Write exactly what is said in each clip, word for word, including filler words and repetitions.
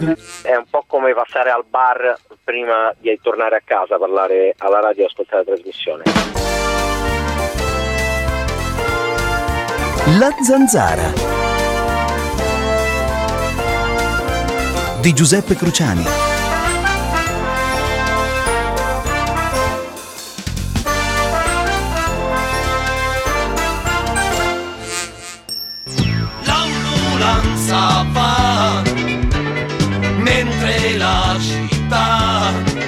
È un po' come passare al bar prima di tornare a casa, parlare alla radio e ascoltare la trasmissione. La Zanzara di Giuseppe Cruciani. L'ambulanza va mentre la città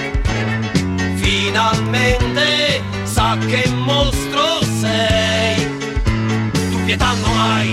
finalmente sa che mostro sei. Tu pietà non hai.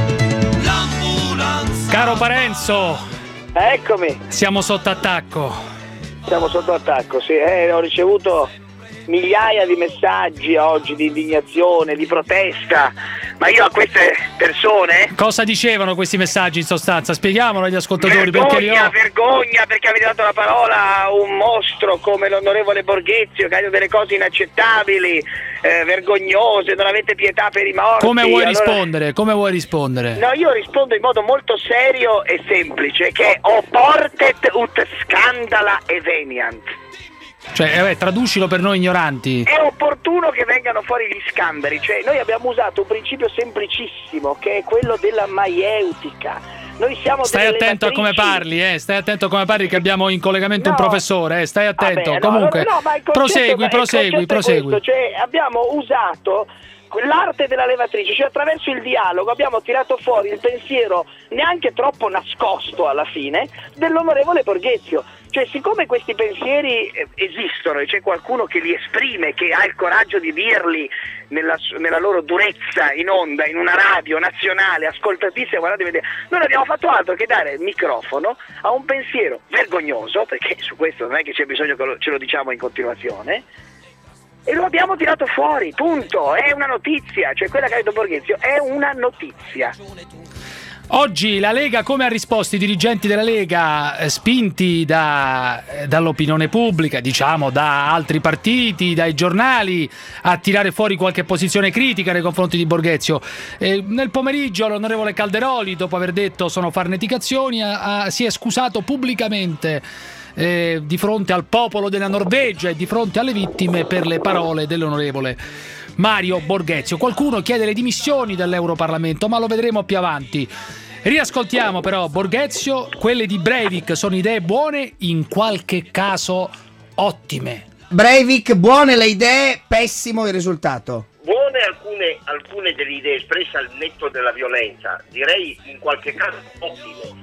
L'ambulanza. Caro Parenzo, Eccomi, siamo sotto attacco. siamo sotto attacco, sì, eh, ho ricevuto migliaia di messaggi oggi di indignazione, di protesta, ma io a queste persone... Cosa dicevano questi messaggi in sostanza? Spieghiamolo agli ascoltatori, perché li Vergogna, ho... vergogna, perché avete dato la parola a un mostro come l'onorevole Borghezio che ha detto delle cose inaccettabili, eh, vergognose, non avete pietà per i morti. Come vuoi allora... rispondere? Come vuoi rispondere? No, io rispondo in modo molto serio e semplice, che o portet ut scandala eveniant. Cioè, eh, traducilo per noi ignoranti. È opportuno che vengano fuori gli scandali, cioè noi abbiamo usato un principio semplicissimo che è quello della maieutica. Noi siamo Stai delle attento a come levatrici. parli, eh? Stai attento a come parli, che abbiamo in collegamento No. un professore, eh? Stai attento. Vabbè, no, Comunque, no, no, ma il concetto- prosegui, il prosegui, concetto è prosegui. questo, cioè abbiamo usato l'arte della levatrice, cioè attraverso il dialogo abbiamo tirato fuori il pensiero neanche troppo nascosto alla fine dell'onorevole Borghezio. Cioè, siccome questi pensieri eh, esistono e c'è qualcuno che li esprime, che ha il coraggio di dirli nella, nella loro durezza in onda, in una radio nazionale, ascoltatissima, guardate, vedete, non abbiamo fatto altro che dare il microfono a un pensiero vergognoso, perché su questo non è che c'è bisogno che lo, ce lo diciamo in continuazione, e lo abbiamo tirato fuori, punto. È una notizia, cioè quella che ha detto Borghezio è una notizia. Oggi la Lega come ha risposto? I dirigenti della Lega, eh, spinti da, eh, dall'opinione pubblica, diciamo da altri partiti, dai giornali, a tirare fuori qualche posizione critica nei confronti di Borghezio. Eh, nel pomeriggio l'onorevole Calderoli, dopo aver detto sono farneticazioni, ha, ha, si è scusato pubblicamente eh, di fronte al popolo della Norvegia e di fronte alle vittime per le parole dell'onorevole Mario Borghezio. Qualcuno chiede le dimissioni dall'Europarlamento, ma lo vedremo più avanti. Riascoltiamo però Borghezio. Quelle di Breivik sono idee buone, in qualche caso ottime. Breivik, buone le idee, pessimo il risultato. Buone alcune, alcune delle idee espresse al netto della violenza, direi in qualche caso ottime.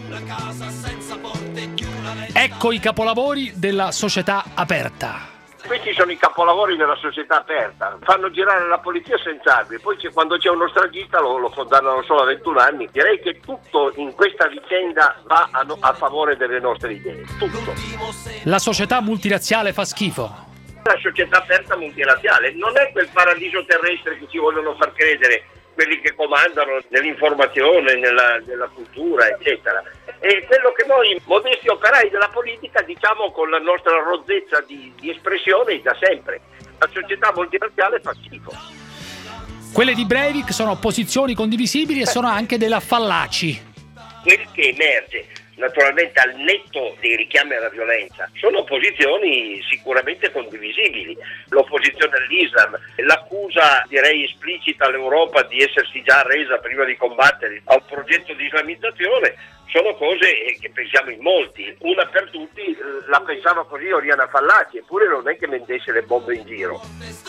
Ecco i capolavori della società aperta. Questi sono i capolavori della società aperta, fanno girare la polizia senza armi, poi c'è, quando c'è uno stragista lo, lo condannano solo a ventuno anni. Direi che tutto in questa vicenda va a, a favore delle nostre idee, tutto. La società multirazziale fa schifo. La società aperta multilaterale non è quel paradiso terrestre che ci vogliono far credere quelli che comandano nell'informazione, nella, nella cultura, eccetera. E quello che noi, modesti operai della politica, diciamo con la nostra rozzezza di, di espressione da sempre. La società multilaterale fa schifo. Quelle di Breivik sono posizioni condivisibili e sono anche della fallaci. Quel che emerge, naturalmente al netto dei richiami alla violenza, sono posizioni sicuramente condivisibili. L'opposizione all'Islam, l'accusa direi esplicita all'Europa di essersi già resa prima di combattere a un progetto di islamizzazione, sono cose che pensiamo in molti. Una per tutti la pensava così Oriana Fallaci, eppure non è che vendesse le bombe in giro.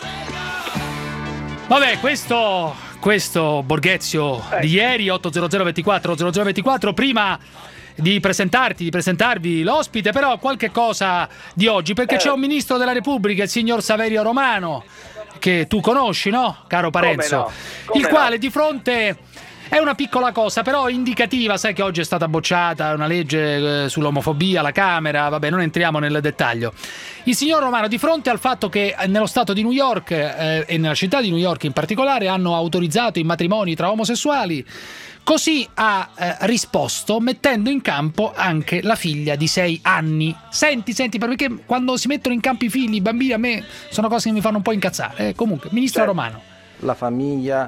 Vabbè, questo, questo Borghezio eh. di ieri, otto zero zero ventiquattro zero zero ventiquattro, prima di presentarti, di presentarvi l'ospite, però qualche cosa di oggi, perché eh. c'è un ministro della Repubblica, il signor Saverio Romano, che tu conosci, no, caro Parenzo? Come no? Come il quale no? di fronte... È una piccola cosa, però indicativa. Sai che oggi è stata bocciata una legge eh, sull'omofobia alla Camera, vabbè, non entriamo nel dettaglio. Il signor Romano, di fronte al fatto che nello stato di New York eh, e nella città di New York in particolare hanno autorizzato i matrimoni tra omosessuali, così ha eh, risposto mettendo in campo anche la figlia di sei anni. Senti, senti, perché quando si mettono in campo i figli, i bambini, a me sono cose che mi fanno un po' incazzare. Eh, comunque, ministro Certo. Romano. La famiglia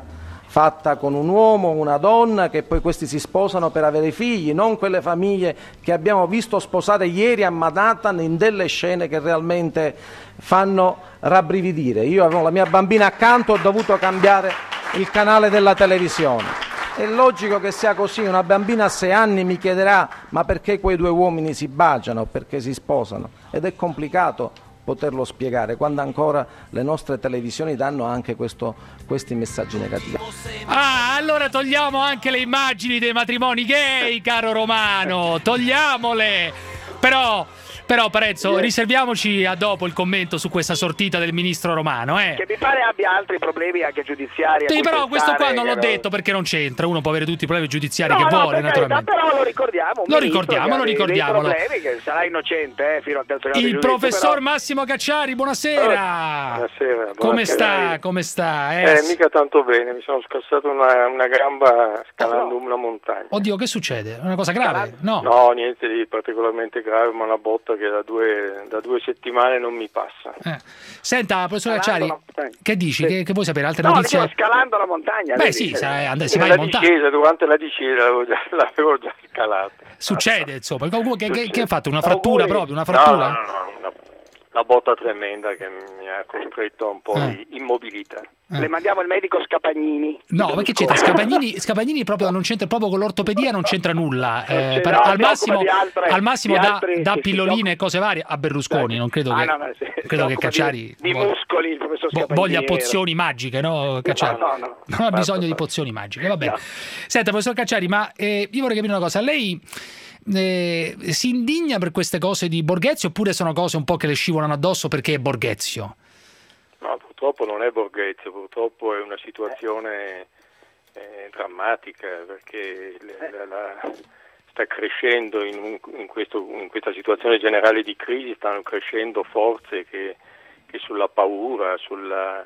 fatta con un uomo, una donna, che poi questi si sposano per avere figli, non quelle famiglie che abbiamo visto sposare ieri a Manhattan in delle scene che realmente fanno rabbrividire. Io avevo la mia bambina accanto, ho dovuto cambiare il canale della televisione. È logico che sia così, una bambina a sei anni mi chiederà ma perché quei due uomini si baciano, perché si sposano, ed è complicato poterlo spiegare quando ancora le nostre televisioni danno anche questo, questi messaggi negativi. Ah, allora togliamo anche le immagini dei matrimoni gay, caro Romano, togliamole. Però Però Parenzo, riserviamoci a dopo il commento su questa sortita del ministro Romano, eh. Che mi pare abbia altri problemi anche giudiziari. Sì, però questo qua non l'ho non... detto perché non c'entra, uno può avere tutti i problemi giudiziari no, che no, vuole, naturalmente. Però lo ricordiamo. Lo ricordiamo, lo ricordiamo. Dei problemi che sarà innocente eh, fino al terzo grado di Il giudizio, professor però... Massimo Cacciari, buonasera. Buonasera. Come sta? Come sta? Eh, eh mica tanto bene, mi sono scassato una, una gamba scalando una montagna. Oddio, che succede? Una cosa grave? No. No, niente di particolarmente grave, ma una botta che da due da due settimane non mi passa. Eh. Senta, professor Cacciari, che dici? Sì. Che, che vuoi sapere? Altre no, notizie? dicevo, scalando la montagna. Beh vedi? sì, sai, and- si Eh, va in la montagna. discesa, durante la discesa l'avevo già, l'avevo già scalata. Succede, insomma. Che, che, che ha fatto? Una No, frattura voi- proprio? Una No, frattura? no, no, no, una, una botta tremenda che mi ha costretto a un po' Eh. di immobilità. Le mandiamo il medico Scapagnini. No, perché c'entra? Scapagnini, Scapagnini proprio non c'entra proprio con l'ortopedia, non c'entra nulla. Eh, c'è- per- no, al si massimo, occupa di altre- al massimo di dà, altri- dà si- si pilloline e cose varie a Berlusconi. Non credo Ah, che, no, no, sì, non si credo che occupa Cacciari di, di vo- muscoli, il professor vo- Scapagnini. voglia pozioni magiche, no, Cacciari? No, no, no. Non ha bisogno di pozioni magiche, va bene. No. Senta, professor Cacciari, ma eh, io vorrei capire una cosa. Lei eh, si indigna per queste cose di Borghezio oppure sono cose un po' che le scivolano addosso perché è Borghezio? No, purtroppo non è Borghezio, purtroppo è una situazione eh, drammatica perché la, la, sta crescendo in, un, in, questo, in questa situazione generale di crisi, stanno crescendo forze che, che sulla paura, sulla,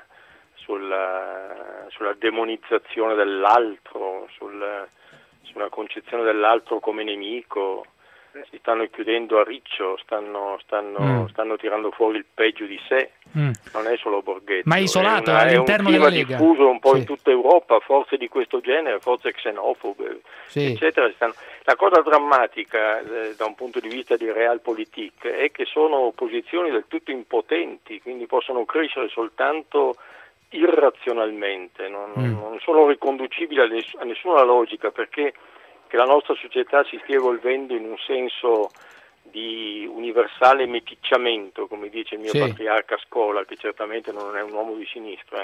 sulla, sulla demonizzazione dell'altro, sul, sulla concezione dell'altro come nemico, si stanno chiudendo a riccio, stanno, stanno, mm. stanno tirando fuori il peggio di sé. Mm. Non è solo Borghezio, ma è isolato è una, all'interno è un della clima Lega, diffuso un po' sì. in tutta Europa, forze di questo genere, forze xenofobe, sì. eccetera. Stanno... La cosa drammatica eh, da un punto di vista di realpolitik è che sono posizioni del tutto impotenti, quindi possono crescere soltanto irrazionalmente, non, mm. non sono riconducibili a, ness- a nessuna logica, perché che la nostra società si stia evolvendo in un senso di universale meticciamento, come dice il mio sì. patriarca Scola, che certamente non è un uomo di sinistra,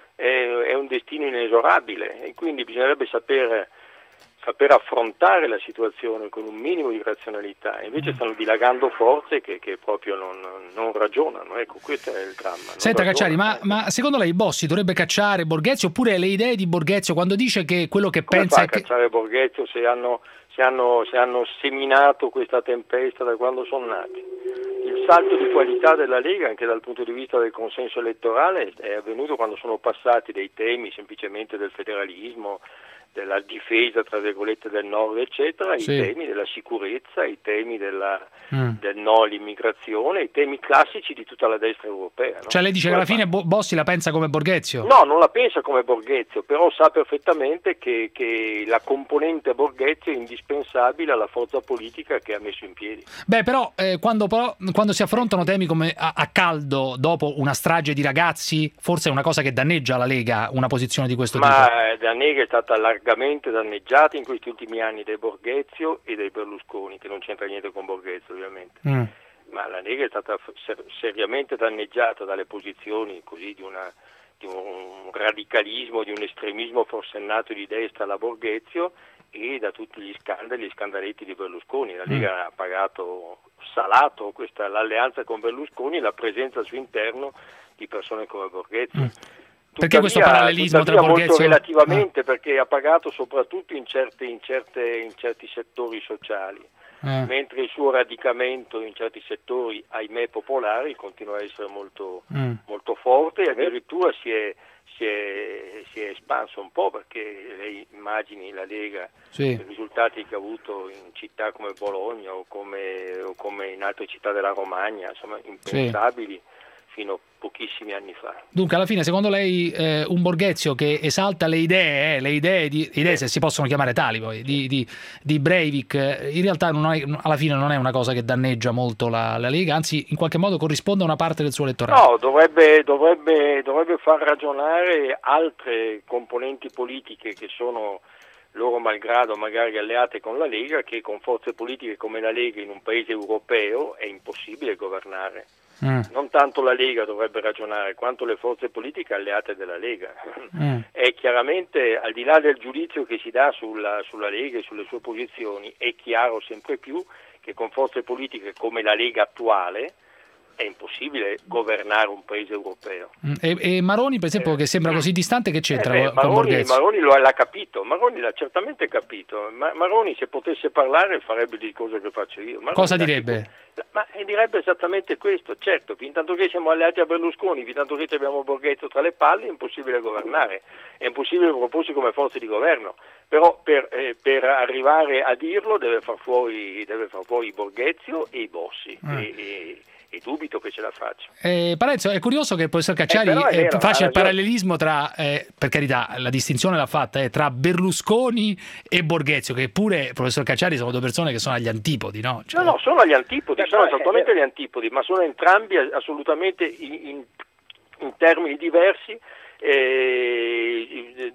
eh. è, è un destino inesorabile e quindi bisognerebbe sapere, saper affrontare la situazione con un minimo di razionalità. Invece stanno dilagando forze che, che proprio non, non ragionano. Ecco, questo è il dramma. Senta Cacciari, ma, ma secondo lei Bossi dovrebbe cacciare Borghezio oppure le idee di Borghezio quando dice che quello che Come pensa fa a è che... cacciare Borghezio se hanno, se, hanno, se hanno seminato questa tempesta da quando sono nati? Il salto di qualità della Lega anche dal punto di vista del consenso elettorale è avvenuto quando sono passati dei temi semplicemente del federalismo, della difesa tra virgolette del nord eccetera, sì. i temi della sicurezza, i temi della, mm. del no all'immigrazione, i temi classici di tutta la destra europea. No? Cioè lei dice Come che alla fine Bo- Bossi la pensa come Borghezio? No, non la pensa come Borghezio, però sa perfettamente che, che la componente Borghezio è indispensabile alla forza politica che ha messo in piedi. Beh però, eh, quando, però quando si affrontano temi come a, a caldo dopo una strage di ragazzi, forse è una cosa che danneggia la Lega una posizione di questo Ma tipo. Ma la Lega è stata largamente danneggiata in questi ultimi anni dai Borghezio e dai Berlusconi, che non c'entra niente con Borghezio ovviamente, mm. ma la Lega è stata ser- seriamente danneggiata dalle posizioni così di, una, di un radicalismo, di un estremismo forsennato di destra alla Borghezio e da tutti gli scandali e scandaletti di Berlusconi. La Lega mm. ha pagato, salato questa, l'alleanza con Berlusconi e la presenza al suo interno di persone come Borghezio. Mm. Perché questo parallelismo tra Borghezio? Molto relativamente, ah. perché ha pagato soprattutto in, certe, in, certe, in certi settori sociali, eh. mentre il suo radicamento in certi settori, ahimè popolari, continua a essere molto, mm. molto forte e addirittura si è, si, è, si è espanso un po', perché lei immagini la Lega, sì. i risultati che ha avuto in città come Bologna o come, o come in altre città della Romagna, insomma impensabili. Sì. Fino pochissimi anni fa. Dunque, alla fine, secondo lei, eh, un Borghezio che esalta le idee, eh, le idee, di, idee se si possono chiamare tali poi, di, di, di Breivik, eh, in realtà non è, alla fine non è una cosa che danneggia molto la, la Lega, anzi in qualche modo corrisponde a una parte del suo elettorato. No, dovrebbe, dovrebbe, dovrebbe far ragionare altre componenti politiche che sono loro malgrado magari alleate con la Lega, che con forze politiche come la Lega in un paese europeo è impossibile governare. Mm. Non tanto la Lega dovrebbe ragionare quanto le forze politiche alleate della Lega. Mm. È chiaramente, al di là del giudizio che si dà sulla, sulla Lega e sulle sue posizioni, è chiaro sempre più che con forze politiche come la Lega attuale è impossibile governare un paese europeo. E, e Maroni, per esempio, eh, che sembra così distante, che c'entra eh beh, con Maroni, Borghezio? Maroni lo ha capito, Maroni l'ha certamente capito. Ma, Maroni, se potesse parlare, farebbe di cose che faccio io. Maroni Cosa direbbe? Ma direbbe esattamente questo. Certo, fin tanto che siamo alleati a Berlusconi, fin tanto che abbiamo Borghezio tra le palle, è impossibile governare, è impossibile proporsi come forze di governo. Però per, eh, per arrivare a dirlo deve far fuori, deve far fuori Borghezio e i Bossi. Mm. E, e, e dubito che ce la faccia. Eh, Parenzo, è curioso che il professor Cacciari eh, vero, faccia il parallelismo tra, eh, per carità, la distinzione l'ha fatta, eh, tra Berlusconi e Borghezio, che pure il professor Cacciari sono due persone che sono agli antipodi, no? Cioè... No, no, sono agli antipodi, sono esattamente agli antipodi, ma sono entrambi assolutamente in, in, in termini diversi, eh,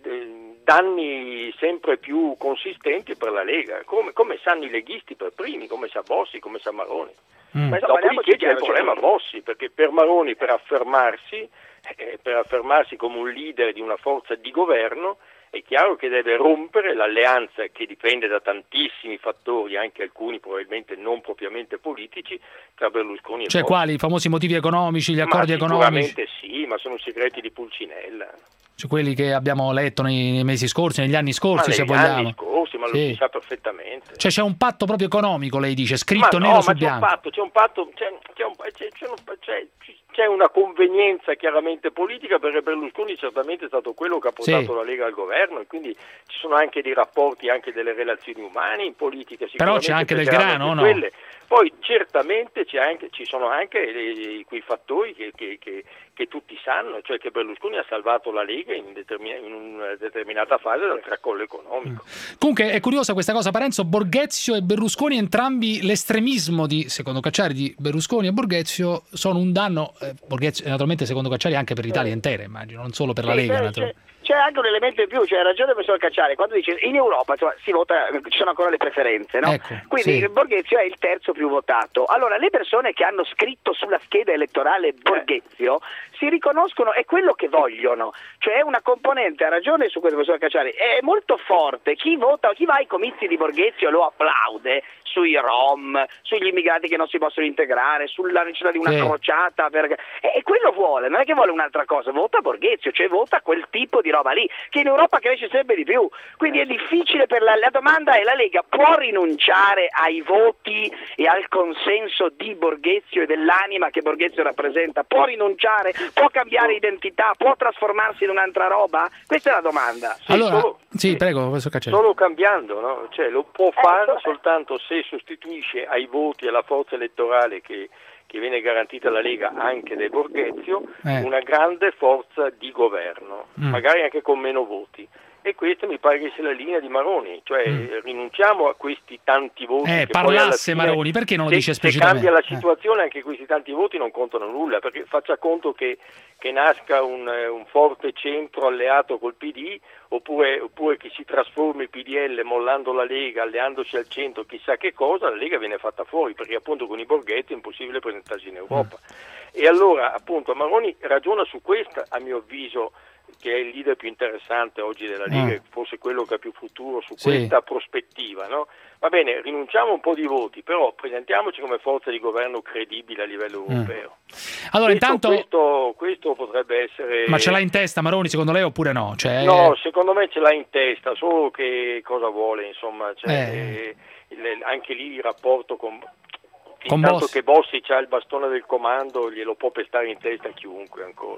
danni sempre più consistenti per la Lega, come, come sanno i leghisti per primi, come sa Bossi, come sa Maroni. Mm. Ma dopodiché c'è il problema Bossi, perché per Maroni, per affermarsi, eh, per affermarsi come un leader di una forza di governo, è chiaro che deve rompere l'alleanza che dipende da tantissimi fattori, anche alcuni probabilmente non propriamente politici, tra Berlusconi e Cioè Bossi. quali? I famosi motivi economici, gli accordi ma economici? Sicuramente sì, ma sono segreti di Pulcinella. Cioè quelli che abbiamo letto nei, nei mesi scorsi, negli anni scorsi, ma se negli vogliamo. anni scorsi, ma lo sì. si sa perfettamente. Cioè c'è un patto proprio economico, lei dice, scritto ma nero no, su ma bianco. C'è un patto, c'è un patto, c'è, c'è, un, c'è, c'è, un, c'è, c'è una convenienza chiaramente politica, perché Berlusconi certamente è stato quello che ha portato sì. la Lega al governo, e quindi ci sono anche dei rapporti, anche delle relazioni umane in politica. Però c'è anche del grano, no? Quelle. Poi certamente c'è anche, ci sono anche le, quei fattori che, che, che, che tutti sanno, cioè che Berlusconi ha salvato la Lega in, determin- in una determinata fase dal tracollo economico. Comunque è curiosa questa cosa, Parenzo. Borghezio e Berlusconi, entrambi l'estremismo di, secondo Cacciari, di Berlusconi e Borghezio sono un danno, eh, Borghezio naturalmente secondo Cacciari anche per l'Italia intera, immagino, non solo per la Lega. Naturalmente. C'è anche un elemento in più, c'è ragione il professor Cacciari quando dice in Europa insomma, si vota, ci sono ancora le preferenze, no? Ecco, quindi sì. Borghezio è il terzo più votato. Allora le persone che hanno scritto sulla scheda elettorale Borghezio eh. si riconoscono, è quello che vogliono, cioè è una componente, ha ragione su questo professor Cacciari, è molto forte. Chi vota, chi va ai comizi di Borghezio lo applaude sui Rom, sugli immigrati che non si possono integrare, sulla necessità di una sì. crociata, perché... e, e quello vuole, non è che vuole un'altra cosa, vota Borghezio, cioè vota quel tipo di roba lì, che in Europa cresce sempre di più, quindi è difficile per la, la domanda è: la Lega può rinunciare ai voti e al consenso di Borghezio e dell'anima che Borghezio rappresenta, può rinunciare, può cambiare identità, può trasformarsi in un'altra roba? Questa è la domanda. Sì, allora, solo, sì, sì, prego, professor Cacciari. Solo cambiando, no? Cioè lo può fare eh, soltanto se sostituisce ai voti e alla forza elettorale che, che viene garantita alla Lega anche dai Borghezio eh. una grande forza di governo, mm. magari anche con meno voti. E questa mi pare che sia la linea di Maroni, cioè mm. rinunciamo a questi tanti voti. Eh, che parlasse poi alla fine, Maroni, perché non lo se, dice se esplicitamente? Se cambia la situazione eh. anche questi tanti voti non contano nulla, perché faccia conto che, che nasca un, un forte centro alleato col P D, oppure, oppure che si trasformi il P D L mollando la Lega, alleandosi al centro, chissà che cosa, la Lega viene fatta fuori, perché appunto con i Borghetti è impossibile presentarsi in Europa. Mm. E allora appunto Maroni ragiona su questa, a mio avviso, che è il leader più interessante oggi della Lega, mm. forse quello che ha più futuro su sì. questa prospettiva, no? Va bene, rinunciamo un po' di voti, però presentiamoci come forza di governo credibile a livello europeo. Mm. Allora, questo, intanto questo, questo potrebbe essere... Ma ce l'ha in testa Maroni, secondo lei, oppure no? Cioè... No, secondo me ce l'ha in testa, solo che cosa vuole, insomma, cioè, eh. eh, anche lì il rapporto con... Con Intanto Bossi. che Bossi ha il bastone del comando, glielo può pestare in testa chiunque ancora.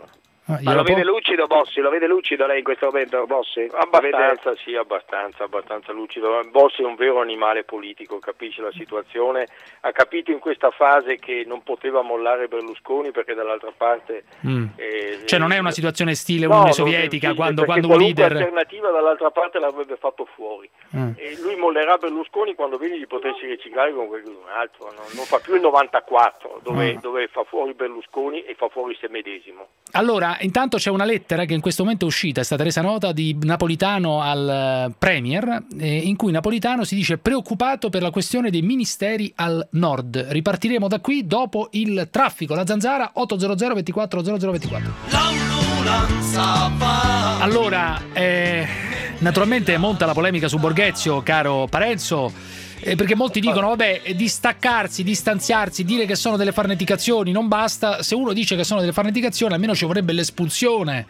Ah, Ma lo vede lucido Bossi? Lo vede lucido lei in questo momento, Bossi? Abbastanza, vede... sì, abbastanza, abbastanza lucido. Bossi è un vero animale politico, capisce la situazione, ha capito in questa fase che non poteva mollare Berlusconi perché dall'altra parte... Mm. Eh, cioè non è una situazione stile no, Unione Sovietica, sì, quando, quando un qualunque leader... alternativa dall'altra parte l'avrebbe fatto fuori. Mm. E lui mollerà Berlusconi quando vedi di potersi riciclare con qualcun altro, no? Non fa più il novantaquattro dove, mm. dove fa fuori Berlusconi e fa fuori se medesimo. Allora, intanto c'è una lettera che in questo momento è uscita, è stata resa nota, di Napolitano al Premier, eh, in cui Napolitano si dice preoccupato per la questione dei ministeri al nord. Ripartiremo da qui dopo il traffico. La Zanzara otto zero zero ventiquattro zero zero ventiquattro. L'ambulanza va. Allora, eh, naturalmente monta la polemica su Borghezio, caro Parenzo. Eh, perché molti dicono, vabbè, distaccarsi, distanziarsi, dire che sono delle farneticazioni non basta. Se uno dice che sono delle farneticazioni, almeno ci vorrebbe l'espulsione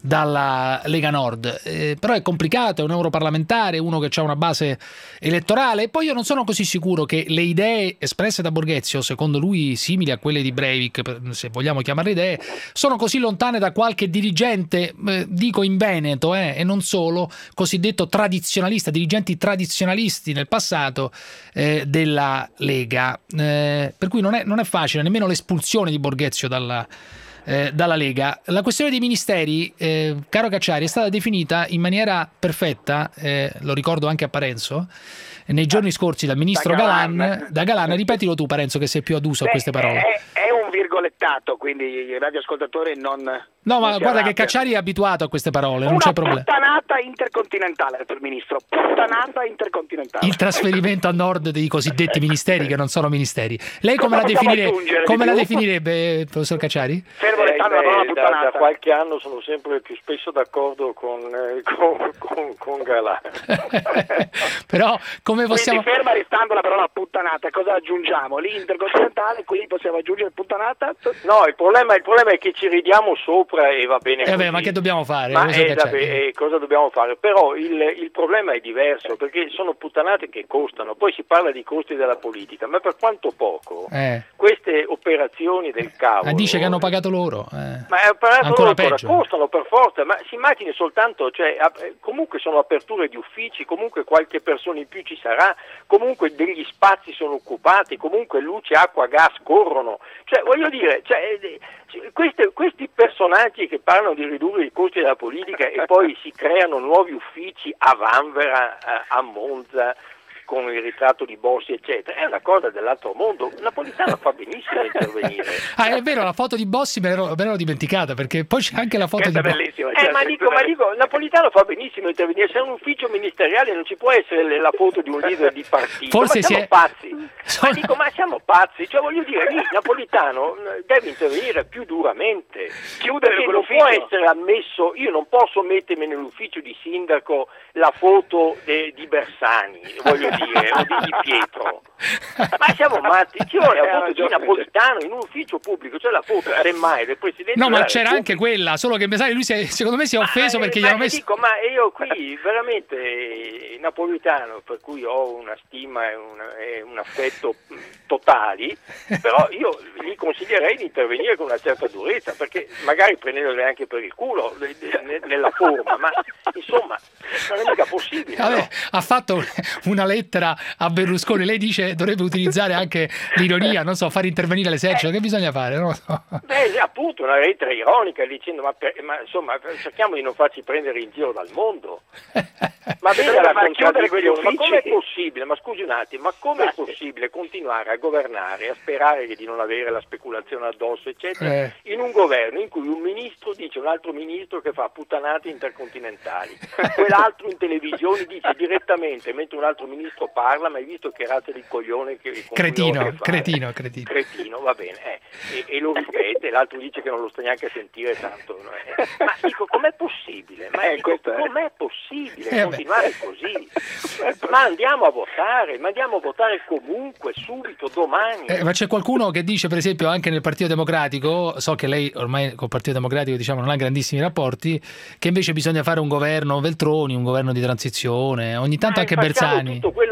dalla Lega Nord, eh, però è complicato, è un europarlamentare, uno che ha una base elettorale, e poi io non sono così sicuro che le idee espresse da Borghezio, secondo lui simili a quelle di Breivik, se vogliamo chiamarle idee, sono così lontane da qualche dirigente, eh, dico in Veneto, eh, e non solo, cosiddetto tradizionalista, dirigenti tradizionalisti nel passato eh, della Lega, eh, per cui non è, non è facile nemmeno l'espulsione di Borghezio dalla Eh, dalla Lega. La questione dei ministeri, eh, caro Cacciari, è stata definita in maniera perfetta, eh, lo ricordo anche a Parenzo, nei giorni scorsi dal ministro da Galan, Galan, da Galan, ripetilo tu Parenzo che sei più aduso Beh, a queste parole. È, è un virgolettato, quindi il radioascoltatore non... No, ma non guarda che Cacciari è abituato a queste parole, non Una c'è problema. Puttanata intercontinentale per il ministro, puttanata intercontinentale. Il trasferimento a nord dei cosiddetti ministeri che non sono ministeri. Lei come la, definire, come la definirebbe, professor Cacciari? Fermo restando la parola puttanata. Da, da qualche anno sono sempre più spesso d'accordo con, eh, con, con, con Galan. Però come possiamo... Quindi ferma restando la parola puttanata, cosa aggiungiamo? L'intercontinentale, quindi possiamo aggiungere puttanata? No, il problema, il problema è che ci ridiamo sopra e va bene eh così. beh, ma che dobbiamo fare? Ma eh, vabbè, eh, cosa dobbiamo fare? Però il, il problema è diverso, perché sono puttanate che costano, poi si parla di costi della politica, ma per quanto poco eh. queste operazioni del cavolo... Ma dice che hanno pagato loro. Eh. Ma è pagato ancora loro, peggio. Costano per forza, ma si immagini soltanto, cioè, comunque sono aperture di uffici, comunque qualche persona in più ci sarà, comunque degli spazi sono occupati, comunque luce, acqua, gas corrono, cioè voglio dire, cioè, queste, questi personaggi che parlano di ridurre i costi della politica e poi si creano nuovi uffici a Vanvera, a, a Monza, con il ritratto di Bossi eccetera, è una cosa dell'altro mondo. Napolitano fa benissimo a intervenire. Ah, è vero, la foto di Bossi me l'ero, me l'ero dimenticata, perché poi c'è anche la foto Questa di Bossi. Eh, ma dico, ma dico, Napolitano fa benissimo a intervenire, se è un ufficio ministeriale non ci può essere la foto di un leader di partito. Forse ma siamo è... pazzi. Ma dico, ma siamo pazzi, cioè voglio dire, lì Napolitano deve intervenire più duramente. Chiudere perché non può essere ammesso, io non posso mettermi nell'ufficio di sindaco la foto de, di Bersani, voglio dire, o di, di Pietro. Ma siamo matti, ci vuole la foto di Napolitano in un ufficio pubblico, c'è la foto semmai del Presidente no, della ma c'era Repubblica. anche quella, solo che mi sa che lui si è, secondo me si è offeso ma, perché ma, gli hanno messo... Dico, ma io qui veramente Napolitano, per cui ho una stima e, una, e un affetto totali, però io gli consiglierei di intervenire con una certa durezza, perché magari prendendole anche per il culo nella forma, ma insomma non è mica possibile. Vabbè, no? Ha fatto una lettera a Berlusconi, lei dice dovrebbe utilizzare anche l'ironia, non so, far intervenire l'esercito, eh, che bisogna fare? Non lo so. Beh, appunto, una lettera ironica dicendo ma, per, ma insomma cerchiamo di non farci prendere in giro dal mondo. Ma vedi la contraddizione, ma com'è possibile, ma scusi un attimo, ma com'è possibile continuare a governare, a sperare di non avere la speculazione addosso, eccetera, eh. in un governo in cui un ministro dice a un altro ministro che fa puttanate intercontinentali, quell'altro in televisione dice direttamente, mentre un altro ministro parla, ma hai visto che razza di coglione che cretino, che cretino, cretino. Cretino, va bene, eh. e, e lo ripete, l'altro dice che non lo sta neanche a sentire tanto. No? Eh. Ma dico, com'è possibile? Ma eh, dico, è... com'è possibile eh, continuare così? Ma andiamo a votare, ma andiamo a votare comunque, subito, domani. Eh, ma c'è qualcuno che dice, per esempio, anche nel Partito Democratico, so che lei ormai col Partito Democratico diciamo non ha grandissimi rapporti, che invece bisogna fare un governo Veltroni, un governo di transizione, ogni tanto ma anche facciamo Bersani. Tutto quello che si vuole.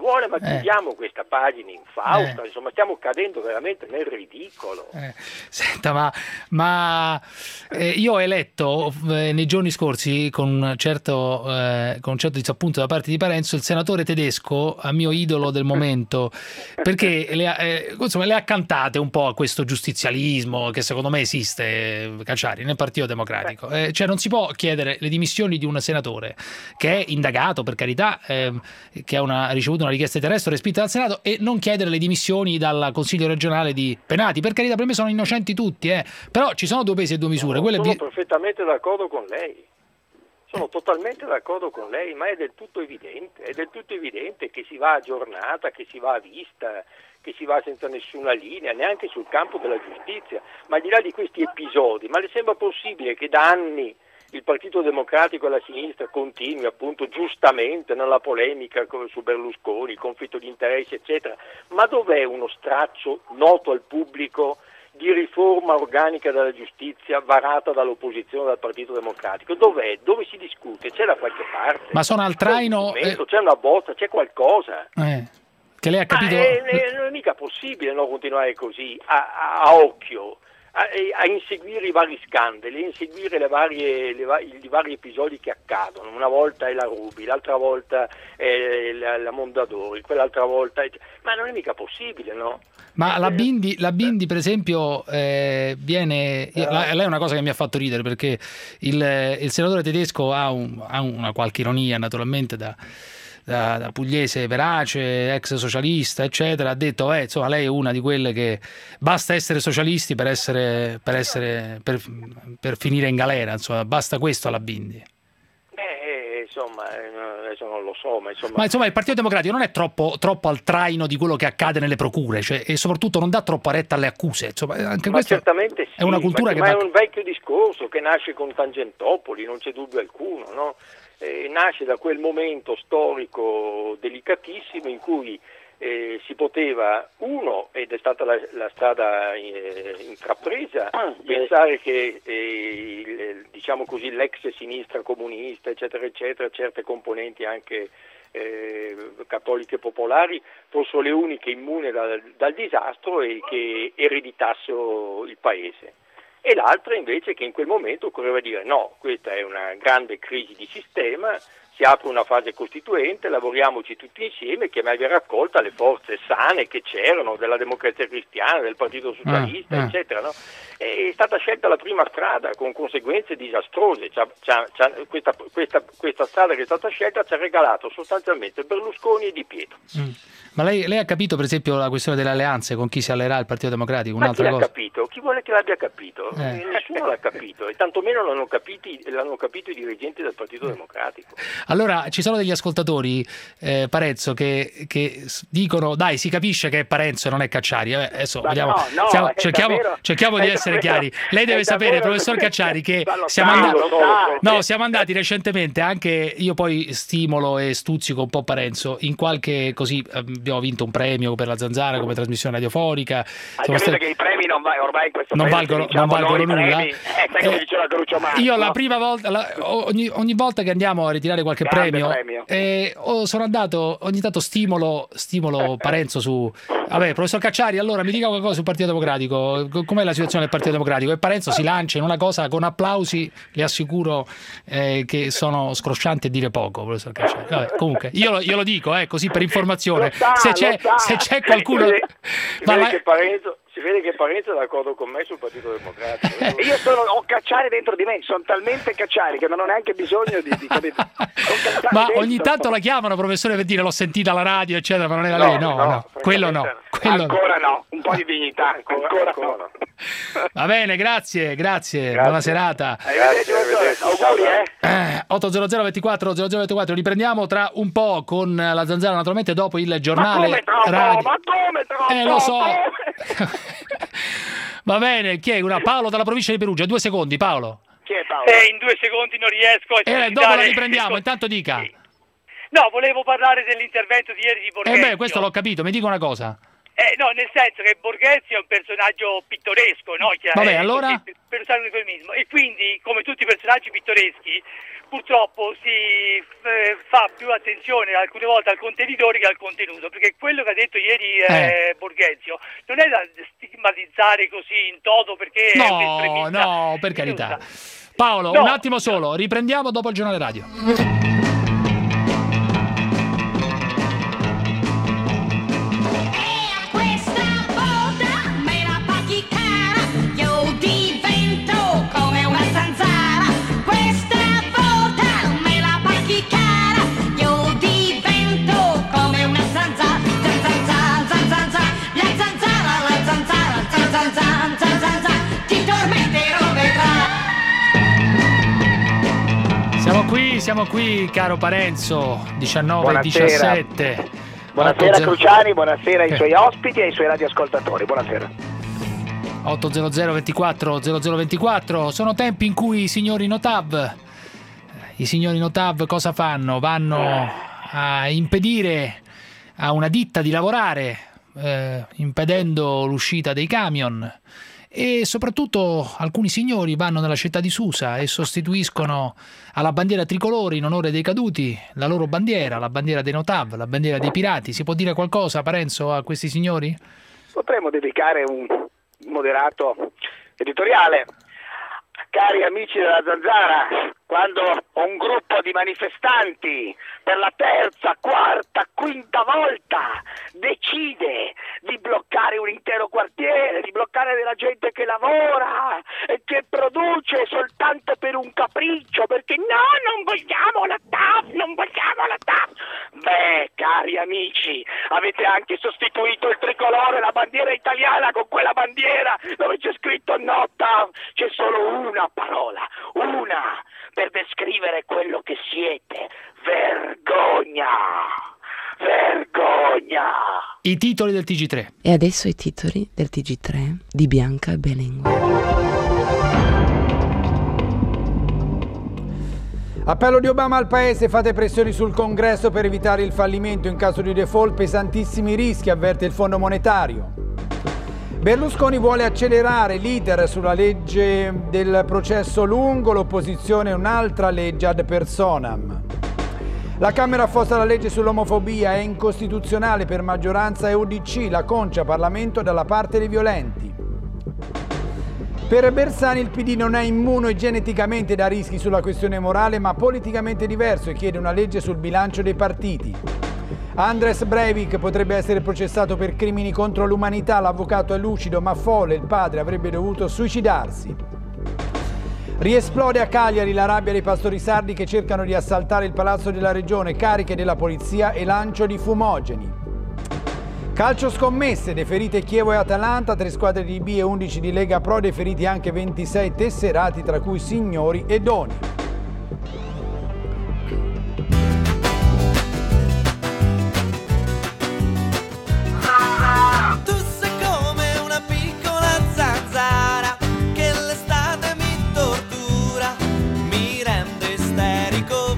vuole, ma chiudiamo eh. questa pagina infausta, Eh. insomma stiamo cadendo veramente nel ridicolo. Eh, senta, ma, ma eh, io ho eletto eh, nei giorni scorsi con un certo eh, con un certo disappunto da parte di Parenzo il senatore Tedesco, a mio idolo del momento, perché le ha, eh, insomma, le ha cantate un po' a questo giustizialismo che secondo me esiste, eh, Cacciari, nel Partito Democratico. Eh, cioè non si può chiedere le dimissioni di un senatore che è indagato, per carità, eh, che ha una, ricevuto una richiesta di arresto respinta dal Senato, e non chiedere le dimissioni dal Consiglio regionale di Penati. Per carità, per me sono innocenti tutti, eh. Però ci sono due pesi e due misure. No, Quelle sono bi- perfettamente d'accordo con lei. Sono totalmente d'accordo con lei, ma è del tutto evidente, è del tutto evidente che si va a giornata, che si va a vista, che si va senza nessuna linea, neanche sul campo della giustizia. Ma al di là di questi episodi, ma le sembra possibile che da anni il Partito Democratico e la sinistra continui appunto giustamente nella polemica su Berlusconi, il conflitto di interessi eccetera, ma dov'è uno straccio noto al pubblico di riforma organica della giustizia varata dall'opposizione dal Partito Democratico? Dov'è? Dove si discute? C'è da qualche parte? Ma sono al traino, C'è, eh... c'è una bozza, c'è qualcosa? Eh. Che lei ha capito? Ma è, è, non è mica possibile non continuare così a, a, a occhio. A, a inseguire i vari scandali, a inseguire le varie, le, i vari episodi che accadono. Una volta è la Ruby, l'altra volta è la, la Mondadori, quell'altra volta è... ma non è mica possibile, no? Ma la Bindi, la Bindi per esempio eh, viene, la, lei è una cosa che mi ha fatto ridere, perché il, il senatore Tedesco ha, un, ha una qualche ironia naturalmente da Da, da pugliese verace, ex socialista eccetera, ha detto eh, insomma lei è una di quelle che basta essere socialisti per essere per essere per, per finire in galera, insomma basta questo alla Bindi. Eh, insomma adesso non lo so, ma insomma... ma insomma il Partito Democratico non è troppo, troppo al traino di quello che accade nelle procure, cioè, e soprattutto non dà troppa retta alle accuse, insomma anche ma questo certamente sì, è una cultura ma, che ma va... è un vecchio discorso che nasce con Tangentopoli, non c'è dubbio alcuno, no? Eh, nasce da quel momento storico delicatissimo in cui eh, si poteva, uno, ed è stata la, la strada eh, intrapresa, ah, pensare che eh, il, diciamo così, l'ex sinistra comunista eccetera eccetera, certe componenti anche eh, cattoliche popolari fossero le uniche immuni dal, dal disastro e che ereditassero il paese. E l'altra invece che in quel momento occorreva dire no, questa è una grande crisi di sistema, si apre una fase costituente, lavoriamoci tutti insieme, chiamavi a raccolta le forze sane che c'erano della Democrazia Cristiana, del Partito Socialista, ah, eccetera. No? È stata scelta la prima strada con conseguenze disastrose, c'ha, c'ha, c'ha, questa, questa, questa strada che è stata scelta ci ha regalato sostanzialmente Berlusconi e Di Pietro. Mm. Ma lei, lei ha capito per esempio la questione delle alleanze, con chi si alleerà il Partito Democratico? Ma Un'altra chi l'ha cosa. capito? Chi vuole che l'abbia capito? Eh. Nessuno l'ha capito e tantomeno l'hanno, capiti, l'hanno capito i dirigenti del Partito Democratico. Allora ci sono degli ascoltatori, eh, Parenzo, che, che dicono dai, si capisce che è Parenzo e non è Cacciari. Eh, adesso vediamo, no, no, siamo, è cerchiamo, davvero, cerchiamo di è essere davvero, chiari. Lei deve è sapere, davvero, professor Cacciari, che lo siamo, sa, andati, lo sa. no, siamo andati recentemente, anche io poi stimolo e stuzzico un po' Parenzo, in qualche, così abbiamo vinto un premio per la Zanzara come trasmissione radiofonica. Anche stati... che i premi non va, ormai in questo non paese, valgono, diciamo, non valgono noi nulla. Premi, eh, sai come Eh, diceva Crucio Marco, io la no? prima volta, la, ogni, ogni volta che andiamo a ritirare qualche Grande premio, premio. Eh, oh, sono andato, ogni tanto stimolo, stimolo Parenzo su... Vabbè, professor Cacciari, allora mi dica qualcosa sul Partito Democratico, com'è la situazione del Partito Democratico? E Parenzo si lancia in una cosa con applausi, le assicuro eh, che sono scroscianti a dire poco, professor Cacciari. Vabbè, comunque, io lo, io lo dico, eh, così per informazione, Lo sa, se, c'è, lo sa. se c'è qualcuno... Si vede, si Ma vede la- che Parenzo, si vede che Parenzo è d'accordo con me sul Partito Democratico. Io sono, ho Cacciari dentro di me, sono talmente Cacciari che non ho neanche bisogno di, di capito? Ma ogni tanto la chiamano, professore, per dire l'ho sentita alla radio, eccetera, ma non era No, lei? No, no, no, quello no. Quello no. Ancora no, un po' di dignità, ancora, Ancora, ancora ancora. no. Va bene, grazie, grazie, Grazie. buona serata. Arrivederci, arrivederci. auguri, eh. Eh, otto zero zero ventiquattro zero zero ventiquattro, riprendiamo tra un po' con la Zanzara, naturalmente dopo il giornale Ma come troppo? radio. Ma come troppo? Eh, lo so. Come? Va bene, chi è? Una Paolo dalla provincia di Perugia, due secondi, Paolo. Chi è Paolo? Eh, in due secondi non riesco a Eh, dopo la esercitare- riprendiamo, intanto dica. No, volevo parlare dell'intervento di ieri di Eh Borghezio. beh, questo l'ho capito, mi dica una cosa. Eh, no, nel senso che Borghezio è un personaggio pittoresco, no? Che Vabbè, è- allora? così, per usare un eufemismo. E quindi, come tutti i personaggi pittoreschi, purtroppo si eh, fa più attenzione alcune volte al contenitore che al contenuto, perché quello che ha detto ieri eh, Eh. Borghezio non è da stigmatizzare così in toto, perché è un No, estremista. no, per carità. Paolo, No. un attimo solo, riprendiamo dopo il giornale radio. Questa volta me la paghi cara, io divento come una zanzara. Questa volta me la paghi cara, io divento come una zanzara. Zanzara, zanzara, la zanzara, la zanzara, zanzara, zanzara, ti tormenterò, vedrai. Siamo qui, siamo qui, caro Parenzo, diciannove e diciassette. Buonasera otto zero Cruciani, buonasera ai Eh. suoi ospiti e ai suoi radioascoltatori, buonasera. ottocento ventiquattro zero zero ventiquattro. Sono tempi in cui i signori Notav, i signori Notav cosa fanno? Vanno a impedire a una ditta di lavorare, eh, impedendo l'uscita dei camion, e soprattutto alcuni signori vanno nella città di Susa e sostituiscono alla bandiera tricolore in onore dei caduti la loro bandiera, la bandiera dei Notav, la bandiera dei pirati. Si può dire qualcosa, Parenzo, a questi signori? Potremmo dedicare un moderato editoriale. Cari amici della Zanzara, quando un gruppo di manifestanti per la terza, quarta, quinta volta decide di bloccare un intero quartiere, di bloccare della gente che lavora e che produce soltanto per un capriccio, perché no, non vogliamo la T A F, non vogliamo la T A F. Beh, cari amici, avete anche sostituito il tricolore, la bandiera italiana, con quella bandiera dove c'è scritto no T A F. C'è solo una parola, una, per descrivere quello che siete: vergogna, vergogna. I titoli del T G tre. E adesso i titoli del T G tre di Bianca Berlinguer. Appello di Obama al paese: fate pressioni sul Congresso per evitare il fallimento in caso di default, pesantissimi rischi, avverte il Fondo Monetario. Berlusconi vuole accelerare l'iter sulla legge del processo lungo, l'opposizione un'altra legge ad personam. La Camera affossa la legge sull'omofobia, è incostituzionale per maggioranza e U D C, la Concia, Parlamento dalla parte dei violenti. Per Bersani il P D non è immune geneticamente da rischi sulla questione morale, ma politicamente diverso, e chiede una legge sul bilancio dei partiti. Andres Breivik potrebbe essere processato per crimini contro l'umanità, l'avvocato è lucido ma folle, il padre avrebbe dovuto suicidarsi. Riesplode a Cagliari la rabbia dei pastori sardi che cercano di assaltare il palazzo della regione, cariche della polizia e lancio di fumogeni. Calcio scommesse, deferite Chievo e Atalanta, tre squadre di B e undici di Lega Pro, deferiti anche ventisei tesserati, tra cui Signori e Doni. Tu sei come una piccola zanzara che l'estate mi tortura, mi rende isterico.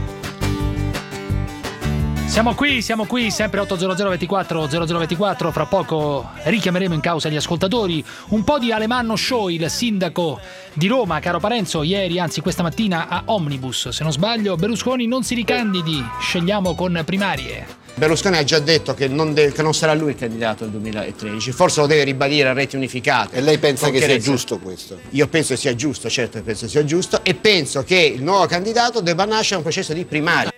Siamo qui, siamo qui, sempre ottocento ventiquattro zero zero ventiquattro. Fra poco richiameremo in causa gli ascoltatori. Un po' di Alemanno Show, il sindaco di Roma, caro Parenzo, ieri, anzi questa mattina a Omnibus, se non sbaglio, Berlusconi non si ricandidi, scegliamo con primarie. Berlusconi ha già detto che non, deve, che non sarà lui il candidato nel duemilatredici, forse lo deve ribadire a reti unificate. E lei pensa Con che sia chiarezza. giusto questo? Io penso che sia giusto, certo che penso sia giusto, e penso che il nuovo candidato debba nascere un processo di primaria.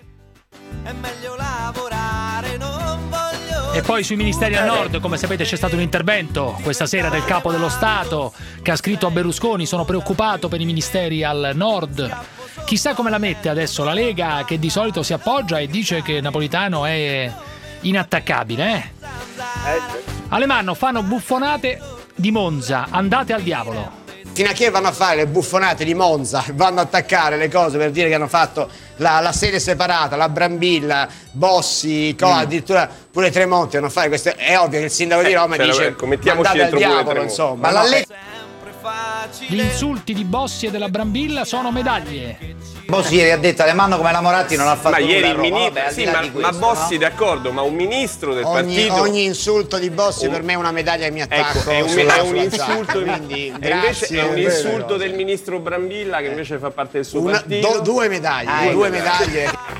E poi sui ministeri al nord, come sapete c'è stato un intervento questa sera del capo dello Stato che ha scritto a Berlusconi: sono preoccupato per i ministeri al nord. Chissà come la mette adesso la Lega, che di solito si appoggia e dice che Napolitano è inattaccabile, eh? Alemanno, fanno buffonate di Monza, andate al diavolo. Fino a che vanno a fare le buffonate di Monza, vanno a attaccare le cose per dire che hanno fatto la, la sede separata, la Brambilla, Bossi, co, mm. addirittura pure Tremonti vanno a fare questo. È ovvio che il sindaco di Roma eh, dice come mettiamoci mandate al dentro diavolo, insomma. Ma la no? legge Gli insulti di Bossi e della Brambilla sono medaglie. Bossi ieri ha detto Alemanno come la Moratti non ha fatto ma nulla ieri a il Roma. ministro, Vabbè, al sì, di là ma, di questo, ma Bossi no? d'accordo, ma un ministro del Ogni, partito ogni insulto di Bossi Un- per me è una medaglia che mi attacco. Ecco, è un, sulla- è un sulla insulto, zacca, quindi e invece grazie, è un vero. insulto del ministro Brambilla che invece fa parte del suo Una- partito. do- due medaglie, Ah, due ecco. medaglie.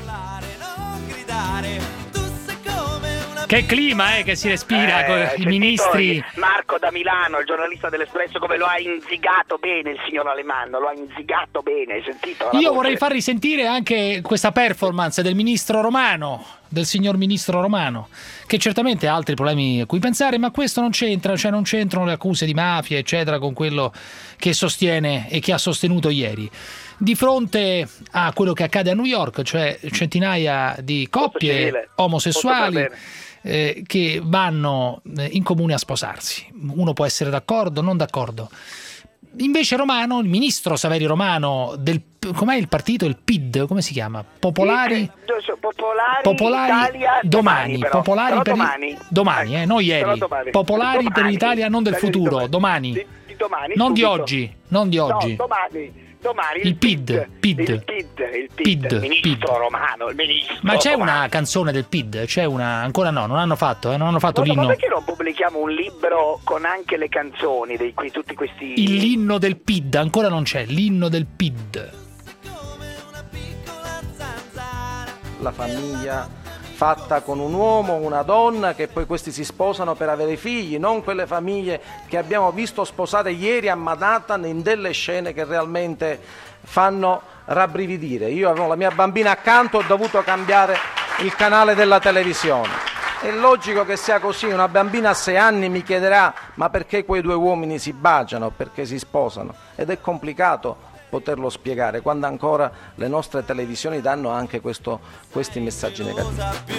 Che clima, eh, che si respira Eh, con hai i sentito ministri. il- Marco da Milano, il giornalista dell'Espresso, come lo ha inzigato bene il signor Alemanno, lo ha inzigato bene, hai sentito? La Io voce? vorrei far risentire anche questa performance del ministro Romano, del signor ministro Romano, che certamente ha altri problemi a cui pensare, ma questo non c'entra, cioè non c'entrano le accuse di mafia, eccetera, con quello che sostiene e che ha sostenuto ieri. Di fronte a quello che accade a New York, cioè centinaia di coppie civile. omosessuali Molto eh, che vanno eh, in comune a sposarsi. Uno può essere d'accordo, non d'accordo. Invece Romano, il ministro Saverio Romano del com'è il partito, il P I D, come si chiama? Popolari Popolari, Popolari Italia, domani, però. Popolari Però per domani, domani, eh, non Però ieri. domani. Popolari per Domani. l'Italia, non del Italia di futuro, domani. Di, di domani Non di subito. oggi, non di oggi. No, domani. Domani Il P I D, P I D. il P I D, il P P I I D, D, il ministro P I D. Romano, il ministro. Ma c'è Romano. una canzone del P I D? C'è una? Ancora no, non hanno fatto, eh, non hanno fatto Ma, ma l'inno. perché non pubblichiamo un libro con anche le canzoni di qui, tutti questi... Il- L'inno del P I D, ancora non c'è, l'inno del P I D. La famiglia fatta con un uomo, una donna, che poi questi si sposano per avere figli, non quelle famiglie che abbiamo visto sposate ieri a Manhattan in delle scene che realmente fanno rabbrividire. Io avevo la mia bambina accanto, ho dovuto cambiare il canale della televisione. È logico che sia così, una bambina a sei anni mi chiederà ma perché quei due uomini si baciano, perché si sposano, ed è complicato poterlo spiegare quando ancora le nostre televisioni danno anche questo, questi messaggi negativi.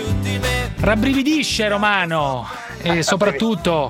Rabbrividisce Romano e soprattutto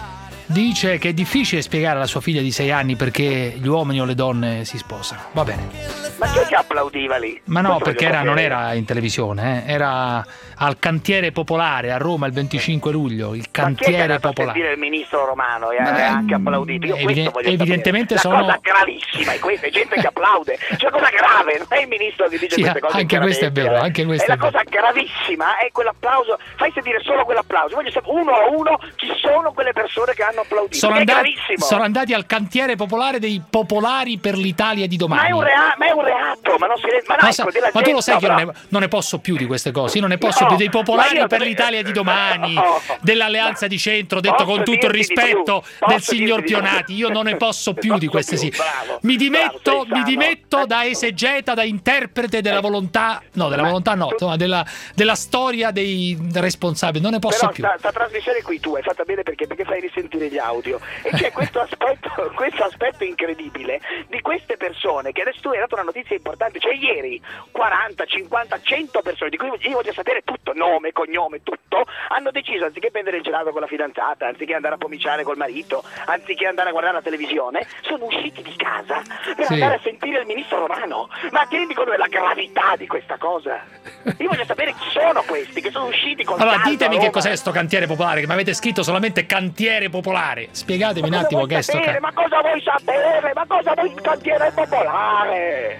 dice che è difficile spiegare alla sua figlia di sei anni perché gli uomini o le donne si sposano. Va bene. Ma chi è che applaudiva lì? Ma no, Questo perché voglio era, non sapere. era in televisione, eh, era al Cantiere Popolare a Roma il venticinque luglio, il Ma chi è che è Cantiere andato a Popolare. sentire il ministro Romano e Ma ha beh, anche applaudito? Io eviden- questo voglio evidentemente sapere. sono- La cosa gravissima è questa, è gente che applaude. Cioè, cosa grave, non è il ministro che dice Sì, queste cose. anche questo è chiaramente, vero, eh. anche questo è la è vero. cosa gravissima, è quell'applauso. Fai sentire solo quell'applauso. Voglio sapere uno a uno chi sono quelle persone che hanno applaudito. Sono, Perché è andati, gravissimo. sono andati al Cantiere Popolare dei Popolari per l'Italia di Ma domani. è, un rea- ma è un reato, ma non si ma, no, Ma, ecco, sa- della ma tu lo gente- sai che io no, non ne, non ne posso più di queste cose. Io non ne posso No, più dei ma popolari io- per l'Italia di domani, dell'Alleanza di Centro, detto Posso con tutto il dirti di rispetto più? del Posso signor dirti di più? Pionati. Io non ne posso più di queste sì. Bravo, Mi bravo, dimetto, sei mi sano. dimetto da esegeta, da interprete della volontà, no, della Ma volontà no, tu- insomma, della, della storia dei responsabili. Non ne posso Però più. sta, sta trasmissione qui tu hai fatta bene perché, perché fai risentire gli audio e c'è questo aspetto, questo aspetto incredibile di queste persone che adesso tu hai dato una notizia importante, cioè ieri quaranta, cinquanta, cento persone di cui io voglio sapere tutto, nome, cognome, tutto, hanno deciso anziché prendere il gelato con la fidanzata, anziché andare a pomiciare col marito, anziché andare a guardare la televisione, sono usciti di casa per Sì. andare a sentire il ministro Romano. Ma ti rendi conto della gravità di questa cosa? Io voglio sapere chi sono questi che sono usciti con Allora caldo ditemi a che Roma. cos'è sto Cantiere Popolare, che mi avete scritto solamente Cantiere Popolare. Spiegatemi un Ma cosa attimo vuoi che è sto sapere? ca- Ma cosa vuoi sapere? Ma cosa vuoi il cantiere popolare?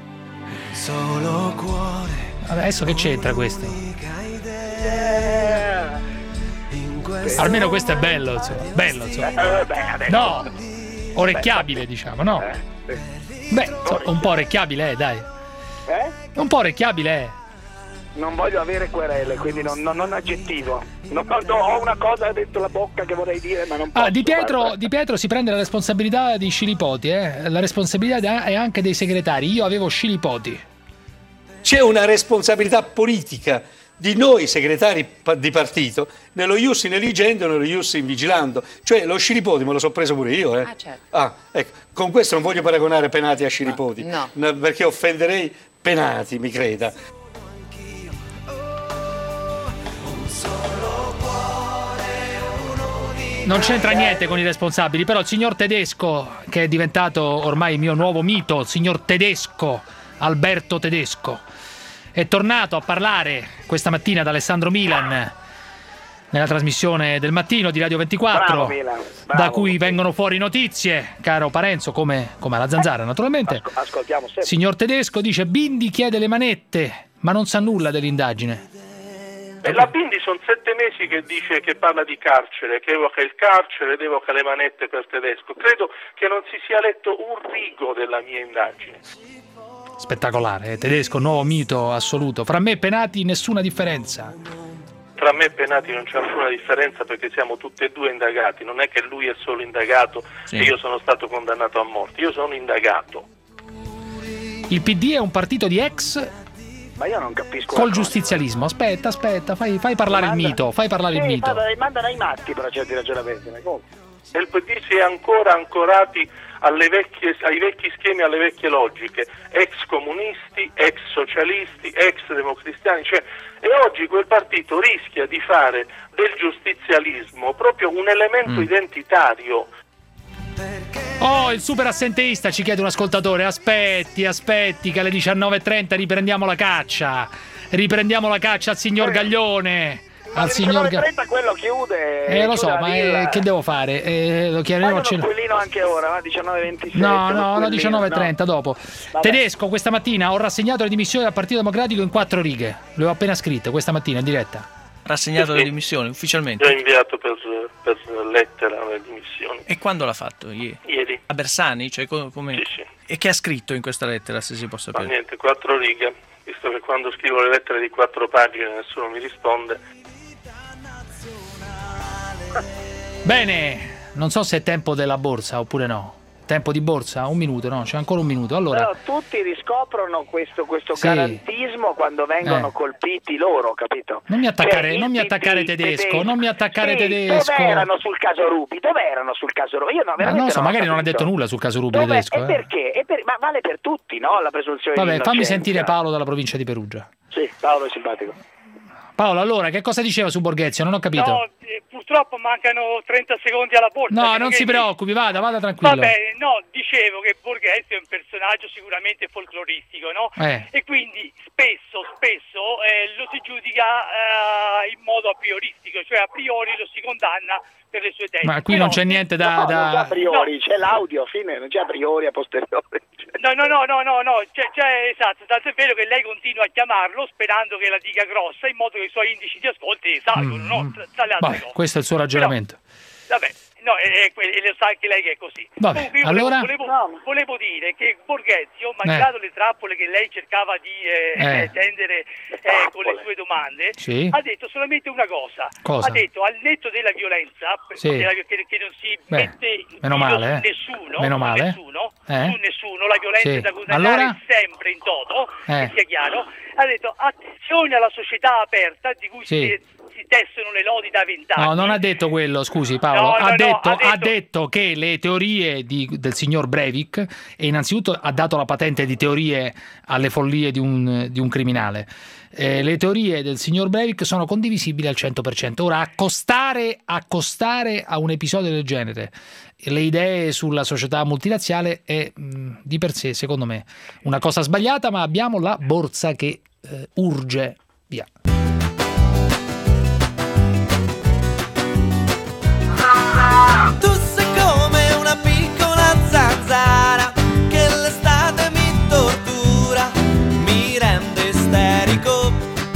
Solo cuore. Adesso che c'entra questo? In questo Almeno questo è bello, insomma. Bello, insomma. Eh, beh, adesso. No, orecchiabile, diciamo, no? Beh, insomma, un po' orecchiabile, eh, dai. Eh? Un po' orecchiabile, eh. Non voglio avere querele, quindi non, non, non aggettivo. Non, no, ho una cosa dentro la bocca che vorrei dire, ma non posso. Ah, Di Pietro, guarda. Di Pietro si prende la responsabilità di Scilipoti, eh? La responsabilità è anche dei segretari. Io avevo Scilipoti. C'è una responsabilità politica di noi segretari pa- di partito nello ius in eligendo e nello ius in vigilando. Cioè lo Scilipoti me lo so preso pure io. Eh. Ah, certo. Ah, ecco. Con questo non voglio paragonare Penati a Scilipoti, No. no, perché offenderei Penati, mi creda. Non c'entra niente con i responsabili, però il signor Tedesco, che è diventato ormai il mio nuovo mito, il signor Tedesco, Alberto Tedesco, è tornato a parlare questa mattina ad Alessandro Milan nella trasmissione del mattino di Radio ventiquattro, Bravo, Milan. da Bravo. cui vengono fuori notizie, caro Parenzo, come, come alla Zanzara naturalmente. Asco- ascoltiamo sempre. Signor Tedesco dice: Bindi chiede le manette, ma non sa nulla dell'indagine. E la Bindi sono sette mesi che dice, che parla di carcere, che evoca il carcere ed evoca le manette per Tedesco. Credo che non si sia letto un rigo della mia indagine. Spettacolare, eh? Tedesco, nuovo mito assoluto. Fra me e Penati nessuna differenza. Tra me e Penati non c'è nessuna differenza perché siamo tutti e due indagati. Non è che lui è solo indagato Sì. e io sono stato condannato a morte. Io sono indagato. Il P D è un partito di ex Ma io non capisco. col una cosa. giustizialismo. Aspetta, aspetta, fai, fai parlare il Manda- mito, fai parlare il Sì, mito. ma- mandano ai matti per certi ragionamenti. ma come? E il P D si è ancora ancorati alle vecchie, ai vecchi schemi, alle vecchie logiche, ex comunisti, ex socialisti, ex democristiani, cioè, e oggi quel partito rischia di fare del giustizialismo proprio un elemento Mm. identitario. Oh, il super assenteista, ci chiede un ascoltatore. Aspetti, aspetti, che alle diciannove e trenta riprendiamo la caccia. Riprendiamo la caccia al signor Gaglione. Al signor Ga- trenta quello chiude. Eh, lo so, chiude la ma villa. eh, che devo fare? Eh, lo chiameremo Fai a cena. uno squillino anche ora, va? diciannove e ventisette. No, uno no, no, squillino, diciannove e trenta no. dopo. Vabbè. Tedesco, questa mattina ho rassegnato le dimissioni dal Partito Democratico in quattro righe. Le ho appena scritte questa mattina in diretta. Rassegnato Sì, le sì. dimissioni ufficialmente. Già inviato per, per lettera le dimissioni. E quando l'ha fatto? Ieri? Ieri. A Bersani? Cioè, co- come... Sì, sì. E che ha scritto in questa lettera, se si può Ma sapere? niente, quattro righe, visto che quando scrivo le lettere di quattro pagine nessuno mi risponde. Bene, non so se è tempo della borsa oppure no. Tempo di borsa? Un minuto, no? C'è ancora un minuto. Allora, Però tutti riscoprono questo, questo Sì. garantismo quando vengono Eh. colpiti loro, capito? non mi attaccare, Cioè, non mi il attaccare P D Tedesco, non mi attaccare Sì, Tedesco. Dove erano sul caso Rubi? Dove erano sul caso Rubi? Io no, Ma veramente non lo so, non ho magari non ha capito. detto nulla sul caso Rubi Dove- Tedesco. E eh. perché? E per- ma vale per tutti, no? La presunzione di Vabbè, fammi innocenza. sentire Paolo dalla provincia di Perugia. Sì, Paolo è simpatico. Paolo, allora, che cosa diceva su Borghezio? Non ho capito. No, eh, purtroppo mancano trenta secondi alla borsa. No, perché- non si preoccupi, vada, vada tranquillo. Vabbè, no, dicevo che Borghezio è un personaggio sicuramente folcloristico, no? Eh. E quindi spesso, spesso eh, lo si giudica eh, in modo a prioristico, cioè a priori lo si condanna per le sue tesi. Ma qui Però- non c'è niente da... No, non c'è a da... priori, c'è l'audio, fine, non c'è a priori, a posteriori. No, no, no, no, no, no, c'è, c'è, esatto, tanto è vero che lei continua a chiamarlo sperando che la dica grossa in modo che i suoi indici di ascolti salgono, Mm, no? mm. Tra, tra le altre Vabbè, cose. questo è il suo ragionamento. Vabbè, no, e, e, e lo sa anche lei che è così. Vabbè, Comunque io allora? volevo, volevo, volevo dire che Borghezio, malgrado le trappole che lei cercava di eh, Eh. tendere eh, con le sue domande, Sì. ha detto solamente una cosa. Cosa? Ha detto al netto della violenza, Sì. della- che, che non si Beh, mette meno filo male, su eh. nessuno, Meno su male. nessuno, Eh? su nessuno, la violenza Sì. è da condannare Allora? sempre in toto, Eh. che sia chiaro. Ha detto attenzione alla società aperta di cui Sì. si, si tessono le lodi da vent'anni. No, non ha detto quello, scusi Paolo, No, no, ha, no, detto, ha ha detto- detto che le teorie di- del signor Breivik, e innanzitutto ha dato la patente di teorie alle follie di un, di un criminale, eh, le teorie del signor Breivik sono condivisibili al cento per cento. Ora, accostare, accostare a un episodio del genere le idee sulla società multilaziale è mh, di per sé, secondo me, una cosa sbagliata, ma abbiamo la borsa che eh, urge via. Tu sei come una piccola zanzara che l'estate mi tortura, mi rende isterico.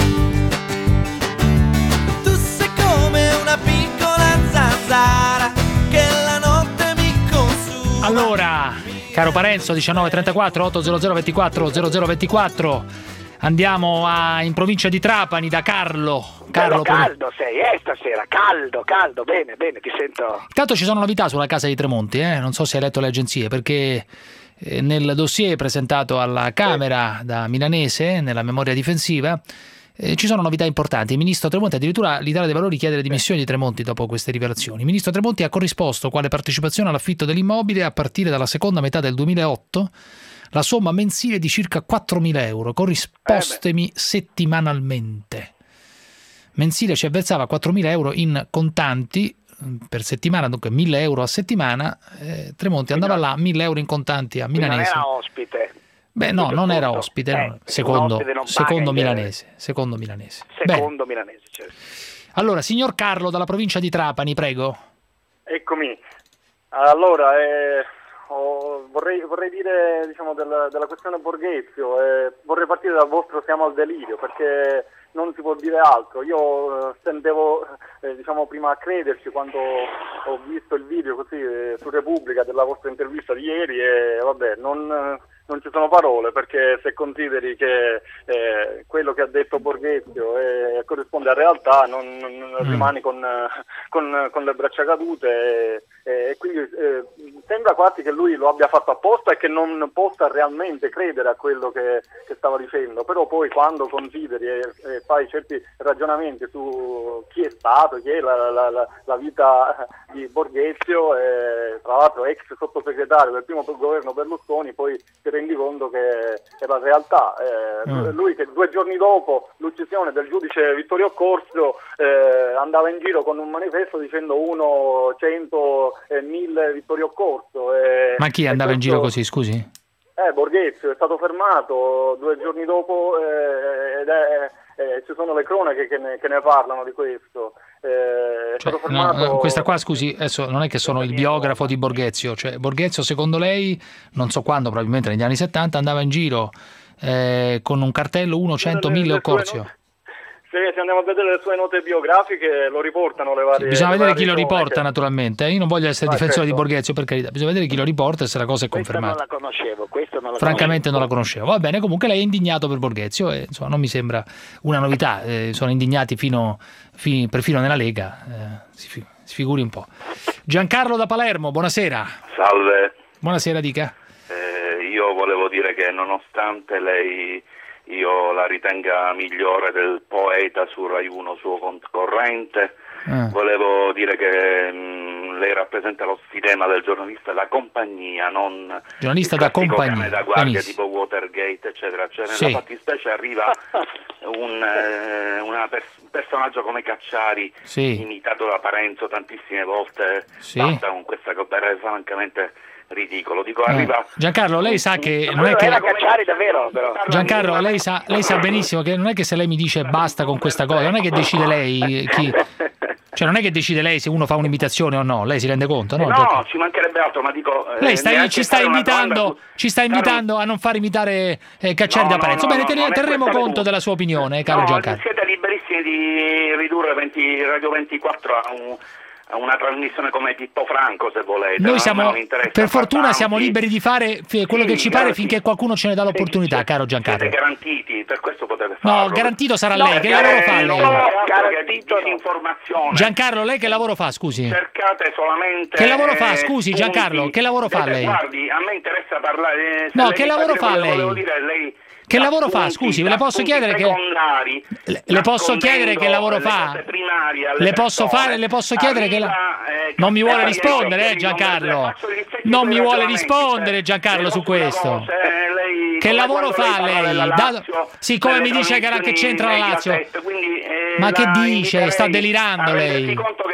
Tu sei come una piccola zanzara che la notte mi consuma. Allora, caro Parenzo, diciannove e trentaquattro, ottocento ventiquattro zero zero ventiquattro, andiamo a, in provincia di Trapani da Carlo. Bello Carlo, caldo sei, eh, stasera, caldo, caldo, bene, bene, ti sento... intanto ci sono novità sulla casa di Tremonti, eh? Non so se hai letto le agenzie, perché eh, nel dossier presentato alla Camera da Milanese, nella memoria difensiva, eh, ci sono novità importanti. Il ministro Tremonti, addirittura l'Italia dei Valori chiede le dimissioni di Tremonti dopo queste rivelazioni. Il ministro Tremonti ha corrisposto quale partecipazione all'affitto dell'immobile a partire dalla seconda metà del duemilaotto la somma mensile di circa quattromila euro, corrispostemi settimanalmente. Mensile ci avversava quattromila euro in contanti per settimana, dunque mille euro a settimana. eh, Tremonti andava là, mille euro in contanti a Quindi non Milanese. era ospite. Beh, no, non era ospite, Eh, no, secondo, un ospite non paga secondo in milanese, secondo milanese. Secondo milanese, certo. Allora, signor Carlo dalla provincia di Trapani, prego. Eccomi. Allora, eh, oh, vorrei, vorrei dire diciamo, del, della questione Borghezio, eh, vorrei partire dal vostro siamo al delirio, perché non si può dire altro. Io eh, tendevo eh, diciamo, prima a crederci quando ho visto il video così eh, su Repubblica della vostra intervista di ieri e vabbè, non... Eh, non ci sono parole, perché se consideri che eh, quello che ha detto Borghezio eh, corrisponde a realtà, non, non mm. rimani con, con, con le braccia cadute e, e quindi eh, sembra quasi che lui lo abbia fatto apposta e che non possa realmente credere a quello che, che stava dicendo, però poi quando consideri e, e fai certi ragionamenti su chi è stato, chi è la, la, la, la vita di Borghezio, eh, tra l'altro ex sottosegretario del primo governo Berlusconi, poi si rendi conto che è la realtà. Eh, mm. Lui che due giorni dopo l'uccisione del giudice Vittorio Occorsio eh, andava in giro con un manifesto dicendo uno, cento, eh, mille Vittorio Occorsio. Eh, Ma chi andava questo... in giro così, scusi? Eh, Borghezio è stato fermato due giorni dopo eh, ed è... Eh, ci sono le cronache che ne, che ne parlano di questo. Eh, è cioè, stato fermato... no, questa qua, scusi, adesso non è che sono il biografo di Borghezio, cioè Borghezio secondo lei, non so quando, probabilmente negli anni settanta, andava in giro eh, con un cartello uno, cento, mille Occorsio. Se, se andiamo a vedere le sue note biografiche lo riportano le varie... Sì, bisogna le vedere varie chi lo riporta che... naturalmente, io non voglio essere ah, difensore certo. di Borghezio, per carità, bisogna vedere chi lo riporta e se la cosa è confermata. Questa non la conoscevo, questo non la Francamente conoscevo. non la conoscevo. Va bene, comunque lei è indignato per Borghezio e insomma non mi sembra una novità, eh, sono indignati fino, fino perfino nella Lega, eh, si, fi, si figuri un po'. Giancarlo da Palermo, buonasera. Salve. Buonasera, dica. Eh, io volevo dire che nonostante lei... io la ritenga migliore del poeta su Rai uno suo concorrente, eh. volevo dire che mh, lei rappresenta lo stilema del giornalista da compagnia, non giornalista da compagnia, da guardia tipo Watergate eccetera eccetera. Sì. Nella fattispecie arriva un, eh, una pers- un personaggio come Cacciari, sì. imitato da Parenzo tantissime volte, sì. basta con questa cosa, era francamente ridicolo. Dico, arriva... eh. Giancarlo, lei sa che non è che Cacciari davvero, però. Giancarlo, lei sa, lei sa benissimo che non è che se lei mi dice basta con questa cosa, non è che decide lei chi... Cioè non è che decide lei se uno fa un'imitazione o no, lei si rende conto, no? No, Giancarlo? ci mancherebbe altro, ma dico... Lei sta, eh, ci sta invitando, ci sta invitando a non far imitare eh, Cacciari no, da Parenzo. no, Bene, no, ten- terremo conto punto. della sua opinione, caro no, Giancarlo. Siete liberissimi di ridurre venti, Radio ventiquattro a un... una trasmissione come Pippo Franco, se volete. Noi no? siamo, per fortuna siamo liberi di fare quello sì, che ci pare garantiti. finché qualcuno ce ne dà l'opportunità, sì, caro Giancarlo. Siete garantiti, per questo potete farlo. No, garantito sarà no, lei, che lavoro fa lei? No, garantito disinformazione. Giancarlo, lei che lavoro fa, scusi? Cercate solamente... Che lavoro fa, eh, scusi punti. Giancarlo, che lavoro fa lei? Guardi, a me interessa parlare... Eh, no, che lavoro fa lei? Volevo dire, lei... Che lavoro fa? Scusi, le posso chiedere che le, le posso chiedere che lavoro fa? Le posso fare, le posso chiedere che la... Non mi vuole rispondere, eh, Giancarlo. Non mi vuole rispondere Giancarlo su questo. Che lavoro fa lei? Da... Sì, come mi dice che, che c'entra la Lazio? Ma che dice? Sta delirando lei?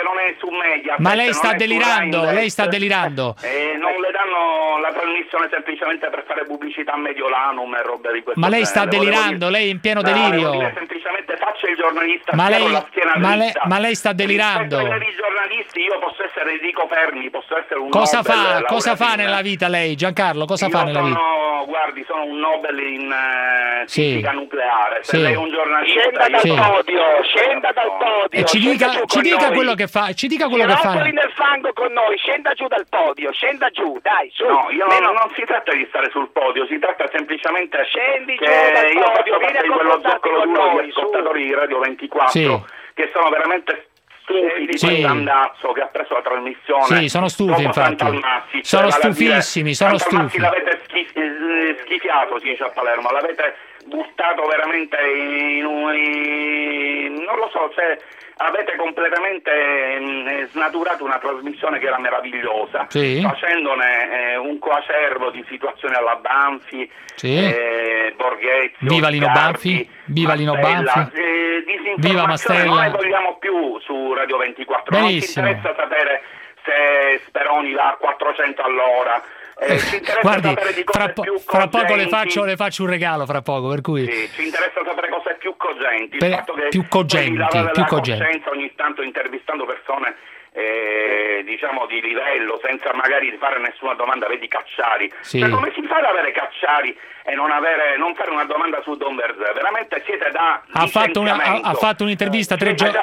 Ma lei sta delirando, lei sta delirando. Non le danno la trasmissione semplicemente per fare pubblicità a Mediolanum e robe di questo. Ma lei sta delirando, lei è in pieno delirio. No, semplicemente faccia il giornalista, ma lei, la schiena ma, lei, dritta. ma lei sta delirando. Per i giornalisti io posso essere Enrico Fermi, posso essere un cosa Nobel, fa? Cosa fa nella vita lei, Giancarlo? Cosa io fa nella sono, vita? Guardi, sono un Nobel in uh, sì. fisica nucleare. Se sì. lei è un giornalista, scenda dal sì. podio, scenda dal podio. E ci dica, ci dica quello che fa, ci dica quello che fa. nel fango con noi, scenda giù dal podio, scenda giù, dai, su. No, io Meno... non, non si tratta di stare sul podio, si tratta semplicemente scendi che giù dal io podio, faccio parte di quello zoccolo duro di ascoltatori di Radio ventiquattro sì. che sono veramente stufi di sì. questo andazzo che ha preso la trasmissione. Sì, sono stufi infatti. Massi, sono cioè, stufissimi, sono stufi. L'avete schif- schifiato, si dice a Palermo, l'avete buttato veramente in un... In, non lo so, cioè avete completamente mh, snaturato una trasmissione che era meravigliosa, sì. facendone eh, un coacervo di situazioni alla Banfi, sì. eh, Borghezio, viva Lino Banfi, viva Lino Banfi, eh, viva Mastella. Non ne vogliamo più su Radio ventiquattro. Benissimo. Non ci interessa sapere se Speroni va a quattrocento all'ora, Eh, ci interessa Guardi, sapere di cose fra, po- più fra poco le cogenti. faccio, le faccio un regalo, fra poco, per cui... Sì, ci interessa sapere cose più cogenti. Per- Il fatto che più cogenti, poi lavare più la cogenti. coscienza ogni tanto intervistando persone eh, diciamo di livello, senza magari fare nessuna domanda, vedi Cacciari. Sì. Cioè, come si fa ad avere Cacciari e non, avere, non fare una domanda su Don Verzé? Veramente siete da Ha fatto, una, ha, ha fatto un'intervista tre giorni...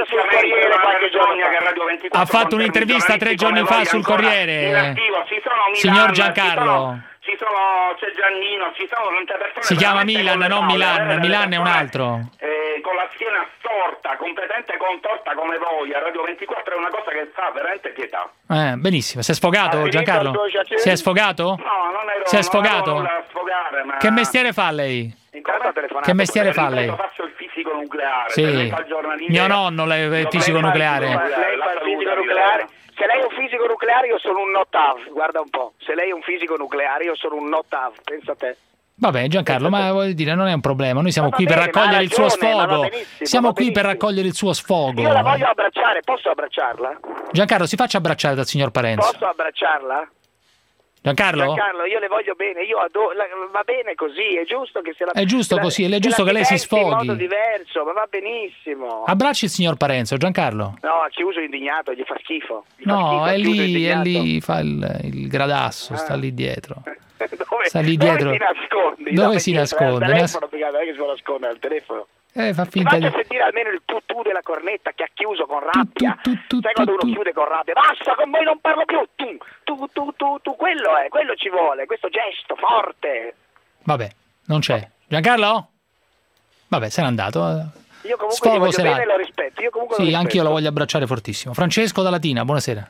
Ha fatto un'intervista tre giorni fa sul Corriere. Signor Giancarlo. Ci sono, c'è Giannino, ci sono tante persone. Si chiama veramente Milan, con le non palle, Milan. avere Milan delle è un persone, altro. eh, con la schiena storta, completamente contorta come voi, a Radio ventiquattro è una cosa che fa veramente pietà. Eh, benissimo. Si è sfogato, Ah, Giancarlo? finito, Si è sfogato? No, non ero, Si è non sfogato? ero nulla a sfogare, ma... Che mestiere fa lei? Che mestiere fa lei? Faccio il fisico nucleare. Sì. Se lei fa il giornalista- Mio nonno è Lo fisico prenda nucleare. il fisico Lei fa il fisico nucleare. Se lei è un fisico nucleare io sono un notav, guarda un po'. Se lei è un fisico nucleare io sono un notav, pensa a te. Vabbè, Giancarlo, ma voglio dire, non è un problema. Noi siamo Ma va qui per bene, ma raccogliere ha il suo ragione, ma va sfogo. benissimo, Siamo va qui per benissimo. raccogliere il suo sfogo. Io la voglio abbracciare, posso abbracciarla? Giancarlo, si faccia abbracciare dal signor Parenzo. Posso abbracciarla? Giancarlo? Giancarlo, io le voglio bene, io adoro, la- va bene così, è giusto che se la È giusto la- così, è se giusto la che lei si diventi in sfoghi. modo diverso, ma va benissimo. Abbracci il signor Parenzo, Giancarlo. No, a chiuso indignato, gli fa schifo. Gli fa No, schifo, è a chiuso lì, è indignato. lì, fa il, il gradasso, sta lì dietro. Dove, Sta lì dove dietro. si nascondi? Dove No, si perché nasconde? Al Nas- telefono, perché non è che si può nascondere al telefono. Eh, fa Ti finta faccia di... sentire almeno il tutù della cornetta che ha chiuso con rabbia. Sai quando uno chiude con rabbia? Basta, con voi non parlo più. Tu, tu, tu, tu, tu, quello è, quello ci vuole, questo gesto forte. Vabbè, non c'è. Giancarlo? Vabbè, se n'è andato. Io comunque Sfogo gli voglio serale. bene e lo rispetto. Io comunque lo Sì, rispetto. anch'io lo voglio abbracciare fortissimo. Francesco da Latina, buonasera.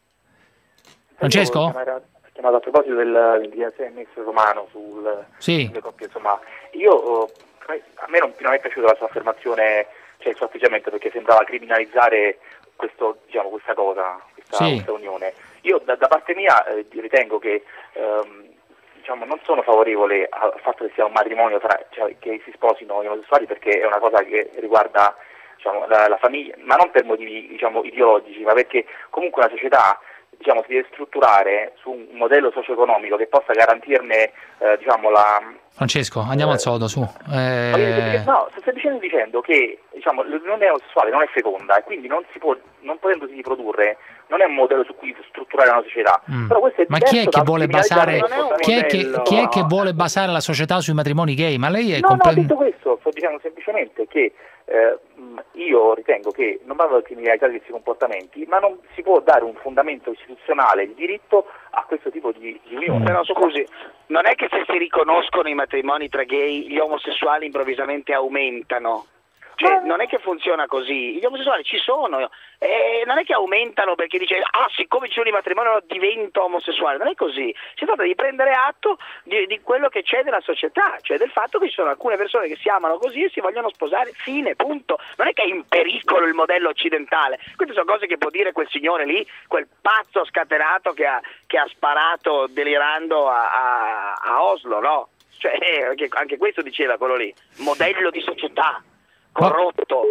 Francesco? Chiamato a proposito del, del D S M S romano sul, Sì. sulle coppie, insomma, io eh, a me non, non è piaciuta la sua affermazione, cioè il suo atteggiamento, perché sembrava criminalizzare questo, diciamo, questa cosa, questa, Sì. questa unione. Io da, da parte mia eh, ritengo che ehm, diciamo, non sono favorevole al fatto che sia un matrimonio tra, cioè, che si sposino gli omosessuali, perché è una cosa che riguarda, diciamo, la, la famiglia, ma non per motivi, diciamo, ideologici, ma perché comunque la società, diciamo, si deve strutturare su un modello socio-economico che possa garantirne, eh, diciamo, la... Francesco, andiamo al sodo, su. Eh, No, sto semplicemente dicendo che, diciamo, l'unione omosessuale non è feconda e quindi non si può, non potendosi riprodurre, non è un modello su cui strutturare una società. Mm. Però questo è Ma chi è diverso che da vuole criminalizzare basare il chi è che, modello. chi è che vuole basare la società sui matrimoni gay? Ma lei è No, no, compre- detto questo, sto dicendo semplicemente che eh, mh, io ritengo che non vanno a criminalizzare questi comportamenti, ma non si può dare un fondamento istituzionale di diritto a questo tipo di, di unione. Però scusi, non è che se si riconoscono i matrimoni tra gay gli omosessuali improvvisamente aumentano. Cioè, non è che funziona così, gli omosessuali ci sono, e non è che aumentano perché dice ah siccome ci sono i matrimoni divento omosessuale, non è così, si tratta di prendere atto di, di quello che c'è nella società, cioè del fatto che ci sono alcune persone che si amano così e si vogliono sposare, fine, punto, non è che è in pericolo il modello occidentale, queste sono cose che può dire quel signore lì, quel pazzo scatenato che ha, che ha sparato delirando a, a, a Oslo, no? Cioè anche, anche questo diceva quello lì, modello di società corrotto.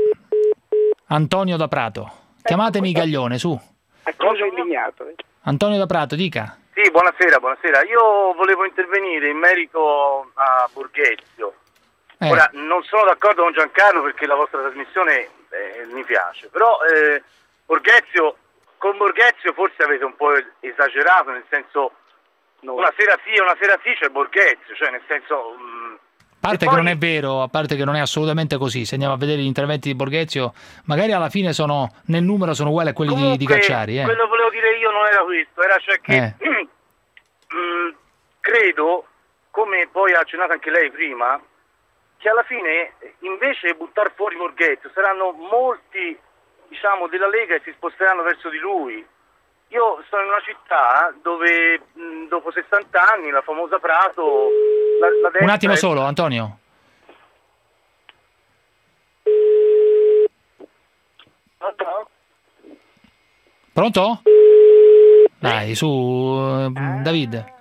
Antonio da Prato. Chiamatemi Gaglione, su. È cosa indignato. Antonio da Prato, dica. Sì, buonasera, buonasera. Io volevo intervenire in merito a Borghezio. Eh. Ora, non sono d'accordo con Giancarlo perché la vostra trasmissione eh, mi piace, però eh, Borghezio, con Borghezio forse avete un po' esagerato, nel senso una sera sì e una sera sì c'è Borghezio, cioè nel senso... mh, A parte che non è vero, a parte che non è assolutamente così. Se andiamo a vedere gli interventi di Borghezio, magari alla fine sono nel numero sono uguali a quelli di, di Cacciari. Eh. Quello che volevo dire io non era questo, era cioè che Eh. mh, credo, come poi ha accennato anche lei prima, che alla fine invece di buttare fuori Borghezio saranno molti, diciamo, della Lega che si sposteranno verso di lui. Io sono in una città dove mh, dopo sessanta anni la famosa Prato, la, la destra Un attimo è- solo, Antonio. Pronto? Dai, su, eh, David.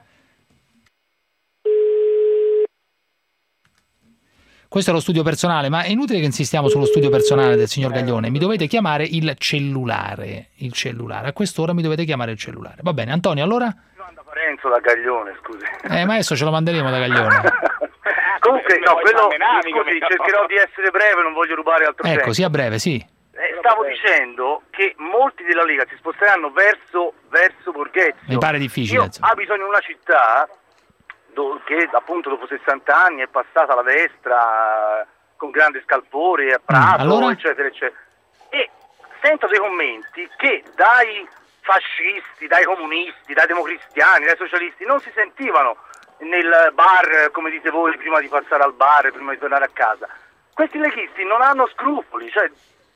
Questo è lo studio personale, ma è inutile che insistiamo sullo studio personale del signor Gaglione. Mi dovete chiamare il cellulare. Il cellulare. A quest'ora mi dovete chiamare il cellulare. Va bene, Antonio, allora? stronzo da Gaglione, scusi. Eh, ma adesso ce lo manderemo da Gaglione. Comunque, no, quello, scusi, cercherò di essere breve, non voglio rubare altro tempo. Ecco, sia breve, sì. Eh, stavo dicendo che molti della Lega si sposteranno verso, verso Borghezio. Mi pare difficile. Io abito in una città do- che appunto dopo sessanta anni è passata alla destra con grande scalpore, a Prato, Mm, allora? eccetera, eccetera. E sento dei commenti che dai fascisti, dai comunisti, dai democristiani, dai socialisti non si sentivano nel bar, come dite voi, prima di passare al bar, prima di tornare a casa. Questi leghisti non hanno scrupoli, cioè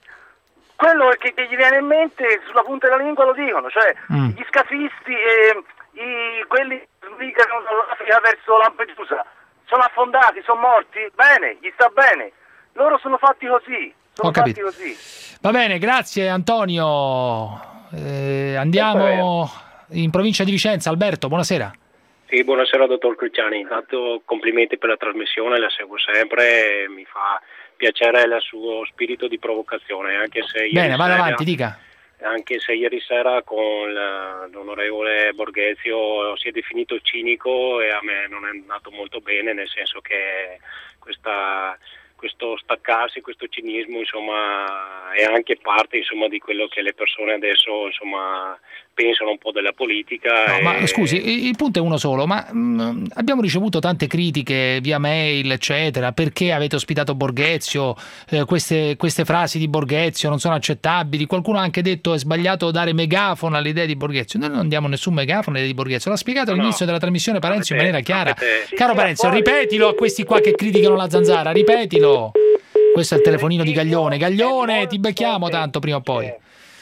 quello che, che gli viene in mente sulla punta della lingua lo dicono, cioè Mm. gli scafisti e i, quelli che sbrigano dall'Africa verso Lampedusa sono affondati, sono morti, bene, gli sta bene, loro sono fatti così, sono Ho fatti capito. così. Va bene, grazie Antonio. Eh, andiamo in provincia di Vicenza. Alberto, buonasera. Sì, buonasera dottor Cruciani, intanto complimenti per la trasmissione, la seguo sempre e mi fa piacere il suo spirito di provocazione, anche se ieri Bene, vada sera, avanti, dica. anche se ieri sera con la- l'onorevole Borghezio si è definito cinico e a me non è andato molto bene, nel senso che questa, questo staccarsi, questo cinismo insomma è anche parte insomma di quello che le persone adesso insomma pensano un po' della politica. No, e- ma scusi, il punto è uno solo, ma mh, abbiamo ricevuto tante critiche via mail, eccetera, perché avete ospitato Borghezio, eh, queste, queste frasi di Borghezio non sono accettabili, qualcuno ha anche detto è sbagliato dare megafono all'idea di Borghezio. Noi non diamo nessun megafono all'idea di Borghezio, l'ha spiegato all'inizio della trasmissione Parenzo in maniera chiara. avete- Caro Parenzo, ripetilo a questi qua che criticano la zanzara, ripetilo. Questo è il telefonino di Gaglione. Gaglione, ti becchiamo tanto prima o poi.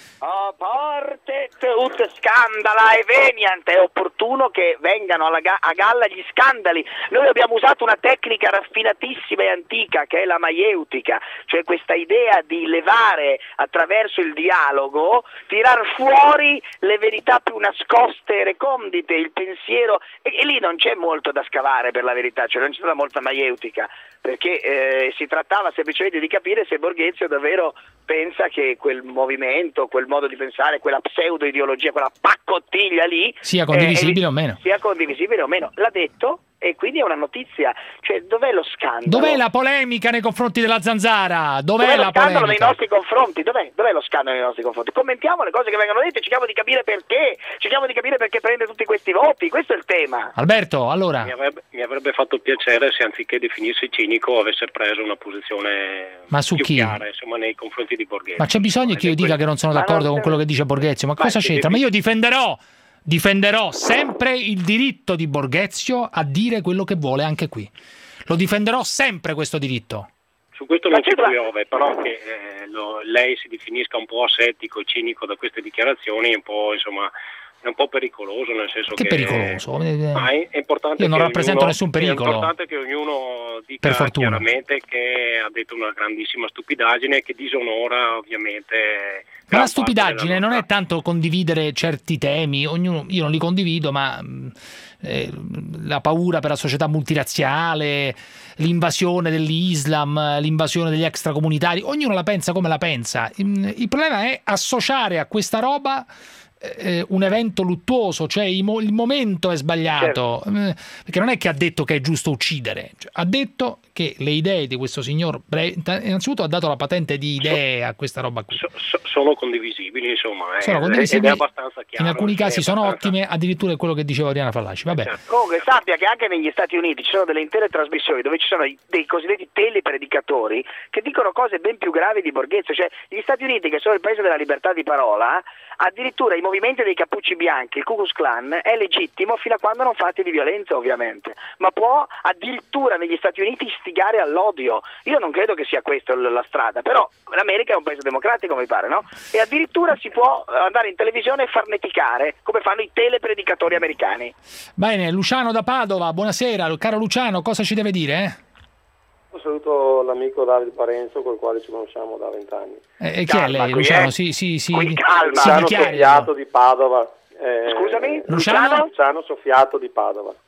A parte ut scandala e veniant, è opportuno che vengano alla ga- a galla gli scandali. Noi abbiamo usato una tecnica raffinatissima e antica che è la maieutica, cioè questa idea di levare attraverso il dialogo, tirar fuori le verità più nascoste e recondite, il pensiero, e, e lì non c'è molto da scavare per la verità, cioè non c'è stata molta maieutica, perché eh, si trattava semplicemente di capire se Borghezio davvero pensa che quel movimento, quel modo di pensare, quella pseudo ideologia, quella paccottiglia lì Sia condivisibile eh, o meno. sia condivisibile o meno. L'ha detto e quindi è una notizia. Cioè, dov'è lo scandalo? Dov'è la polemica nei confronti della zanzara? Dov'è, Dov'è lo la scandalo nei polemica? nostri confronti? Dov'è? Dov'è lo scandalo nei nostri confronti? Commentiamo le cose che vengono dette, cerchiamo di capire perché, cerchiamo di capire perché prende tutti questi voti, questo è il tema. Alberto, allora. Mi avrebbe, mi avrebbe fatto piacere se anziché definirsi cinico avesse preso una posizione Ma su più chi? chiara insomma, nei confronti di Borghezio. Ma c'è bisogno che io dica che non sono d'accordo con quello che dice Borghezio? Ma cosa c'entra? Ma io difenderò, difenderò sempre il diritto di Borghezio a dire quello che vuole anche qui. Lo difenderò sempre questo diritto. Su questo non ci piove, però che eh, lo- lei si definisca un po' asettico e cinico da queste dichiarazioni è un po', insomma, è un po' pericoloso, nel senso Che che... pericoloso? Eh, Ma è, è importante Io non che rappresento ognuno- nessun pericolo. È importante che ognuno dica Per fortuna. chiaramente che ha detto una grandissima stupidaggine che disonora ovviamente... Ma la gran parte stupidaggine della non è tanto condividere certi temi, ognuno, io non li condivido, ma mh, eh, la paura per la società multiraziale, l'invasione dell'Islam, l'invasione degli extracomunitari, ognuno la pensa come la pensa. Il, il problema è associare a questa roba eh, un evento luttuoso, cioè il, mo- il momento è sbagliato, eh, perché non è che ha detto che è giusto uccidere, cioè, ha detto che le idee di questo signor Bre- innanzitutto ha dato la patente di idee a questa roba qui. So- sono condivisibili, insomma, eh, Sono ed è- condivisibili, ed è abbastanza chiaro. in alcuni casi è sono abbastanza- ottime, addirittura è quello che diceva Oriana Fallaci. Vabbè. Comunque sappia che anche negli Stati Uniti ci sono delle intere trasmissioni dove ci sono i- dei cosiddetti telepredicatori che dicono cose ben più gravi di Borghezio, cioè gli Stati Uniti, che sono il paese della libertà di parola, addirittura i movimenti dei cappucci bianchi, il Ku Klux Klan, è legittimo fino a quando non fa atti di violenza ovviamente, ma può addirittura negli Stati Uniti istigare all'odio. Io non credo che sia questa l- la strada, però l'America è un paese democratico mi pare, no? E addirittura si può andare in televisione e farneticare come fanno i telepredicatori americani. Bene, Luciano da Padova, buonasera. Caro Luciano, cosa ci deve dire? Eh? Un saluto l'amico Davide Parenzo, col quale ci conosciamo da vent'anni. E, e chi è lei, Luciano? Sì, sì, sì. Si Luciano dichiari. Soffiato di Padova. Eh, Scusami? Luciano? Luciano Soffiato di Padova.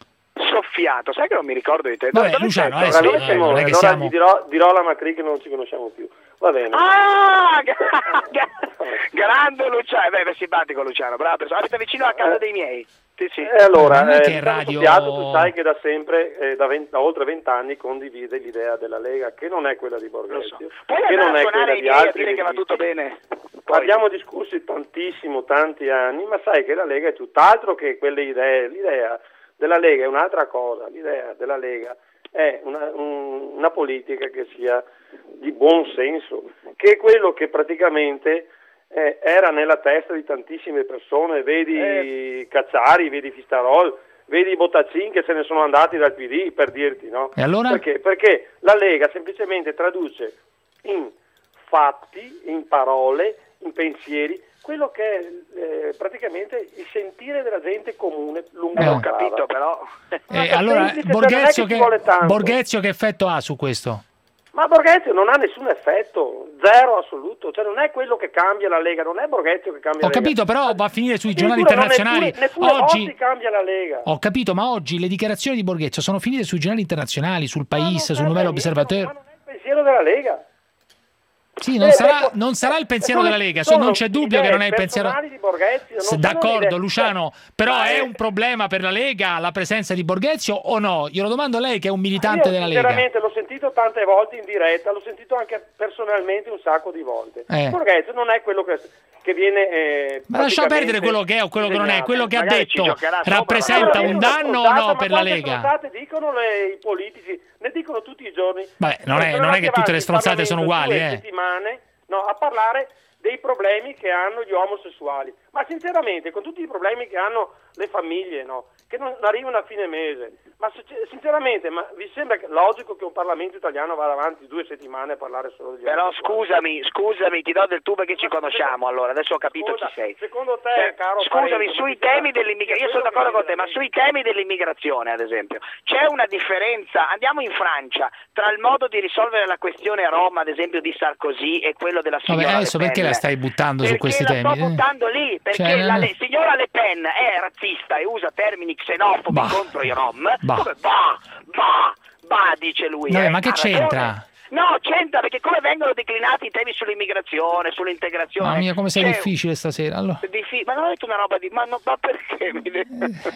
soffiato, sai che non mi ricordo di te. Vabbè, Dove Luciano, sei? adesso Allora, eh, non è che allora siamo... gli dirò, dirò alla Macri che non ci conosciamo più. Va bene. Ah, grande Luciano, beh, è simpatico Luciano, brava persona, abita vicino alla casa dei miei. Sì, sì. E allora, non è eh, che Luciano radio- Soffiato, tu sai che da sempre, eh, da, venti, da oltre vent'anni, condivide l'idea della Lega, che non è quella di Borghezio, Puoi che andare non a è suonare quella i di miei a altri dire che va leghisti. tutto bene? Abbiamo discussi tantissimo, tanti anni, ma sai che la Lega è tutt'altro che quelle idee. L'idea della Lega è un'altra cosa. L'idea della Lega è una, un, una politica che sia di buon senso, che è quello che praticamente eh, era nella testa di tantissime persone. Vedi Eh. Cacciari, vedi Fistarol, vedi Bottacin che se ne sono andati dal P D, per dirti, no? E allora? Perché? Perché la Lega semplicemente traduce in fatti, in parole, in pensieri, quello che è eh, praticamente il sentire della gente comune lungo Eh. la Ho strada. capito, però. Eh, allora, semplice, cioè, non è Borghezio, che ci che, vuole tanto. Borghezio che effetto ha su questo? Ma Borghezio non ha nessun effetto, zero assoluto, cioè non è quello che cambia la Lega, non è Borghezio che cambia Ho la Lega. capito, però va a finire sui giornali Addirittura non internazionali. Neppure, neppure Oggi Bossi cambia la Lega. Ho capito, ma oggi le dichiarazioni di Borghezio sono finite sui giornali internazionali, sul País, sul serve Nouvel a niente, Observateur. ma non è il pensiero della Lega. Sì, non Eh, sarà, ecco, non sarà il pensiero sono- della Lega, se sono non c'è dubbio che idee non è il pensiero. personali di Borghezio, non Se- sono D'accordo, idee- Luciano, però è un problema per la Lega la presenza di Borghezio o no? Glielo domando a lei che è un militante Io della Lega. sinceramente l'ho sentito tante volte in diretta, l'ho sentito anche personalmente un sacco di volte. Eh. Borghezio non è quello che, che viene eh, Ma lascia praticamente perdere quello che è o quello che non è, disegnato. quello che ha Magari ci detto giocherà sopra, rappresenta ma un una danno o stronzata, no ma per la quante Lega? stronzate dicono le- i politici, ne dicono tutti i giorni. Vabbè, non è, non è che tutte le stronzate sono uguali, due eh. settimane, no, a parlare dei problemi che hanno gli omosessuali, ma sinceramente con tutti i problemi che hanno le famiglie, no, che non arrivano a fine mese, ma sinceramente ma vi sembra logico che un Parlamento italiano vada avanti due settimane a parlare solo degli Però omosessuali? scusami, scusami, ti do del tu perché ci conosciamo, allora, adesso ho capito Scusa, chi sei. Secondo te, Cioè, caro scusami, Parenzo, sui perché- temi dell'immigrazione, io sono d'accordo con te, ma sui temi dell'immigrazione, ad esempio, c'è una differenza, andiamo in Francia, tra il modo di risolvere la questione Roma, ad esempio, di Sarkozy e quello della signora Vabbè, adesso Le Pen. perché la stai buttando su questi Perché la temi? sto buttando lì, perché Cioè, la non- le- signora Le Pen è razzista e usa termini xenofobi Bah. contro i Rom, Bah. come bah, bah, bah, dice lui. Vabbè, eh, ma che ha ragione. c'entra? No, c'entra perché come vengono declinati i temi sull'immigrazione, sull'integrazione. Mamma mia, come sei c'è- difficile stasera. Allora. diffi- ma non ho detto una roba di... Ma, no, ma perché? mi de-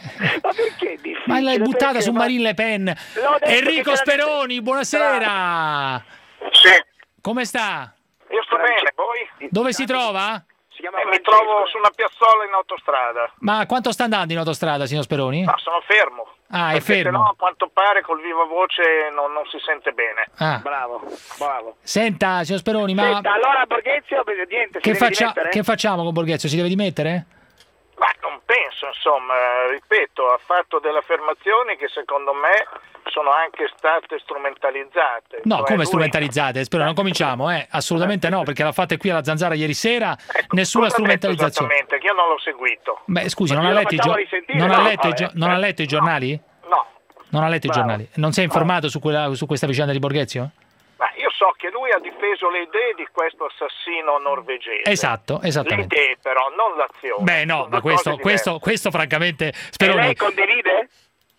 ma perché è difficile? Ma l'hai buttata Perché? su Ma- Marine Le Pen. L'ho detto Enrico che c'era- Speroni, buonasera. Sì, Come sta? io sto bene, voi? Dove si trova? Si chiama Eh, mi Francesco. trovo su una piazzola in autostrada. Ma quanto sta andando in autostrada, signor Speroni? No, sono fermo. Ah, è perché fermo. sennò a quanto pare col viva voce non, non si sente bene. Ah. Bravo, bravo. Senta, signor Speroni, ma Senta, allora Borghezio, beh, niente, si che, deve faccia- dimettere? che facciamo con Borghezio? Si deve dimettere? Ma non penso, insomma, ripeto, ha fatto delle affermazioni che secondo me sono anche state strumentalizzate. No, Cioè, come lui- strumentalizzate? Spero non cominciamo, eh? Assolutamente no, perché l'ha fatta qui alla Zanzara ieri sera, Ecco, nessuna cosa ha detto strumentalizzazione. esattamente? Che io non l'ho seguito. Beh, scusi, Ma non ha glielo letto i, facciamo gio- risentire? non ha No, letto i vabbè, gio- non ha eh, letto i giornali? No. Non ha letto i Bravo. giornali? Non si è informato su, quella- su questa vicenda di Borghezio? Ma io so che lui ha difeso le idee di questo assassino norvegese. Esatto, Le esattamente. idee però, non l'azione. Beh, no, Sono ma due questo, cose questo, diverse. questo francamente, E Speroni, lei condivide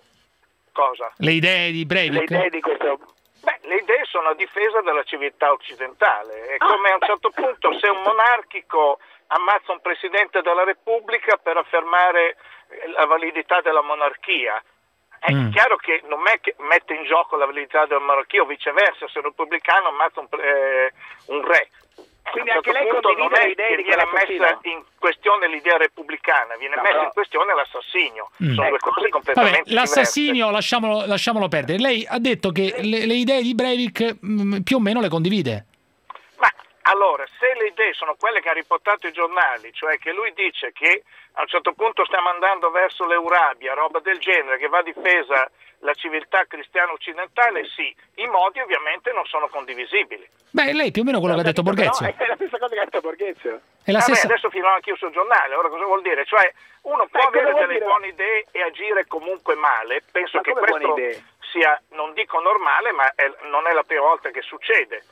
Cosa? le idee di le Breivik? idee di questo... Beh, le idee sono a difesa della civiltà occidentale. È Ah, come a un certo punto se un monarchico ammazza un presidente della Repubblica per affermare eh, la validità della monarchia. È Mm. chiaro che non è che mette in gioco la validità della monarchia o viceversa, se un repubblicano ammazza un, pre- eh, un re. Quindi A un anche certo lei punto condivide non è le idee che di viene quell'assassino? messa in questione l'idea repubblicana, viene No, messa però- in questione l'assassinio. Mm. Sono due Ecco, cose sì. completamente Vabbè, diverse. l'assassinio lasciamolo, lasciamolo perdere. Lei ha detto che le, le idee di Breivik mh, più o meno le condivide. Ma allora, se le idee sono quelle che ha riportato i giornali, cioè che lui dice che a un certo punto stiamo andando verso l'Eurabia, roba del genere, che va difesa la civiltà cristiana occidentale, sì, i modi ovviamente non sono condivisibili. Beh, lei più o meno quello che ha detto Borghezio. No, è la stessa cosa che ha detto Borghezio. È la Vabbè, stessa. adesso firmo anche io sul giornale, ora cosa vuol dire? Cioè, uno può Beh, cosa avere vuol delle dire? buone idee e agire comunque male, penso Ma che come buone questo idee? sia, non dico normale, ma è- non è la prima volta che succede.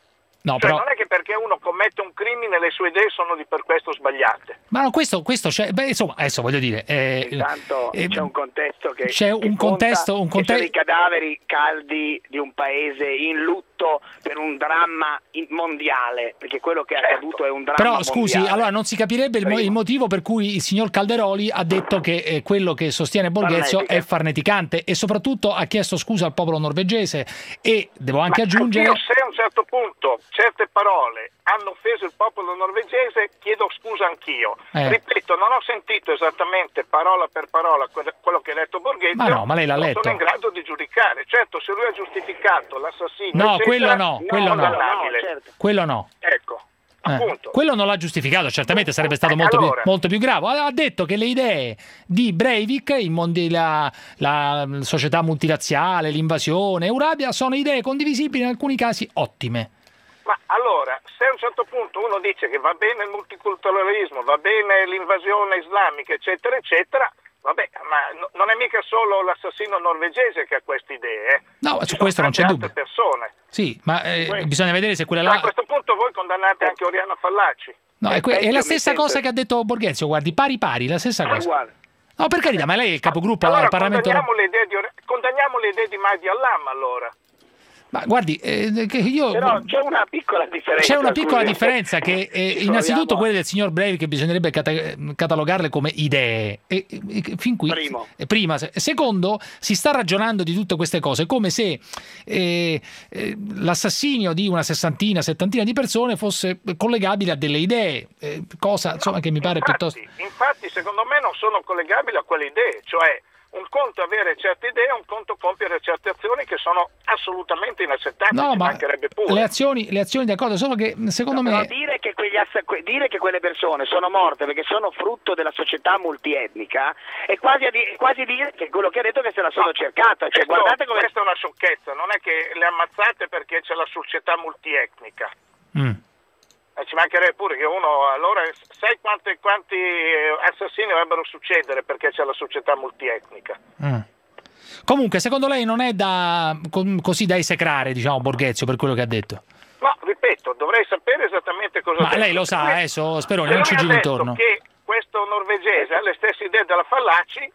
No, cioè, però... non è che perché uno commette un crimine le sue idee sono di per questo sbagliate. Ma no, questo, questo c'è, beh, insomma, adesso voglio dire... Eh, Intanto eh, c'è un contesto che c'è un che contesto, conta, un conte- che sono i cadaveri caldi di un paese in lutto per un dramma in- mondiale, perché quello che è certo. accaduto è un dramma Però mondiale. scusi, allora non si capirebbe il, mo- il motivo per cui il signor Calderoli ha detto che eh, quello che sostiene Borghezio Farnetica. è farneticante e soprattutto ha chiesto scusa al popolo norvegese e devo anche Ma aggiungere... io, se a un certo punto certe parole hanno offeso il popolo norvegese, chiedo scusa anch'io. Eh. Ripeto, non ho sentito esattamente parola per parola que- quello che ha detto Borghezio, Ma no, ma lei l'ha non letto. sono in grado di giudicare. Certo, se lui ha giustificato l'assassino, No, eccetera, quello no, quello no. condannabile. certo. Quello no. Ecco, Eh, appunto. quello non l'ha giustificato, certamente sarebbe stato Eh, molto, allora. più, molto più grave. Ha detto che le idee di Breivik, il mondi- la, la società multilaziale, l'invasione, Eurabia, sono idee condivisibili, in alcuni casi ottime. Ma allora, se a un certo punto uno dice che va bene il multiculturalismo, va bene l'invasione islamica, eccetera, eccetera, vabbè, ma no- non è mica solo l'assassino norvegese che ha queste idee, eh. No, Ci su sono questo non c'è tante dubbio. altre persone. Sì, ma eh, Questo. bisogna vedere se quella Ma a là... questo punto voi condannate anche Oriana Fallaci. No, è, que- è Peggio la mi stessa sento- cosa che ha detto Borghezio, guardi, pari pari, la stessa cosa. Uguale. No, per carità, ma lei è il capogruppo Allora al Parlamento condanniamo europeo. le idee di, Ori- condanniamo le idee di Mahdi Allam, allora. Ma guardi, eh, che io... Però c'è una piccola differenza. C'è una piccola scusi. differenza che eh, Ci innanzitutto troviamo- quelle del signor Breivik che bisognerebbe cata- catalogarle come idee e, e- e fin qui Primo. eh, prima se- secondo si sta ragionando di tutte queste cose come se eh, eh, l'assassinio di una sessantina settantina di persone fosse collegabile a delle idee, eh, cosa insomma che mi pare Infatti, piuttosto infatti, secondo me non sono collegabili a quelle idee, cioè un conto avere certe idee, un conto compiere certe azioni che sono assolutamente inaccettabili, no, ci ma mancherebbe pure. le azioni, le azioni d'accordo, solo che secondo No, me però dire che, quegli ass- que- dire che quelle persone sono morte perché sono frutto della società multietnica è quasi, a di- è quasi dire che quello che ha detto è che se la sono cercata. Cioè, Questo- guardate come... Questa è una sciocchezza, non è che le ammazzate perché c'è la società multietnica. mm. Eh, ci mancherebbe pure che uno, allora, sai quanti, quanti eh, assassini dovrebbero succedere perché c'è la società multietnica? Mm. Comunque, secondo lei non è da co- così da esecrare, diciamo, Borghezio per quello che ha detto? No, ripeto, dovrei sapere esattamente cosa Ma ha detto. lei lo sa, Se- adesso Speroni, se non lui ci ha giri detto intorno. che questo norvegese ha le stesse idee della Fallaci,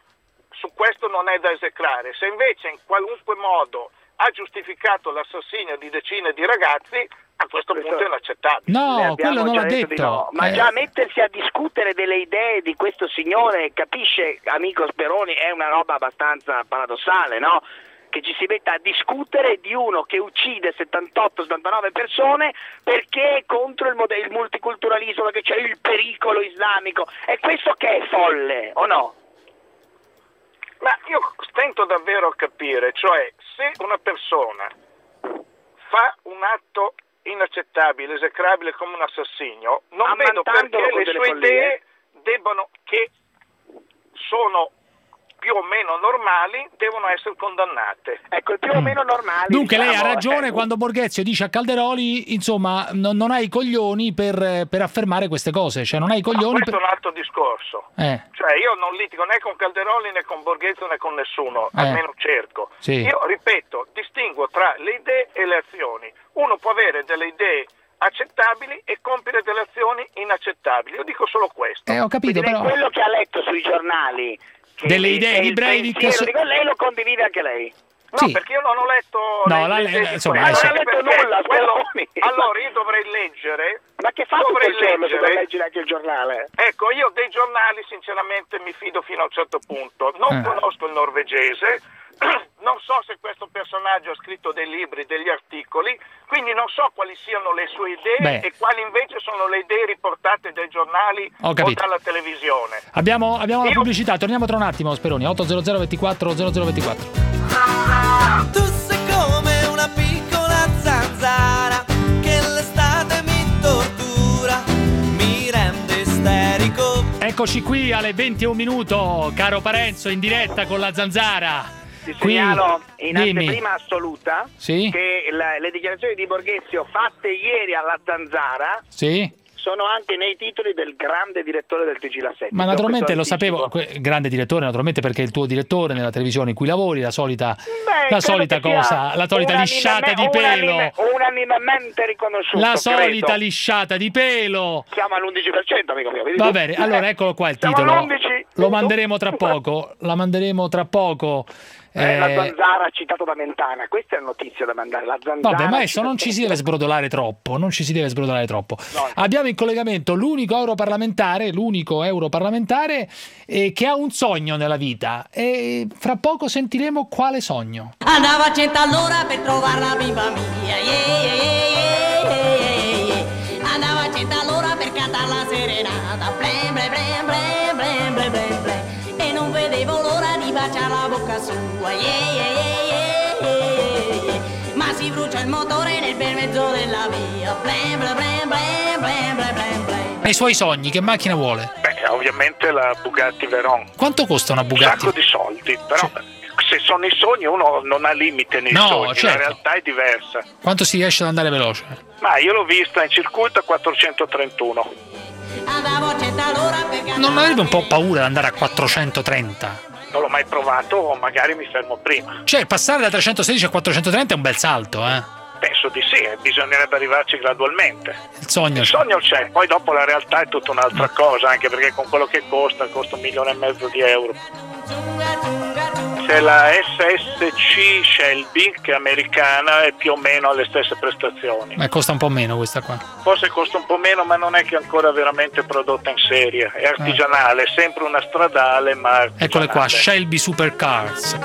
su questo non è da esecrare. Se invece in qualunque modo ha giustificato l'assassinio di decine di ragazzi, a questo punto è inaccettabile. No, Le abbiamo quello non già l'ha detto di detto. no. Ma Eh, già mettersi a discutere delle idee di questo signore, capisce, amico Speroni, è una roba abbastanza paradossale, no? Che ci si metta a discutere di uno che uccide settantotto settantanove persone perché è contro il, mode- il multiculturalismo, perché c'è il pericolo islamico. È questo che è folle, o no? Ma io stento davvero a capire, cioè se una persona fa un atto inaccettabile, esecrabile come un assassinio, non vedo Ammantandolo perché con le delle sue follie. idee debbano, che sono più o meno normali, devono essere condannate. Ecco, il più o meno normali. Dunque lei ha diciamo, ragione eh, quando Borghezio dice a Calderoli, insomma, non, non hai i coglioni per, per affermare queste cose, cioè non hai i Ma coglioni questo per... è un altro discorso. Eh, Cioè io non litigo né con Calderoli né con Borghezio né con nessuno, Eh. almeno cerco. Sì. Io ripeto, distingo tra le idee e le azioni. Uno può avere delle idee accettabili e compiere delle azioni inaccettabili. Io dico solo questo. eh, ho capito, quindi lei però... quello che ha letto sui giornali, che Delle che idee è di il Breivik pensiero so- di quel- lei lo condivide anche lei. No, Sì. perché io non ho letto No, le, la- le idee di insomma, quello. adesso- Non ha letto Perché nulla, quello- Speroni. Allora io dovrei leggere. Ma che fa tutto dovrei il giorno se leggere- non leggi anche il giornale? Ecco, io dei giornali sinceramente mi fido fino a un certo punto. Non Eh. conosco il norvegese, non so se questo personaggio ha scritto dei libri, degli articoli, quindi non so quali siano le sue idee Beh. e quali invece sono le idee riportate dai giornali Ho o capito. dalla televisione. Abbiamo, abbiamo la Io- pubblicità, torniamo tra un attimo Speroni, otto zero zero ventiquattro zero zero ventiquattro. Tu sei come una piccola zanzara che l'estate mi tortura, mi rende isterico. Eccoci qui alle venti e un minuto, caro Parenzo, in diretta con la Zanzara. Ti Qui- segnalo in dimmi. anteprima assoluta Sì? che la- le dichiarazioni di Borghezio fatte ieri alla Zanzara Sì? sono anche nei titoli del grande direttore del T G La sette. Ma naturalmente lo sapevo, grande direttore, naturalmente perché è il tuo direttore nella televisione in cui lavori, la solita, Beh, la solita cosa, la solita lisciata di pelo. Unanime, unanimemente riconosciuto. La solita credo. lisciata di pelo. Siamo all'undici per cento, amico mio. Va bene, allora eccolo qua il Siamo titolo. all'undici. Lo manderemo tra poco, la manderemo tra poco. Eh, la Eh, zanzara citato da Mentana, questa è la notizia da mandare. La zanzara Vabbè, maestro, non citata- ci si deve sbrodolare troppo, non ci si deve sbrodolare troppo. No. Abbiamo in collegamento l'unico europarlamentare, l'unico europarlamentare eh, che ha un sogno nella vita e fra poco sentiremo quale sogno. Andavo a cento all'ora per trovare la bimba mia, yeah, yeah, yeah, yeah, yeah. Andavo a cento all'ora per cantare la serenata, blem, blem, blem, blem, blem, blem, blem, blem. E non vedevo l'ora di baciare la bocca sua, yeah, yeah, yeah, yeah, yeah, yeah. Ma si brucia il motore nel bel mezzo della via, blem, blem, blem, blem, blem, blem, blem, blem. E i suoi sogni, che macchina vuole? Beh, ovviamente la Bugatti Veyron. Quanto costa una Un Bugatti? sacco di soldi, però se sono i sogni uno non ha limite nei No, sogni, certo. la realtà è diversa. Quanto si riesce ad andare veloce? Ma io l'ho vista in circuito a quattrocentotrentuno. Andavo a cento all'ora per cantare. Non avrebbe un po' paura di andare a quattrocentotrenta? Non l'ho mai provato, magari mi fermo prima. Cioè, passare da trecentosedici a quattrocentotrenta è un bel salto, eh? Penso di sì, eh, bisognerebbe arrivarci gradualmente. Il sogno Il c'è. sogno c'è, poi dopo la realtà è tutta un'altra cosa, anche perché con quello che costa, costa un milione e mezzo di euro. C'è la S S C Shelby, che è americana e più o meno ha le stesse prestazioni. Ma costa un po' meno questa qua. Forse costa un po' meno, ma non è che è ancora veramente prodotta in serie, è artigianale, è sempre una stradale, ma artigianale. Eccole qua, Shelby Supercars.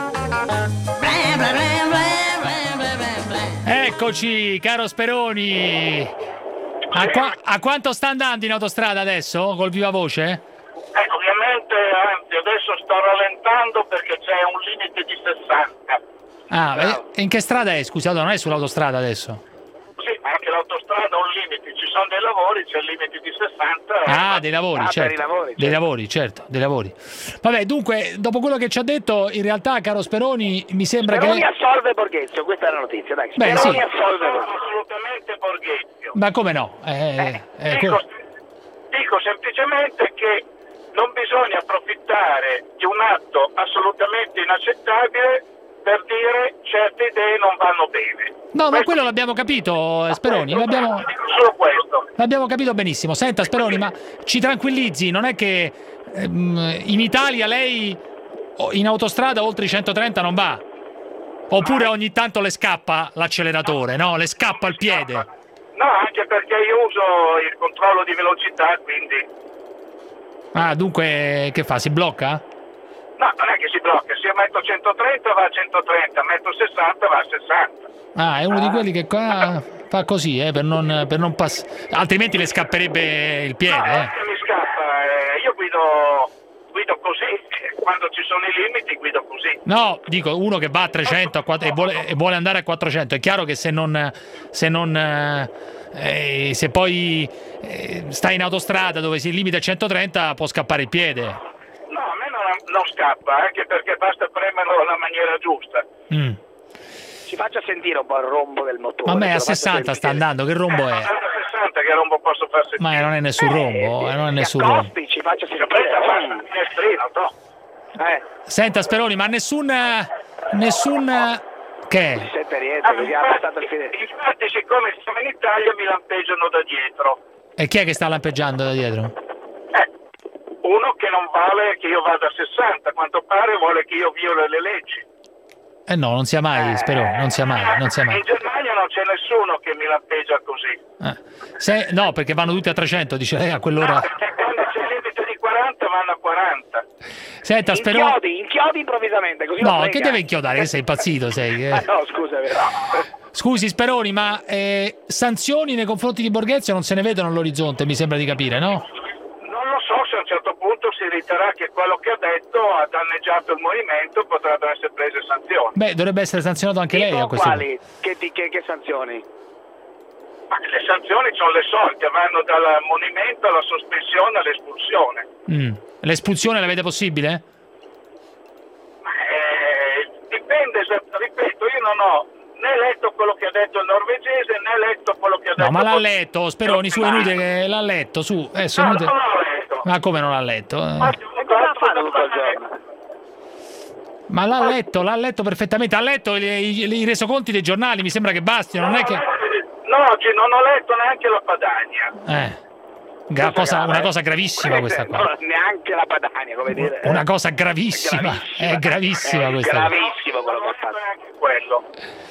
Eccoci, caro Speroni. A, qua- a quanto sta andando in autostrada adesso? Col viva voce? Ecco, ovviamente, anzi, adesso sto rallentando perché c'è un limite di sessanta. Ah, e in che strada è? Scusate, non è sull'autostrada adesso? Sì, ma anche l'autostrada ha un limite, ci sono dei lavori, c'è il limite di sessanta. Ah, dei lavori, Ah, per certo. i lavori, Dei lavori, certo, dei lavori. Vabbè, dunque, dopo quello che ci ha detto, in realtà, caro Speroni, mi sembra Speroni che... assolve Borghezio, questa è la notizia, dai. Beh, Speroni sì. assolve No, Borghezio. assolutamente Borghezio. Ma come no? Eh, eh, Dico, que- dico semplicemente che non bisogna approfittare di un atto assolutamente inaccettabile per dire certe idee non vanno bene. No, ma quello l'abbiamo capito, eh, Speroni, l'abbiamo... Dico solo questo. L'abbiamo capito benissimo. Senta, Speroni, ma ci tranquillizzi, non è che ehm, in Italia lei o- in autostrada oltre i centotrenta non va? Oppure ogni tanto le scappa l'acceleratore, no? Le scappa il piede. No, anche perché io uso il controllo di velocità, quindi Ah, dunque che fa? Si blocca? no, non è che si blocca, se io metto centotrenta va a centotrenta, metto sessanta va a sessanta. Ah, è uno di quelli che qua fa così, eh, per non, per non passare. Altrimenti le scapperebbe il piede, No, eh. che mi scappa, eh, io guido, guido così, eh, quando ci sono i limiti guido così. No, dico, uno che va a trecento a quattro, e, vuole, e vuole andare a quattrocento, è chiaro che se non... Se non eh, se poi eh, sta in autostrada dove si limita a centotrenta può scappare il piede. No, a me non, non scappa, anche perché basta premerlo alla maniera giusta. Mm. Ci faccia sentire un po' il rombo del motore. Ma a me ce a lo faccia sessanta sta sentire. andando, che rombo è? A sessanta che rombo posso far sentire? Ma non è nessun rombo, eh, non è nessun rombo. Accosti, ci faccia Ci sentire. presta a fare il finestrino, no? Eh, Senta Speroni, ma nessun... Nessun... Che? sente niente, Ah, vediamo infatti, stato il fine. infatti, siccome siamo in Italia mi lampeggiano da dietro. E chi è che sta lampeggiando da dietro? Eh, uno che non vale che io vada a sessanta, a quanto pare vuole che io violi le leggi. Eh no, non sia mai, Speroni, non sia mai, non sia mai. In Germania non c'è nessuno che mi lampeggia così. Eh. Se, no, perché vanno tutti a trecento, dice lei a quell'ora. Perché quando c'è il limite di quaranta vanno a quaranta. Senta, Speroni... Inchiodi, inchiodi improvvisamente, così lo No, frega. che deve inchiodare? Che sei impazzito, sei? eh. Ah, no, scusa, è vero. Scusi Speroni, ma eh, sanzioni nei confronti di Borghezio non se ne vedono all'orizzonte, mi sembra di capire, no? Non lo so se a un certo punto si riterrà che quello che ha detto ha danneggiato il movimento, potrebbero essere prese sanzioni. Beh, dovrebbe essere sanzionato anche lei a Tipo questo punto. quali? Che, ti- che, che sanzioni? Ma le sanzioni sono le solite, vanno dall'ammonimento alla sospensione all'espulsione. Mm. L'espulsione la vede possibile? Eh, dipende, se- ripeto, io non ho né letto quello che ha detto il norvegese, né letto quello che ha detto... No, ma l'ha letto, Speroni, su, è inutile che l'ha letto, su. Adesso, No, inutile... non l'ho letto. Ma come non l'ha letto? Eh. Ma e cosa fanno tutto il giorno? Ma l'ha letto, l'ha letto perfettamente, ha letto i, i, i resoconti dei giornali, mi sembra che bastino, non è che... No, oggi non ho letto neanche la Padania. Eh. Gra- cosa, una cosa gravissima questa qua. No, neanche la Padania, come dire. Una cosa gravissima, è gravissima È questa. gravissimo quello che ha fatto. Neanche quello.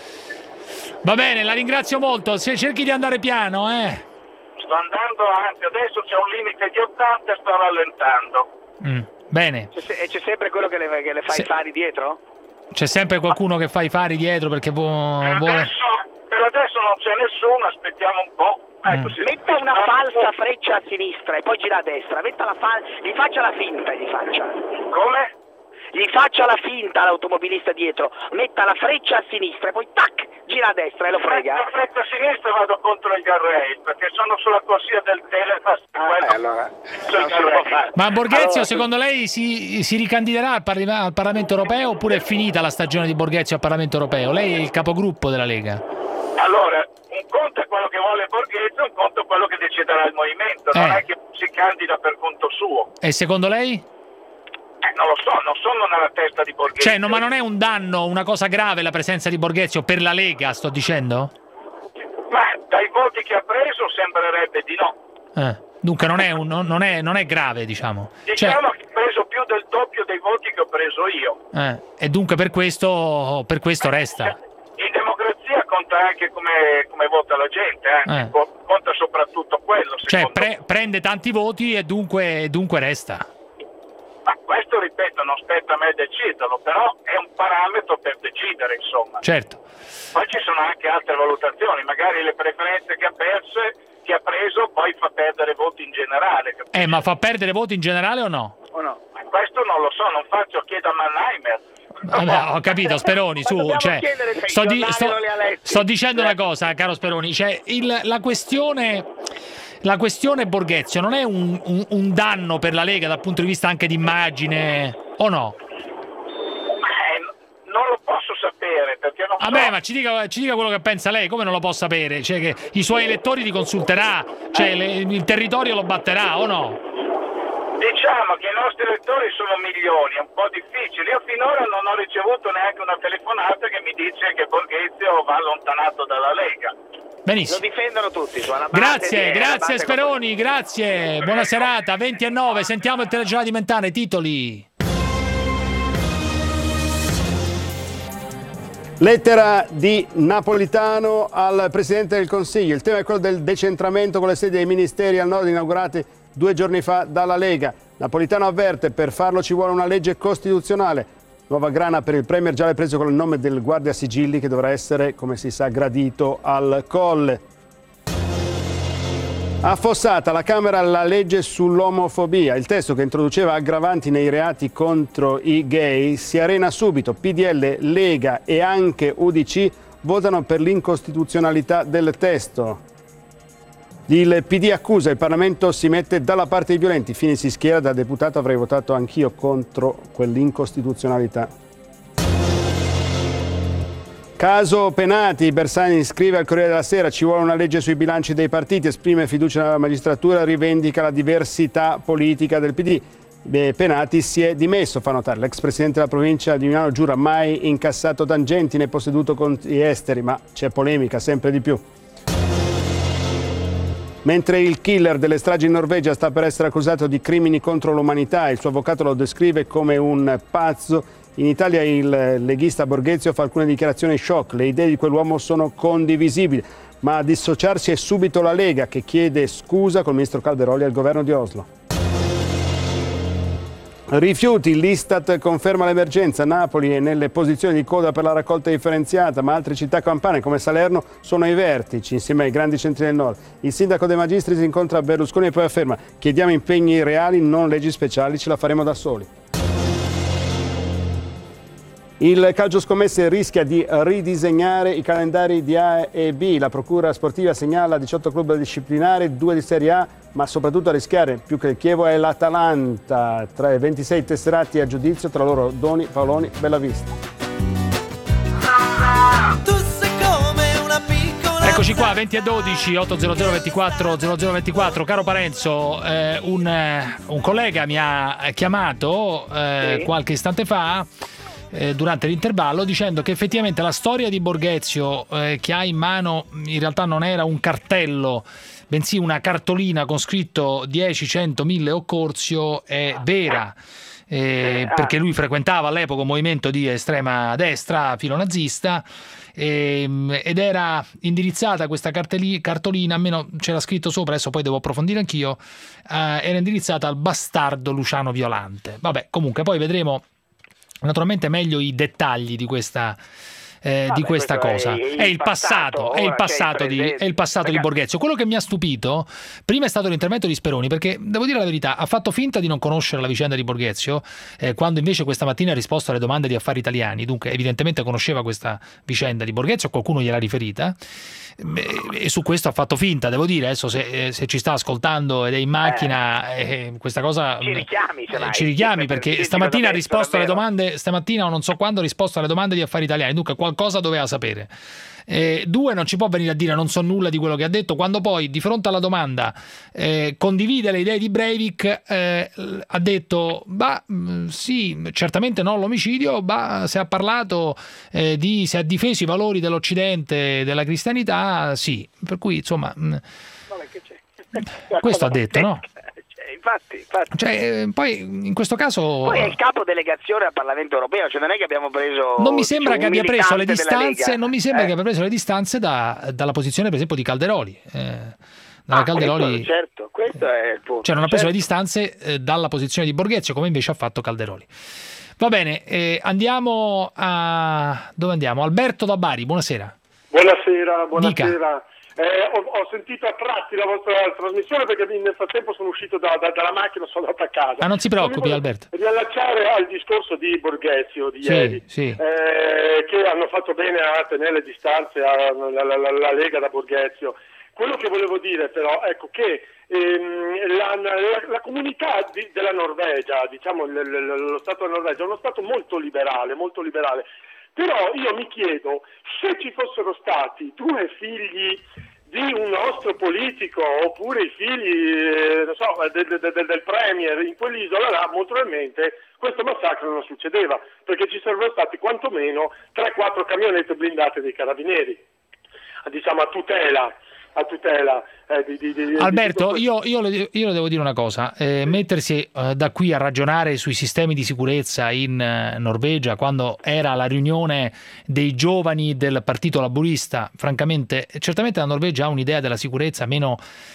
Va bene, la ringrazio molto. Se cerchi di andare piano, eh. Sto andando avanti, adesso c'è un limite di ottanta e sto rallentando. Mm, bene. C'è, e c'è sempre quello che le, che le fa Se- i fari dietro? C'è sempre qualcuno che fa i fari dietro perché vuo- Per vuole. adesso, per adesso non c'è nessuno, aspettiamo un po'. Ecco, si Metta una falsa freccia a sinistra e poi gira a destra. Metta la fa- gli faccia la finta, gli faccia. Come? Gli faccia la finta all'automobilista dietro. Metta la freccia a sinistra e poi tac, gira a destra e lo frega. La fretta a sinistra vado contro i guardrail perché sono sulla corsia del Telepass. Ah, allora. Sui guardrail. Ma Borghezio, Allora, secondo lei si, si ricandiderà al, parli- al Parlamento europeo oppure è finita la stagione di Borghezio al Parlamento europeo? Lei è il capogruppo della Lega. Allora, un conto è quello che vuole Borghezio, un conto è quello che deciderà il movimento, non Eh. è che si candida per conto suo. E secondo lei? Eh, non lo so, non sono nella testa di Borghezio. Cioè, no, ma non è un danno, una cosa grave la presenza di Borghezio per la Lega, sto dicendo? Ma dai voti che ha preso sembrerebbe di no. Eh, dunque non è, un- non, è, non è grave, diciamo. Cioè, Diciamo che ha preso più del doppio dei voti che ho preso io. eh, e dunque per questo, per questo resta. In democrazia conta anche come, come vota la gente, eh. Eh. Co- conta soprattutto quello. Cioè, secondo pre- prende tanti voti e dunque, dunque resta. Ma questo, ripeto, non spetta a me deciderlo, però è un parametro per decidere, insomma. Certo. Poi ci sono anche altre valutazioni, magari le preferenze che ha perse, che ha preso, poi fa perdere voti in generale. capisci? Eh, ma fa perdere voti in generale o no? O no? Ma questo non lo so, non faccio, chiedo a Mannheimer. Vabbè, ho capito, Speroni, su, dobbiamo cioè, chiedere se i sto, di- giornali sto- non li ha letti. sto dicendo una cosa, caro Speroni, cioè il- la questione la questione Borghezio non è un, un- un danno per la Lega dal punto di vista anche di immagine o no? Non lo posso sapere perché non Vabbè, so. ma ci dica, ci dica quello che pensa lei, come non lo può sapere? Cioè che i suoi elettori li consulterà, cioè le- il territorio lo batterà o no? Diciamo che i nostri elettori sono milioni, è un po' difficile. Io finora non ho ricevuto neanche una telefonata che mi dice che Borghezio va allontanato dalla Lega. Benissimo. Lo difendono tutti. Su, alla base Grazie, di- alla grazie base Speroni, grazie. Buona serata, venti e nove, sentiamo il telegiornale di Mentana, i titoli. Lettera di Napolitano al Presidente del Consiglio. Il tema è quello del decentramento con le sedi dei ministeri al nord inaugurati due giorni fa dalla Lega. Napolitano avverte: per farlo ci vuole una legge costituzionale. Nuova grana per il Premier, già l'è preso con il nome del Guardia Sigilli che dovrà essere, come si sa, gradito al Colle. Affossata alla Camera la legge sull'omofobia. Il testo che introduceva aggravanti nei reati contro i gay si arena subito. P D L, Lega e anche U D C votano per l'incostituzionalità del testo. Il P D accusa, il Parlamento si mette dalla parte dei violenti. Fini si schiera, da deputato avrei votato anch'io contro quell'incostituzionalità. Caso Penati, Bersani scrive al Corriere della Sera: ci vuole una legge sui bilanci dei partiti, esprime fiducia nella magistratura, rivendica la diversità politica del P D. Beh, Penati si è dimesso, fa notare. L'ex presidente della provincia di Milano giura mai incassato tangenti né posseduto conti esteri, ma c'è polemica sempre di più. Mentre il killer delle stragi in Norvegia sta per essere accusato di crimini contro l'umanità, il suo avvocato lo descrive come un pazzo. In Italia il leghista Borghezio fa alcune dichiarazioni shock. Le idee di quell'uomo sono condivisibili, ma a dissociarsi è subito la Lega, che chiede scusa col ministro Calderoli al governo di Oslo. Rifiuti, l'Istat conferma l'emergenza. Napoli è nelle posizioni di coda per la raccolta differenziata, ma altre città campane come Salerno sono ai vertici insieme ai grandi centri del nord. Il sindaco De Magistris incontra Berlusconi e poi afferma: chiediamo impegni reali, non leggi speciali, ce la faremo da soli. Il calcio scommesse rischia di ridisegnare i calendari di A e B. La procura sportiva segnala diciotto club disciplinari, due di Serie A, ma soprattutto a rischiare più che il Chievo è l'Atalanta. Tra i ventisei tesserati a giudizio, tra loro Doni, Paoloni, Bellavista. Tu sei Eccoci qua, venti e dodici, ottocento ventiquattro zero zero ventiquattro. Caro Parenzo, eh, un, eh, un collega mi ha chiamato eh, sì. qualche istante fa eh, durante l'intervallo dicendo che effettivamente la storia di Borghezio eh, che ha in mano in realtà non era un cartello, bensì una cartolina con scritto dieci, cento, mille Occorsio, è vera. Eh, perché lui frequentava all'epoca un movimento di estrema destra filonazista ehm, ed era indirizzata questa carteli- cartolina, almeno c'era scritto sopra, adesso poi devo approfondire anch'io, eh, era indirizzata al bastardo Luciano Violante. Vabbè, comunque poi vedremo naturalmente meglio i dettagli di questa Eh, Vabbè, di questa cosa è, è il passato, è il passato, di, è il passato di Borghezio. Quello che mi ha stupito prima è stato l'intervento di Speroni, perché devo dire la verità, ha fatto finta di non conoscere la vicenda di Borghezio eh, quando invece questa mattina ha risposto alle domande di Affari Italiani, dunque evidentemente conosceva questa vicenda di Borghezio, qualcuno gliel'ha riferita e, e su questo ha fatto finta, devo dire. Adesso se, se ci sta ascoltando ed è in macchina eh, eh, questa cosa ci richiami, eh, ci richiami perché stamattina ha risposto alle domande, stamattina o non so quando ha risposto alle domande di Affari Italiani, dunque qualcosa doveva sapere. Eh, due, non ci può venire a dire non so nulla di quello che ha detto, quando poi di fronte alla domanda eh, condivide le idee di Breivik, eh, ha detto bah sì, certamente no l'omicidio, bah, se ha parlato eh, di se ha difeso i valori dell'Occidente, della cristianità, sì, per cui insomma mh, questo ha detto, no? Infatti, infatti. Cioè, poi in questo caso poi è il capo delegazione al Parlamento europeo, cioè non è che abbiamo preso non mi sembra diciamo, che abbia preso le distanze non mi sembra eh. che abbia preso le distanze da, dalla posizione per esempio di Calderoli eh, dalla ah, Calderoli questo, certo, questo è il punto, cioè non ha preso certo. le distanze eh, dalla posizione di Borghezio come invece ha fatto Calderoli. Va bene, eh, andiamo a dove andiamo? Alberto da Bari, buonasera. Buonasera, buonasera. Dica. Eh, ho, ho sentito a tratti la vostra trasmissione perché nel frattempo sono uscito da, da, dalla macchina, sono andato a casa. Ah, non si preoccupi, Alberto. Riallacciare al discorso di Borghezio di sì, ieri, sì. Eh, che hanno fatto bene a tenere le distanze alla Lega da Borghezio. Quello che volevo dire però, ecco che ehm, la, la, la comunità di, della Norvegia, diciamo l, l, lo Stato della Norvegia, è uno Stato molto liberale, molto liberale. Però io mi chiedo, se ci fossero stati due figli di un nostro politico oppure i figli eh, non so, de, de, de, del premier in quell'isola là, molto probabilmente questo massacro non succedeva, perché ci sarebbero stati quantomeno tre quattro camionette blindate dei carabinieri, diciamo a tutela. A tutela eh, di, di, di, Alberto, di io, io, le, io le devo dire una cosa, eh, mettersi eh, da qui a ragionare sui sistemi di sicurezza in eh, Norvegia quando era la riunione dei giovani del partito laburista, francamente, certamente la Norvegia ha un'idea della sicurezza meno,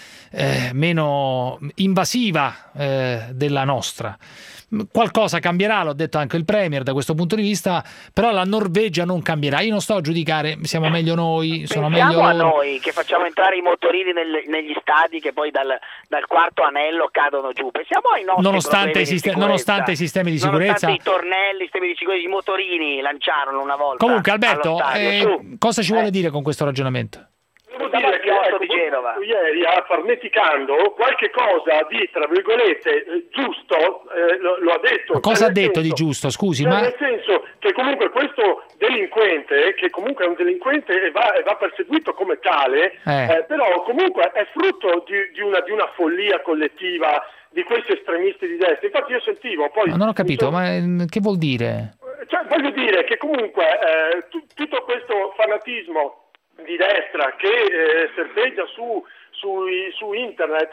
eh, meno invasiva eh, della nostra. Qualcosa cambierà, l'ho detto anche il Premier da questo punto di vista, però la Norvegia non cambierà. Io non sto a giudicare, siamo meglio noi, sono Pensiamo meglio a loro. noi che facciamo entrare i motorini nel, negli stadi che poi dal, dal quarto anello cadono giù. Pensiamo ai nostri nonostante, i sistemi, nonostante i sistemi di sicurezza, nonostante i tornelli, i sistemi di sicurezza, i motorini lanciarono una volta. Comunque Alberto, stadio, eh, cosa ci vuole eh. dire con questo ragionamento? Devo dire che ecco, di Genova. Ieri a Farneticando qualche cosa di, tra virgolette, giusto, eh, lo, lo ha detto. Ma cosa cioè, ha detto senso, di giusto, scusi? Cioè, ma... Nel senso che comunque questo delinquente, che comunque è un delinquente e va, e va perseguito come tale, eh. Eh, però comunque è frutto di, di, una, di una follia collettiva di questi estremisti di destra. Infatti io sentivo poi... Ma non ho capito, sono... ma che vuol dire? Cioè, voglio dire che comunque eh, t- tutto questo fanatismo di destra che eh, serpeggia su, su, su internet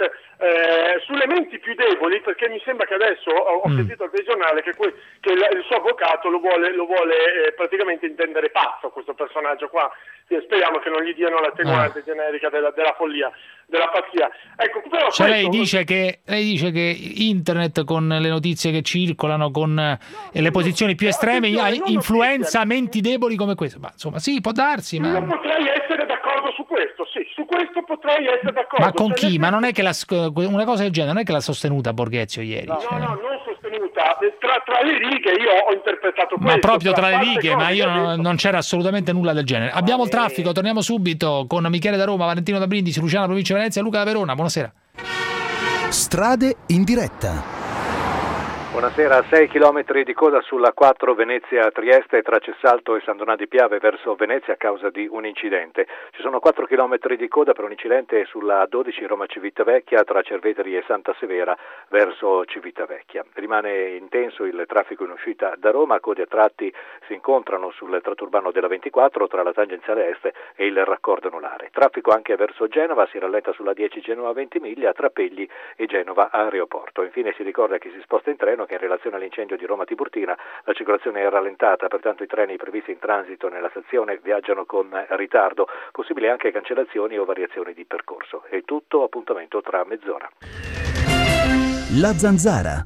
eh, sulle menti più deboli, perché mi sembra che adesso ho, ho mm. sentito al telegiornale che, que- che il, il suo avvocato lo vuole, lo vuole eh, praticamente intendere pazzo, questo personaggio qua. Speriamo che non gli diano l'attenuante ah. generica della, della follia, della pazzia. Ecco, però cioè questo... lei dice che lei dice che internet, con le notizie che circolano, con no, eh, le posizioni più estreme, influenza menti deboli come questo. Ma insomma, sì, può darsi, ma io potrei essere d'accordo su questo, sì, su questo potrei essere d'accordo. Ma con cioè, chi? Ma non è che la, una cosa del genere non è che l'ha sostenuta Borghezio ieri. No, cioè. no, no, non sostenuta. Tra, tra le righe io ho interpretato questo. Ma proprio tra, tra le righe, ma io non, detto... non c'era assolutamente nulla del genere. Abbiamo il traffico, torniamo subito con Michele da Roma, Valentino da Brindisi, Luciana provincia di Venezia, Luca da Verona. Buonasera. Strade in diretta. Buonasera, a sei chilometri di coda sulla quattro Venezia-Trieste tra Cessalto e San Donà di Piave verso Venezia a causa di un incidente. Ci sono quattro chilometri di coda per un incidente sulla dodici Roma-Civitavecchia tra Cerveteri e Santa Severa verso Civitavecchia. Rimane intenso il traffico in uscita da Roma, code a tratti si incontrano sul tratto urbano della ventiquattro tra la tangenziale est e il raccordo anulare. Traffico anche verso Genova, si rallenta sulla dieci Genova-Ventimiglia tra Pegli e Genova Aeroporto. Infine si ricorda che si sposta in treno che in relazione all'incendio di Roma Tiburtina la circolazione è rallentata, pertanto i treni previsti in transito nella stazione viaggiano con ritardo, possibili anche cancellazioni o variazioni di percorso. È tutto, appuntamento tra mezz'ora. La Zanzara.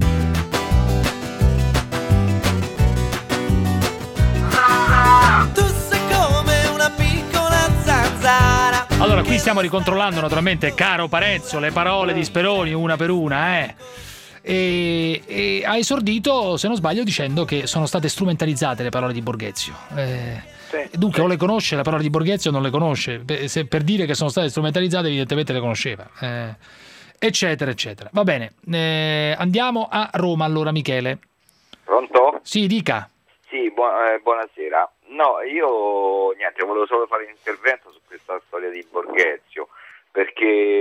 Tu sei come una piccola zanzara. Allora, qui stiamo ricontrollando naturalmente, caro Parenzo, le parole di Speroni una per una, eh. E, e ha esordito, se non sbaglio, dicendo che sono state strumentalizzate le parole di Borghezio. Eh, sì, dunque, sì. o le conosce le parole di Borghezio o non le conosce. Per, se, per dire che sono state strumentalizzate, evidentemente le conosceva. Eh, eccetera, eccetera. Va bene, eh, andiamo a Roma allora, Michele. Pronto? Sì, dica. Sì, bu- eh, buonasera. No, io niente, volevo solo fare un intervento su questa storia di Borghezio, perché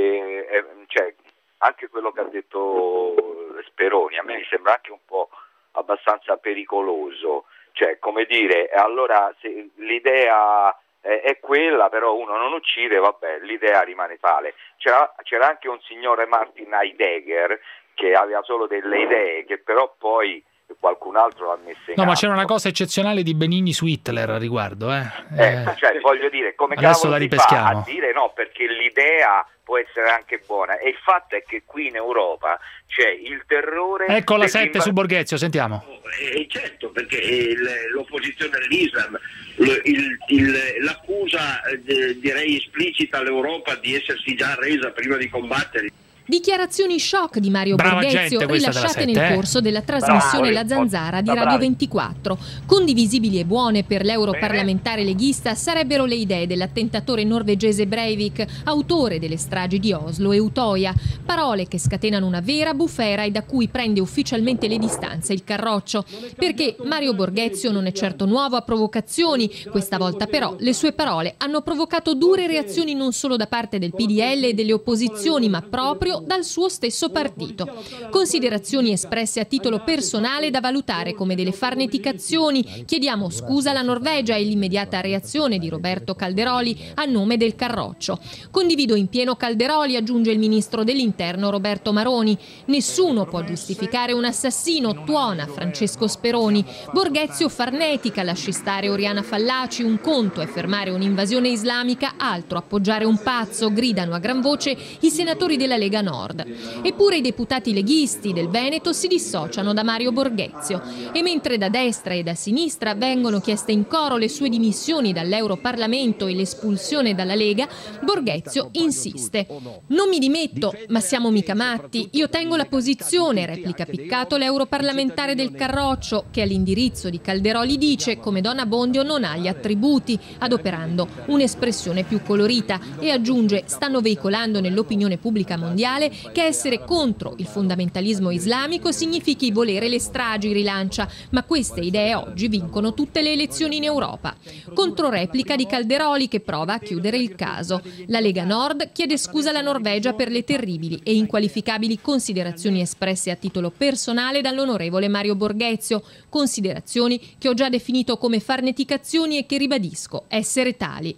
eh, cioè, anche quello che ha detto Speroni a me mi sembra anche un po' abbastanza pericoloso, cioè come dire, allora se l'idea è, è quella, però uno non uccide, vabbè, l'idea rimane tale. C'era, c'era anche un signore Martin Heidegger che aveva solo delle idee che però poi qualcun altro l'ha messa in No, atto. ma c'era una cosa eccezionale di Benigni su Hitler a riguardo, eh. Eh, cioè, voglio dire, come adesso cavolo la si ripeschiamo. fa a dire no, perché l'idea può essere anche buona, e il fatto è che qui in Europa c'è il terrore. Ecco la sette dell'inva- su Borghezio, sentiamo. Eh, certo, perché il- l'opposizione all'Islam, l- il- il- l'accusa eh, direi esplicita all'Europa di essersi già resa prima di combattere. Dichiarazioni shock di Mario Brava Borghezio gente questa della rilasciate sette, nel eh. corso della trasmissione Bravi. La Zanzara di Bravi. Radio ventiquattro. Condivisibili e buone per l'europarlamentare leghista sarebbero le idee dell'attentatore norvegese Breivik, autore delle stragi di Oslo e Utoya. Parole che scatenano una vera bufera e da cui prende ufficialmente le distanze il Carroccio. Perché Mario Borghezio non è certo nuovo a provocazioni. Questa volta però le sue parole hanno provocato dure reazioni non solo da parte del P D L e delle opposizioni, ma proprio dal suo stesso partito. Considerazioni espresse a titolo personale da valutare come delle farneticazioni. Chiediamo scusa alla Norvegia e l'immediata reazione di Roberto Calderoli a nome del Carroccio. Condivido in pieno Calderoli, aggiunge il ministro dell'Interno Roberto Maroni. Nessuno può giustificare un assassino, tuona Francesco Speroni. Borghezio farnetica, lasci stare Oriana Fallaci, un conto è fermare un'invasione islamica, altro appoggiare un pazzo, gridano a gran voce i senatori della Lega Nord. Eppure i deputati leghisti del Veneto si dissociano da Mario Borghezio e mentre da destra e da sinistra vengono chieste in coro le sue dimissioni dall'Europarlamento e l'espulsione dalla Lega, Borghezio insiste. Non mi dimetto, ma siamo mica matti, io tengo la posizione, replica piccato l'europarlamentare del Carroccio che all'indirizzo di Calderoli dice come Donna Bondio non ha gli attributi, adoperando un'espressione più colorita e aggiunge stanno veicolando nell'opinione pubblica mondiale che essere contro il fondamentalismo islamico significhi volere le stragi, rilancia, ma queste idee oggi vincono tutte le elezioni in Europa. Controreplica di Calderoli che prova a chiudere il caso. La Lega Nord chiede scusa alla Norvegia per le terribili e inqualificabili considerazioni espresse a titolo personale dall'onorevole Mario Borghezio, considerazioni che ho già definito come farneticazioni e che ribadisco essere tali.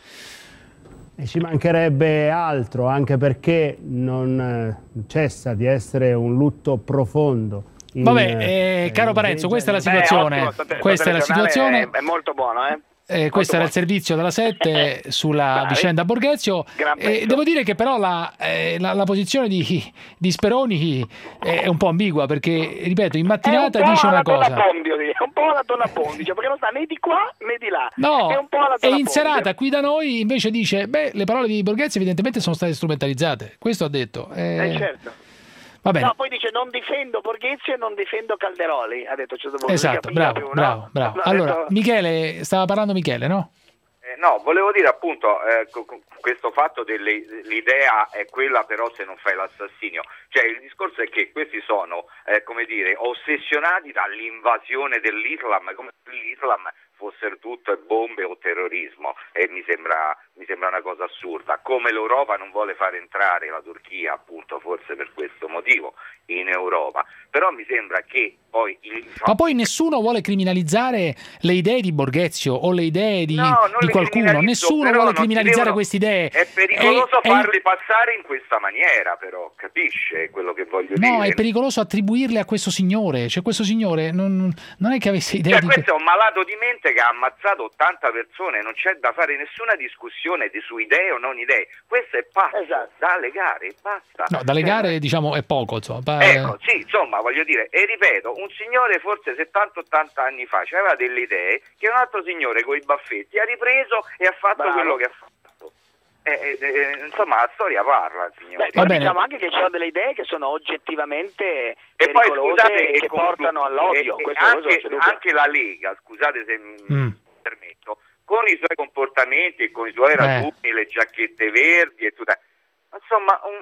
E ci mancherebbe altro, anche perché non eh, cessa di essere un lutto profondo. in, Vabbè, eh, caro Parenzo, questa è la situazione. Beh, ottimo, sto- Questa è la sto situazione. È, è molto buono, eh? Eh, questo era il servizio della sette sulla Bravi. vicenda Borghezio. Gran Eh, pezzo. devo dire che però la, eh, la, la posizione di, di Speroni è un po' ambigua perché, ripeto, in mattinata È un po' dice una alla Donna cosa. Bombio, è un po' alla Donna Bombio, cioè, perché non sta né di qua né di là. No, è un po' alla e Donna in Bombio. serata qui da noi invece dice beh, le parole di Borghezio evidentemente sono state strumentalizzate. Questo ha detto. Eh, Eh, certo. Va bene. No, poi dice non difendo Borghezio e non difendo Calderoli. Ha detto, cioè, dopo Esatto, capire bravo, più, no? bravo, bravo. Ha Allora, detto- Michele, stava parlando Michele, no? Eh, no, volevo dire appunto eh, questo fatto dell'idea è quella, però se non fai l'assassinio, cioè il discorso è che questi sono eh, come dire ossessionati dall'invasione dell'Islam, come se l'Islam fossero tutto bombe o terrorismo, e mi sembra mi sembra una cosa assurda, come l'Europa non vuole far entrare la Turchia appunto forse per questo motivo in Europa, però mi sembra che poi il... ma poi nessuno vuole criminalizzare le idee di Borghezio o le idee di, no, di qualcuno, nessuno vuole criminalizzare devono... queste idee. È pericoloso è, farli è... passare in questa maniera, però capisce quello che voglio no, dire? No, è pericoloso attribuirle a questo signore, cioè questo signore non, non è che avesse idee cioè, di... questo è un malato di mente che ha ammazzato ottanta persone, non c'è da fare nessuna discussione di, su idee o non idee, questo è pazzo, esatto. Da legare, basta. No, da legare cioè, diciamo è poco, insomma. Ecco, sì, insomma, voglio dire, e ripeto, un signore forse settanta ottanta anni fa aveva delle idee che un altro signore con i baffetti ha ripreso e ha fatto Bravo. quello che ha fatto. Eh, eh, insomma, la storia parla, signore. Beh, diciamo anche che ci sono delle idee che sono oggettivamente e poi scusate e che portano all'odio. E, e anche, anche la Lega, scusate se mm. mi permetto, con i suoi comportamenti e con i suoi raduni, le giacchette verdi e tutto, insomma, un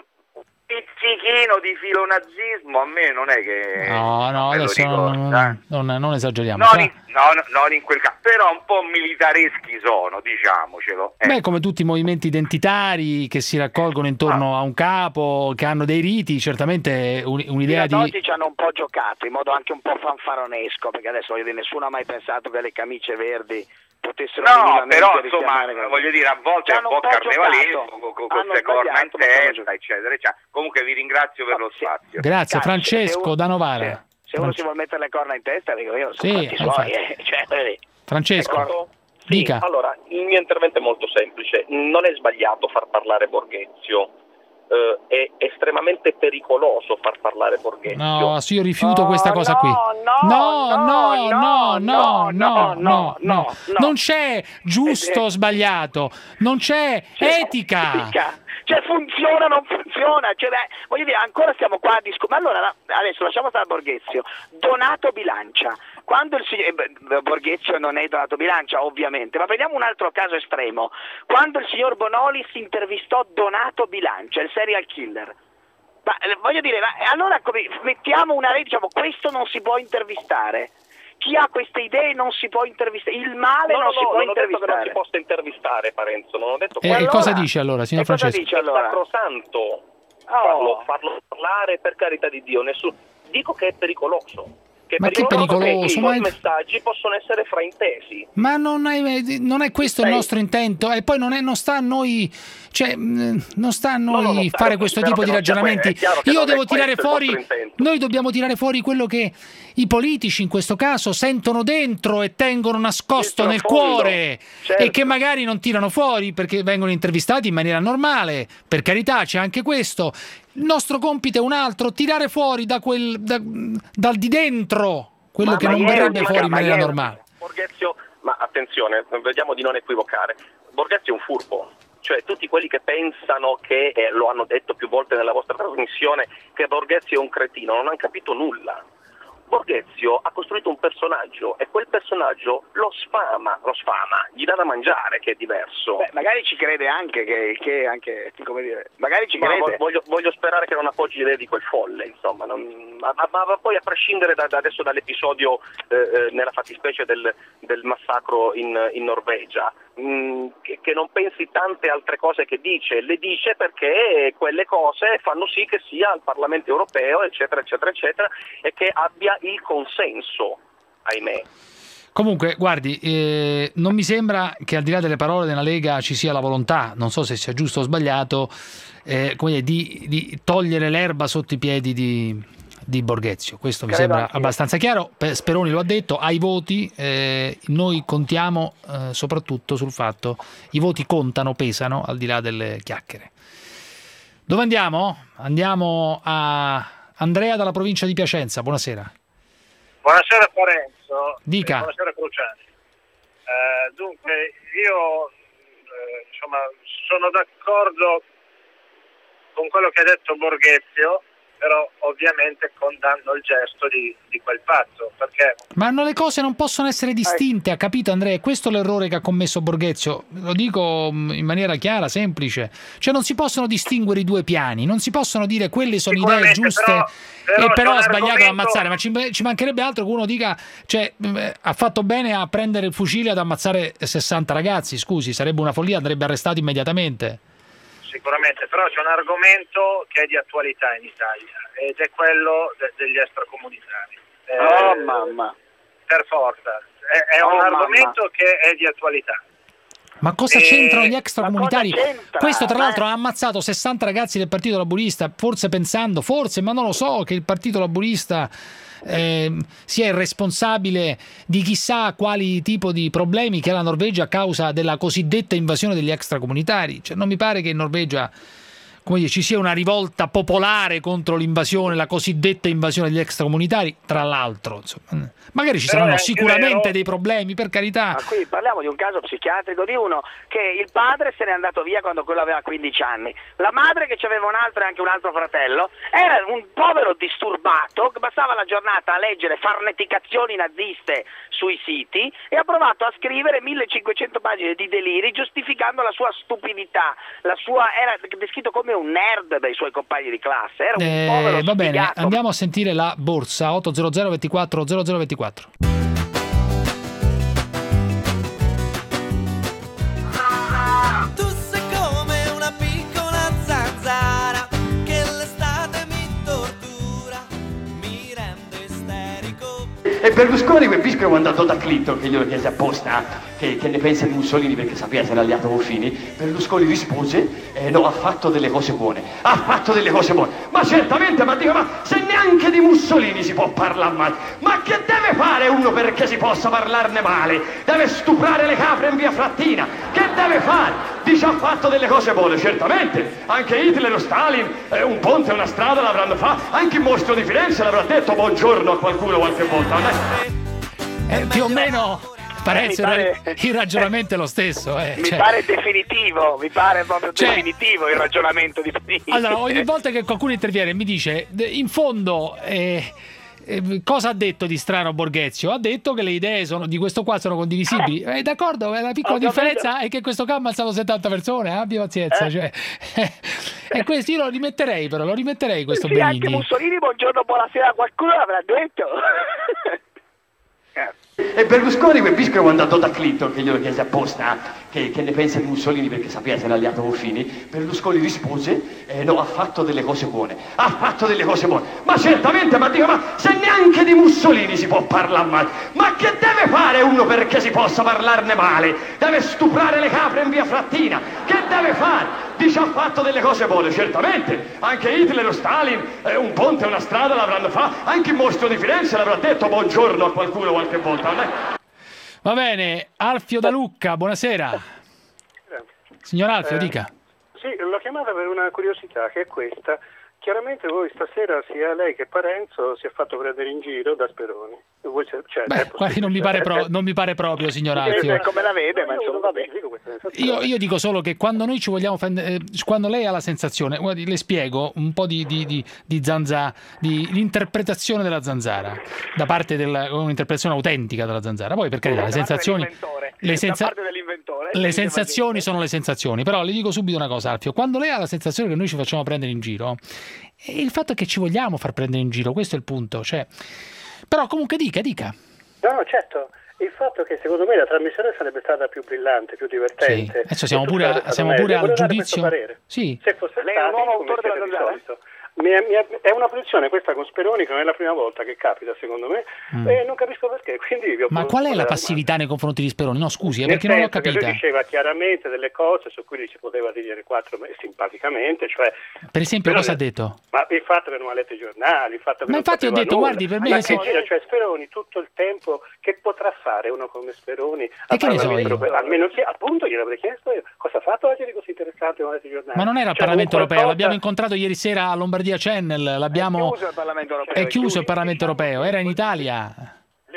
pizzichino di filonazismo a me non è che no no adesso non, non, non esageriamo non in, no, no, non in quel caso, però un po' militareschi sono, diciamocelo eh. Beh, come tutti i movimenti identitari che si raccolgono intorno no. a un capo, che hanno dei riti, certamente un, un'idea Fino ad di oggi ci hanno un po' giocato in modo anche un po' fanfaronesco, perché adesso voglio dire, nessuno ha mai pensato che le camicie verdi potessero no, però insomma voglio dire, a volte è un po' carnevalesco con, con queste corna in testa eccetera, eccetera. Comunque vi ringrazio per lo spazio. Grazie. Cazzo, Francesco uno, da Novara. Se, se uno si vuole mettere le corna in testa, dico io sono sì, suoi, eh. cioè, Francesco ecco. Sì, dica. Allora, il mio intervento è molto semplice, non è sbagliato far parlare Borghezio, Uh, è estremamente pericoloso far parlare Borghezio. No, io rifiuto oh, questa cosa no, qui. No, no, no, no, no, no, no, no, no. Non c'è giusto o sbagliato, non c'è etica. Cioè funziona o non funziona, cioè, beh, voglio dire, ancora stiamo qua a discutere. Ma allora adesso lasciamo stare Borghezio. Donato Bilancia. Quando il signor eh, Borghezio non è Donato Bilancia, ovviamente, ma prendiamo un altro caso estremo. Quando il signor Bonolis intervistò Donato Bilancia, il serial killer. Ma voglio dire, ma, allora come, mettiamo una legge, diciamo, questo non si può intervistare. Chi ha queste idee non si può intervistare, il male no, non no, si no, può non intervistare. Ho detto che non si possa intervistare, Parenzo, non ho detto E, e allora, cosa dice allora, signor Francesco? Dice allora? È sacrosanto oh. farlo, farlo parlare, per carità di Dio, nessuno. Dico che è pericoloso. Che ma che pericoloso? I ma... messaggi possono essere fraintesi. Ma non è, non è questo Sei. il nostro intento, e poi non, è, non sta a noi, cioè non sta a noi no, no, no, fare no, questo tipo di ragionamenti. Io devo tirare fuori, noi dobbiamo tirare fuori quello che i politici in questo caso sentono dentro e tengono nascosto nel cuore, certo. E che magari non tirano fuori perché vengono intervistati in maniera normale, per carità, c'è anche questo. Il nostro compito è un altro, tirare fuori da quel da, dal di dentro quello ma che non verrebbe fuori in maniera normale. Borghezio, ma attenzione, vediamo di non equivocare. Borghezio è un furbo. Cioè tutti quelli che pensano che, eh, lo hanno detto più volte nella vostra trasmissione, che Borghezio è un cretino, non hanno capito nulla. Borghezio ha costruito un personaggio e quel personaggio lo sfama, lo sfama, gli dà da mangiare, che è diverso. Beh, magari ci crede anche, che, che anche, come dire, magari ci ma crede. Voglio, voglio sperare che non appoggi l'idea di quel folle, insomma, non, ma, ma, ma poi a prescindere da, da adesso dall'episodio eh, eh, nella fattispecie del, del massacro in, in Norvegia, mh, che, che non pensi tante altre cose che dice, le dice perché quelle cose fanno sì che sia al Parlamento europeo, eccetera, eccetera, eccetera, e che abbia il consenso, ahimè. Comunque, guardi, eh, non mi sembra che al di là delle parole della Lega ci sia la volontà, non so se sia giusto o sbagliato, eh, come dire, di, di togliere l'erba sotto i piedi di, di Borghezio. Questo mi Credo sembra abbastanza chiaro. Speroni lo ha detto, ai voti eh, noi contiamo eh, soprattutto sul fatto i voti contano, pesano, al di là delle chiacchiere. Dove andiamo? Andiamo a Andrea dalla provincia di Piacenza, buonasera. Buonasera Parenzo. Dica. Eh, buonasera Cruciani. Eh, dunque, io eh, insomma sono d'accordo con quello che ha detto Borghezio, però ovviamente condanno il gesto di, di quel pazzo, perché... Ma no, le cose non possono essere distinte, ha capito Andrea? Questo è l'errore che ha commesso Borghezio, lo dico in maniera chiara, semplice, cioè non si possono distinguere i due piani, non si possono dire quelle sono idee giuste però, però e però ha sbagliato argomento... ad ammazzare, ma ci, ci mancherebbe altro che uno dica, cioè ha fatto bene a prendere il fucile ad ammazzare sessanta ragazzi, scusi, sarebbe una follia, andrebbe arrestato immediatamente. Sicuramente, però c'è un argomento che è di attualità in Italia ed è quello de- degli extracomunitari. Eh, Oh mamma. Per forza, è, è Oh, un mamma. argomento che è di attualità. Ma cosa E- c'entrano gli extracomunitari? ma cosa c'entra? Questo tra Ma- l'altro ha ammazzato sessanta ragazzi del Partito Laburista, forse pensando, forse, ma non lo so, che il Partito Laburista eh, sia il responsabile di chissà quali tipo di problemi che ha la Norvegia a causa della cosiddetta invasione degli extracomunitari. Cioè, non mi pare che in Norvegia, come dire, ci sia una rivolta popolare contro l'invasione, la cosiddetta invasione degli extracomunitari, tra l'altro, insomma. Magari ci Però saranno è anche sicuramente vero- dei problemi, per carità. Ma qui parliamo di un caso psichiatrico di uno che il padre se n'è andato via quando quello aveva quindici anni, la madre che aveva un altro e anche un altro fratello era un povero disturbato che passava la giornata a leggere farneticazioni naziste sui siti e ha provato a scrivere millecinquecento pagine di deliri giustificando la sua stupidità, la sua, era descritto come un nerd dai suoi compagni di classe, era un Eh, povero va bene, sfigato. andiamo a sentire la borsa otto zero zero ventiquattro zero zero ventiquattro. Tu sei come una piccola zanzara che l'estate mi tortura, mi rende isterico. E Berlusconi quel bisco è andato da Clinton che glielo chiese apposta che, che ne pensa di Mussolini perché sapeva se era alleato con Fini. Berlusconi rispose eh, no, ha fatto delle cose buone, ha fatto delle cose buone, ma certamente, ma dico, ma se neanche di Mussolini si può parlare male, ma che deve fare uno perché si possa parlarne male? Deve stuprare le capre in via Frattina, che deve fare? Dice ha fatto delle cose buone, certamente, anche Hitler o Stalin eh, un ponte e una strada l'avranno fatto, anche il mostro di Firenze l'avrà detto buongiorno a qualcuno qualche volta, non è? Eh, più o meno pare Mi pare- il ragionamento è lo stesso. Eh. Mi Cioè, pare definitivo, mi pare proprio Cioè- definitivo il ragionamento di Finiti. allora, ogni volta che qualcuno interviene mi dice, d- in fondo, eh, eh, cosa ha detto di strano Borghezio? Ha detto che le idee sono, di questo qua sono condivisibili. Eh, d'accordo, la piccola Ho capito. differenza è che questo qua ha ammazzato settanta persone, eh, abbi pazienza. Eh. Cioè, e questo io lo rimetterei, però, lo rimetterei questo Sì, anche Benigni. Mussolini, buongiorno, buonasera, qualcuno l'avrà detto. E Berlusconi quel bisco è andato da Clinton che glielo chiese apposta che, che ne pensa di Mussolini perché sapeva se era alleato con Fini. Berlusconi rispose eh, no, ha fatto delle cose buone, ha fatto delle cose buone, ma certamente, ma dico, ma se neanche di Mussolini si può parlare male, ma che deve fare uno perché si possa parlarne male? Deve stuprare le capre in via Frattina, che deve fare? Dice ha fatto delle cose buone, certamente, anche Hitler o Stalin eh, un ponte e una strada l'avranno fatto, anche il mostro di Firenze l'avrà detto buongiorno a qualcuno qualche volta, non è? Va bene, Alfio da Lucca, buonasera. Signor Alfio, Eh, dica. Sì, l'ho chiamata per una curiosità che è questa. Chiaramente voi stasera sia lei che Parenzo si è fatto prendere in giro da Speroni. E voi se- cioè, è Beh, possibile. guardi, non mi pare, pro- Eh, non mi pare proprio, signor eh, Alfio. come la vede, ma insomma, va bene. Dico questa sensazione. Io, io dico solo che quando noi ci vogliamo fend- eh, quando lei ha la sensazione, guardi, le spiego un po' di, di, di, di zanza, di l'interpretazione della zanzara da parte della un'interpretazione autentica della zanzara. Poi per carità, le sensazioni, le, senza- le sensazioni sono le sensazioni, però le dico subito una cosa, Alfio, quando lei ha la sensazione che noi ci facciamo prendere in giro, eh, il fatto è che ci vogliamo far prendere in giro, questo è il punto, cioè, però comunque dica, dica. No, no, certo. Il fatto è che secondo me la trasmissione sarebbe stata più brillante, più divertente. Sì. Adesso siamo E pure, tutto a- sarebbe siamo stato pure meglio. al Volevo dare questo giudizio. parere. Sì. Se fosse Lei è un stato, nuovo come autore della siete di zanzara? solito. Mi è, mi è, è una posizione questa con Speroni che non è la prima volta che capita secondo me Mm. e non capisco perché, quindi vi ho Ma voluto qual è la fare passività nei confronti di Speroni? No, scusi, eh, Nel perché non l'ho senso che capita. lui diceva chiaramente delle cose su cui si poteva dire quattro me- simpaticamente, cioè Per esempio, però- cosa ha detto? ma il fatto che non ha letto i giornali, il fatto che Ma non infatti ho sapeva detto, nulla. guardi, per me Ma se- che gira, cioè Speroni tutto il tempo che potrà fare uno come Speroni E al che ne so Parlamento io? europeo? Almeno chi, appunto glielo avrei chiesto io, cosa ha fatto oggi di così interessante non ha letto i giornali? Ma non era al Cioè, Parlamento un europeo, qualcosa- l'abbiamo incontrato ieri sera a Lombardia Channel, l'abbiamo... Chiuso il Parlamento europeo. È chiuso il Parlamento europeo, era in Italia.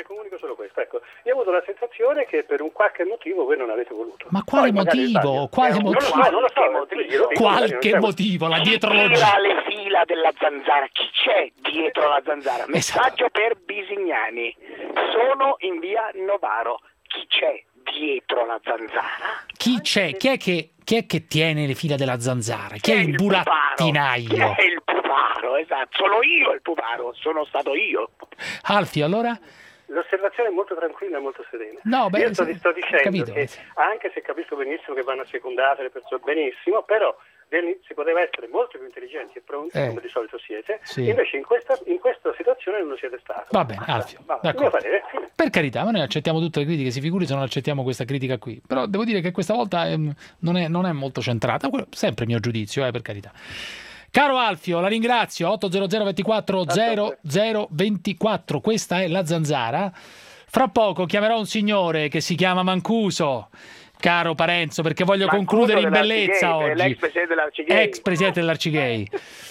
le comunico solo questo. Ecco, io ho avuto la sensazione che per un qualche motivo voi non avete voluto. Ma quale Poi magari motivo? sbaglio. Quale Eh, motivo? Non lo so, non lo so. Motivo, io lo dico, Qualche non c'è- motivo, la Chi dietrologia. tira le fila della zanzara? Chi c'è dietro la zanzara? Messaggio per Bisignani. Sono in via Novaro. Chi c'è dietro la zanzara? Chi c'è? Chi è che, chi è che tiene le fila della zanzara? Chi è il Chi è burattinaio? il puparo? Esatto, sono io il puparo, sono stato io. Alfio, allora? L'osservazione è molto tranquilla e molto serena. No, beh, Io sto, sì, sto dicendo capito. che, anche se capisco benissimo che vanno a secondare le persone, benissimo, però del- si poteva essere molto più intelligenti e pronti, Eh. come di solito siete, Sì. invece in questa, in questa situazione non lo siete stati. Va bene, Alfio, Va, il d'accordo. mio parere, fine. Per carità, ma noi accettiamo tutte le critiche, si figuri se non accettiamo questa critica qui. Però devo dire che questa volta ehm, non, è, non è molto centrata, quello- sempre mio giudizio, eh, per carità. Caro Alfio, la ringrazio, otto zero zero ventiquattro zero zero ventiquattro, questa è la Zanzara. Fra poco chiamerò un signore che si chiama Mancuso, caro Parenzo, perché voglio Mancuso concludere in bellezza dell'Arcigay, oggi. l'ex presidente dell'Arcigay. Ex presidente dell'Arcigay.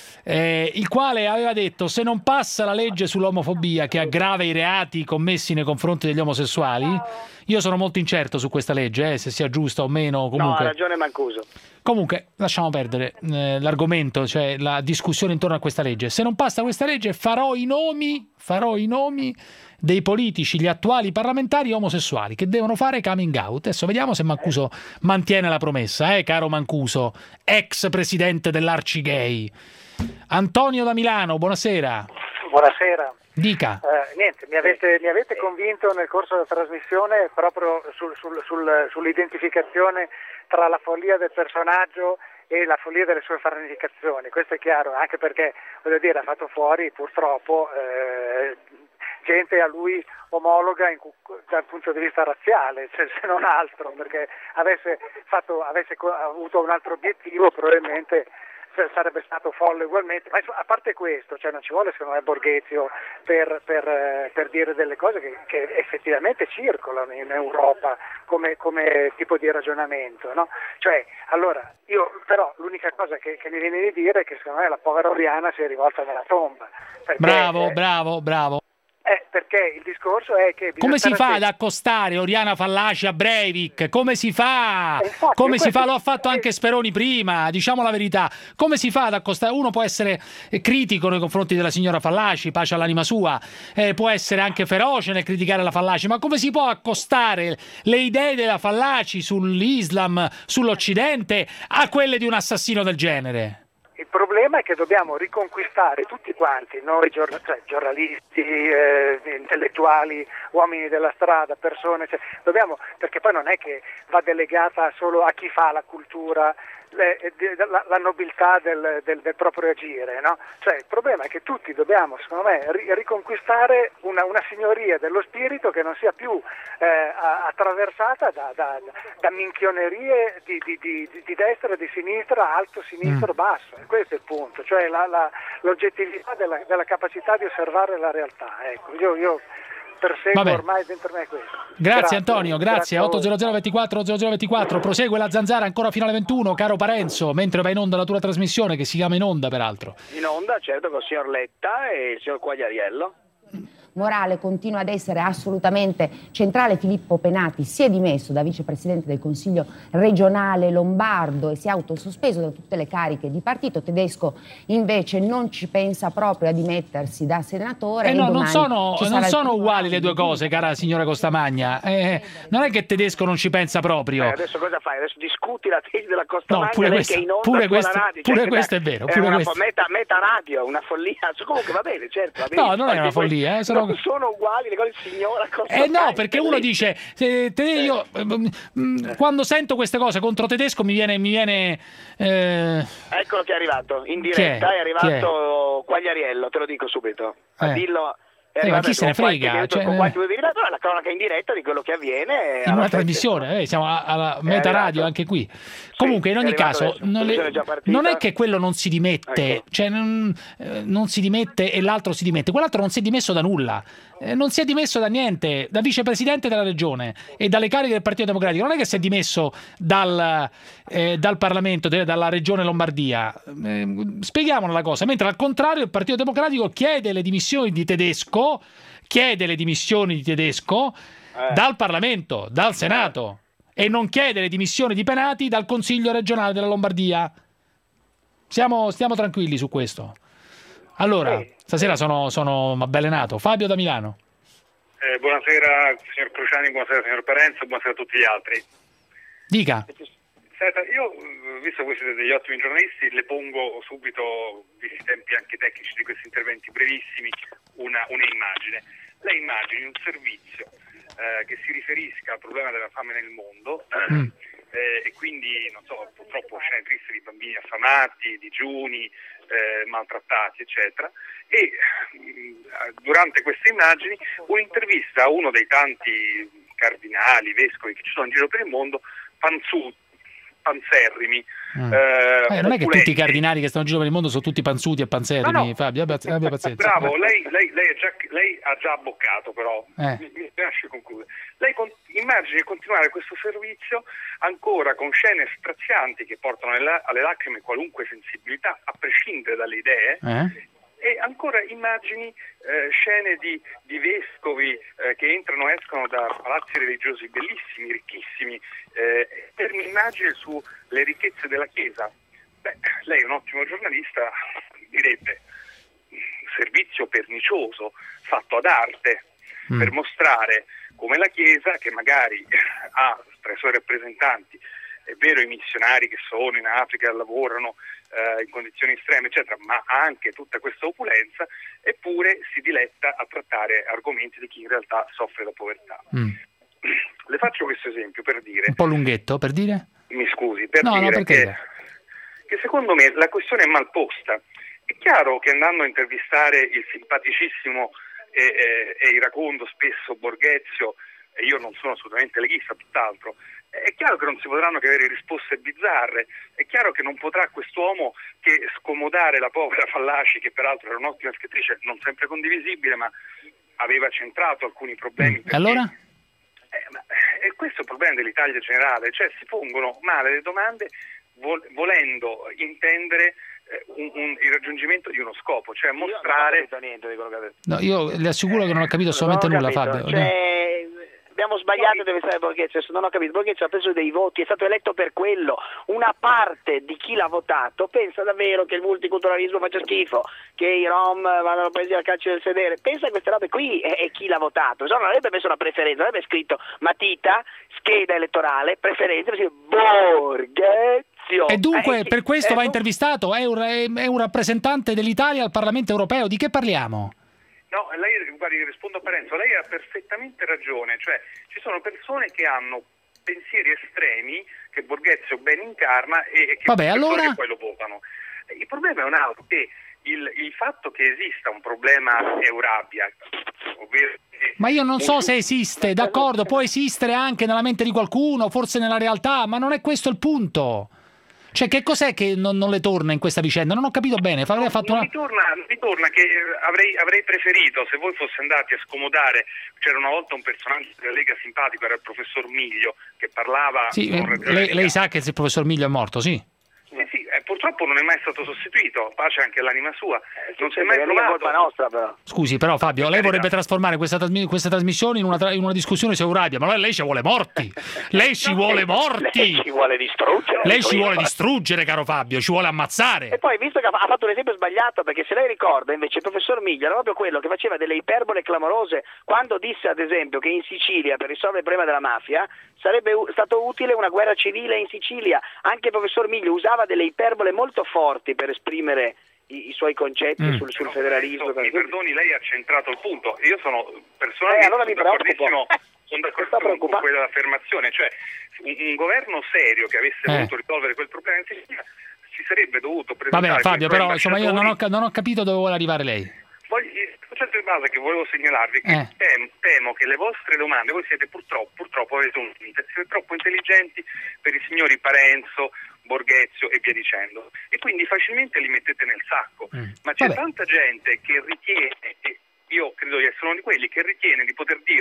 Eh, il quale aveva detto: se non passa la legge sull'omofobia che aggrava i reati commessi nei confronti degli omosessuali, io sono molto incerto su questa legge, eh, se sia giusta o meno. No, Comunque, ha ragione Mancuso. comunque lasciamo perdere eh, l'argomento, cioè la discussione intorno a questa legge. Se non passa questa legge, farò i nomi, farò i nomi dei politici, gli attuali parlamentari omosessuali che devono fare coming out. Adesso vediamo se Mancuso mantiene la promessa, eh, caro Mancuso, ex presidente dell'Arcigay. Antonio da Milano, buonasera. Buonasera. Dica. Eh, niente, mi avete, mi avete convinto nel corso della trasmissione proprio sul- sul- sul- sull'identificazione tra la follia del personaggio e la follia delle sue farnificazioni. Questo è chiaro, anche perché, voglio dire, ha fatto fuori purtroppo eh, gente a lui omologa in cu- dal punto di vista razziale, cioè, se non altro, perché avesse, fatto, avesse co- avuto un altro obiettivo probabilmente sarebbe stato folle ugualmente. Ma insomma, a parte questo, cioè non ci vuole secondo me Borghezio per, per, eh, per dire delle cose che, che effettivamente circolano in Europa come, come tipo di ragionamento, no? Cioè, allora, io però l'unica cosa che, che mi viene di dire è che secondo me la povera Oriana si è rivolta nella tomba. Perché, Bravo, eh, bravo, bravo. eh, perché il discorso è che... bisogna Come si stare fa ad attenti. accostare Oriana Fallaci a Breivik? Come si fa? infatti, Come si questo- fa? Lo ha fatto anche Speroni prima, diciamo la verità. Come si fa ad accostare? Uno può essere eh, critico nei confronti della signora Fallaci, pace all'anima sua, eh, può essere anche feroce nel criticare la Fallaci, ma come si può accostare le idee della Fallaci sull'Islam, sull'Occidente, a quelle di un assassino del genere? Il problema è che dobbiamo riconquistare tutti quanti, noi giorn- cioè, giornalisti, eh, intellettuali, uomini della strada, persone, cioè, dobbiamo, perché poi non è che va delegata solo a chi fa la cultura, le- de- la, la nobiltà del, del- del proprio agire, no? Cioè, il problema è che tutti dobbiamo, secondo me, ri- riconquistare una, una signoria dello spirito che non sia più eh, a- attraversata da, da, da minchionerie di, di, di, di destra e di sinistra, alto, sinistro, basso. E questo è il punto, cioè la, la, l'oggettività della, della capacità di osservare la realtà. Ecco, io, io perseguo Vabbè. ormai dentro me questo. Grazie, Antonio, grazie. a voi. otto zero zero ventiquattro zero zero ventiquattro, prosegue la Zanzara ancora fino alle ventuno, caro Parenzo, mentre va in onda la tua trasmissione, che si chiama In Onda peraltro. In onda, certo, con il signor Letta e il signor Quagliariello. Morale continua ad essere assolutamente centrale. Filippo Penati si è dimesso da vicepresidente del Consiglio regionale lombardo e si è autosospeso da tutte le cariche di partito. Tedesco invece non ci pensa proprio a dimettersi da senatore. Eh e no, non domani sono, ci non sarà il sono primo uguali le round due di- cose, cara signora Costamagna. Eh, non è che Tedesco non ci pensa proprio. Eh, adesso cosa fai? Adesso discuti la tesi della Costamagna, No, pure lei questo- che è in onda pure sulla questo- radio, pure cioè, che questo da- è vero, È pure una questo. fo- meta, meta radio, una follia. Comunque va bene, certo. Va No, bene. non è una Anche follia, eh, questi sono- non sono uguali le cose, signora Costamagna. Eh no, perché uno dice, se te- io mm, mm, quando sento queste cose contro Tedesco mi viene, mi viene eh, Eccolo che è arrivato, in Chi diretta, è? è, arrivato Quagliariello, te lo dico subito. Eh. Dillo. È Eh, ma arrivato chi se ne con qualche frega, minuto- cioè, con eh. qualche minuto di ritratto, la cronaca in diretta di quello che avviene. in alla una festa. trasmissione, eh, siamo a- alla meta arrivato. radio anche qui. Comunque, in è ogni arrivato caso, adesso. non, le- Trasmissione già partita. non è che quello non si dimette, Ecco. cioè non, eh, non si dimette e l'altro si dimette. Quell'altro non si è dimesso da nulla, eh, non si è dimesso da niente, da vicepresidente della regione e dalle cariche del Partito Democratico. Non è che si è dimesso dal, eh, dal Parlamento, de- dalla regione Lombardia. Eh, spieghiamola la cosa. Mentre al contrario il Partito Democratico chiede le dimissioni di Tedesco, chiede le dimissioni di Tedesco Eh. dal Parlamento, dal Senato, e non chiede le dimissioni di Penati dal Consiglio regionale della Lombardia. Siamo, stiamo tranquilli su questo. Allora, Eh. stasera sono, sono avvelenato. Fabio da Milano. Eh, buonasera signor Cruciani, buonasera signor Parenzo, buonasera a tutti gli altri. Dica. Senta, io, eh, visto che voi siete degli ottimi giornalisti, le pongo subito, visti i tempi anche tecnici di questi interventi brevissimi, una, una immagine. Lei immagini un servizio eh, che si riferisca al problema della fame nel mondo, Mm. eh, e quindi, non so, purtroppo scene tristi di bambini affamati, digiuni, eh, maltrattati, eccetera, e mh, durante queste immagini un'intervista a uno dei tanti cardinali, vescovi che ci sono in giro per il mondo, panzuti, panzerrimi. Mm. eh, Eh, non è che opulenti. tutti i cardinali che stanno in giro per il mondo sono tutti panzuti e panzermi, No, no. Fabio, abbia, abbia pazienza. Bravo, lei, lei, lei, è già, lei ha già abboccato però, Eh. mi, mi lasci concludere. Lei con, immagini continuare questo servizio ancora con scene strazianti che portano alle, alle lacrime qualunque sensibilità, a prescindere dalle idee, Eh? e ancora immagini eh, scene di, di vescovi eh, che entrano e escono da palazzi religiosi bellissimi, ricchissimi, eh, per immagini sulle ricchezze della Chiesa. Beh, lei è un ottimo giornalista, direbbe servizio pernicioso fatto ad arte Mm. per mostrare come la Chiesa, che magari ha tra i suoi rappresentanti, è vero, i missionari che sono in Africa, lavorano eh, in condizioni estreme, eccetera, ma ha anche tutta questa opulenza, eppure si diletta a trattare argomenti di chi in realtà soffre la povertà. Mm. Le faccio questo esempio per dire, Un po' lunghetto, per dire? mi scusi, per No, no, dire perché? che, che secondo me la questione è mal posta. È chiaro che andando a intervistare il simpaticissimo e, e, e iracondo spesso Borghezio, e io non sono assolutamente leghista, tutt'altro, è chiaro che non si potranno che avere risposte bizzarre, è chiaro che non potrà quest'uomo che scomodare la povera Fallaci, che peraltro era un'ottima scrittrice, non sempre condivisibile, ma aveva centrato alcuni problemi. E allora? Eh, ma, e questo è il problema dell'Italia generale, cioè si pongono male le domande vol- volendo intendere eh, un, un, il raggiungimento di uno scopo, cioè mostrare... Non ho niente di quello che ha detto. No, io le assicuro che non ho capito assolutamente Non ho nulla, capito. Fabio. Cioè, abbiamo sbagliato, deve stare Borghezio, non ho capito. Borghezio ha preso dei voti, è stato eletto per quello. Una parte di chi l'ha votato pensa davvero che il multiculturalismo faccia schifo, che i Rom vadano presi al calcio del sedere. Pensa a queste robe qui e, e chi l'ha votato. Se no, non avrebbe messo una preferenza, avrebbe scritto matita, scheda elettorale, preferenza, Borghezio. E dunque Eh, per questo eh, va no. intervistato? È un, è- è un rappresentante dell'Italia al Parlamento europeo? Di che parliamo? No, lei, guardi, rispondo a Parenzo, lei ha perfettamente ragione, cioè ci sono persone che hanno pensieri estremi che Borghezio ben incarna e che, Vabbè, persone allora? che poi lo votano. Il problema è un altro, che il, il fatto che esista un problema Eurabia, ovvero che Ma io non so se esiste, d'accordo, può esistere anche nella mente di qualcuno, forse nella realtà, ma non è questo il punto. Cioè, che cos'è che non, non le torna in questa vicenda? Non ho capito bene. Avrei fatto non una... mi torna, non mi torna che eh, avrei, avrei preferito, se voi foste andati a scomodare, c'era una volta un personaggio della Lega simpatico, era il professor Miglio, che parlava... Sì, con eh, Reggio lei, Emilia. lei sa che il professor Miglio è morto, sì. Sì, sì, eh, purtroppo non è mai stato sostituito, pace anche all'anima sua. Non si è Mai mai è mica trovato... colpa nostra, però. Scusi, però Fabio, lei vorrebbe trasformare questa, trasmi- questa trasmissione in una, tra- in una discussione su Eurabia, ma lei, lei ci vuole morti. Lei ci vuole morti. Lei ci vuole distruggere. Lei ci vuole distruggere, caro Fabio, ci vuole ammazzare. E poi, visto che ha ha fatto un esempio sbagliato, perché se lei ricorda, invece il professor Miglio era proprio quello che faceva delle iperbole clamorose quando disse, ad esempio, che in Sicilia, per risolvere il problema della mafia, sarebbe u- stato utile una guerra civile in Sicilia. Anche il professor Miglio usava delle iperbole molto forti per esprimere i, i suoi concetti Mm. sul, sul federalismo. Mi perdoni, lei ha centrato il punto. Io sono Eh, personalmente allora mi sono preoccupo. d'accordissimo, sono d'accordissimo con quell'affermazione, cioè un, un governo serio che avesse Eh. voluto risolvere quel problema in Sicilia si sarebbe dovuto presentare... Vabbè, Fabio, quei però insomma io non ho, ambasciatori. ca- non ho capito dove vuole arrivare lei. Voglio- il concetto di base che volevo segnalarvi è che Eh. temo, temo che le vostre domande, voi siete purtroppo, purtroppo avete un limite, siete troppo intelligenti per i signori Parenzo, Borghezio e via dicendo, e quindi facilmente li mettete nel sacco. Ma c'è Vabbè. tanta gente che ritiene, e io credo di essere uno di quelli, che ritiene di poter dire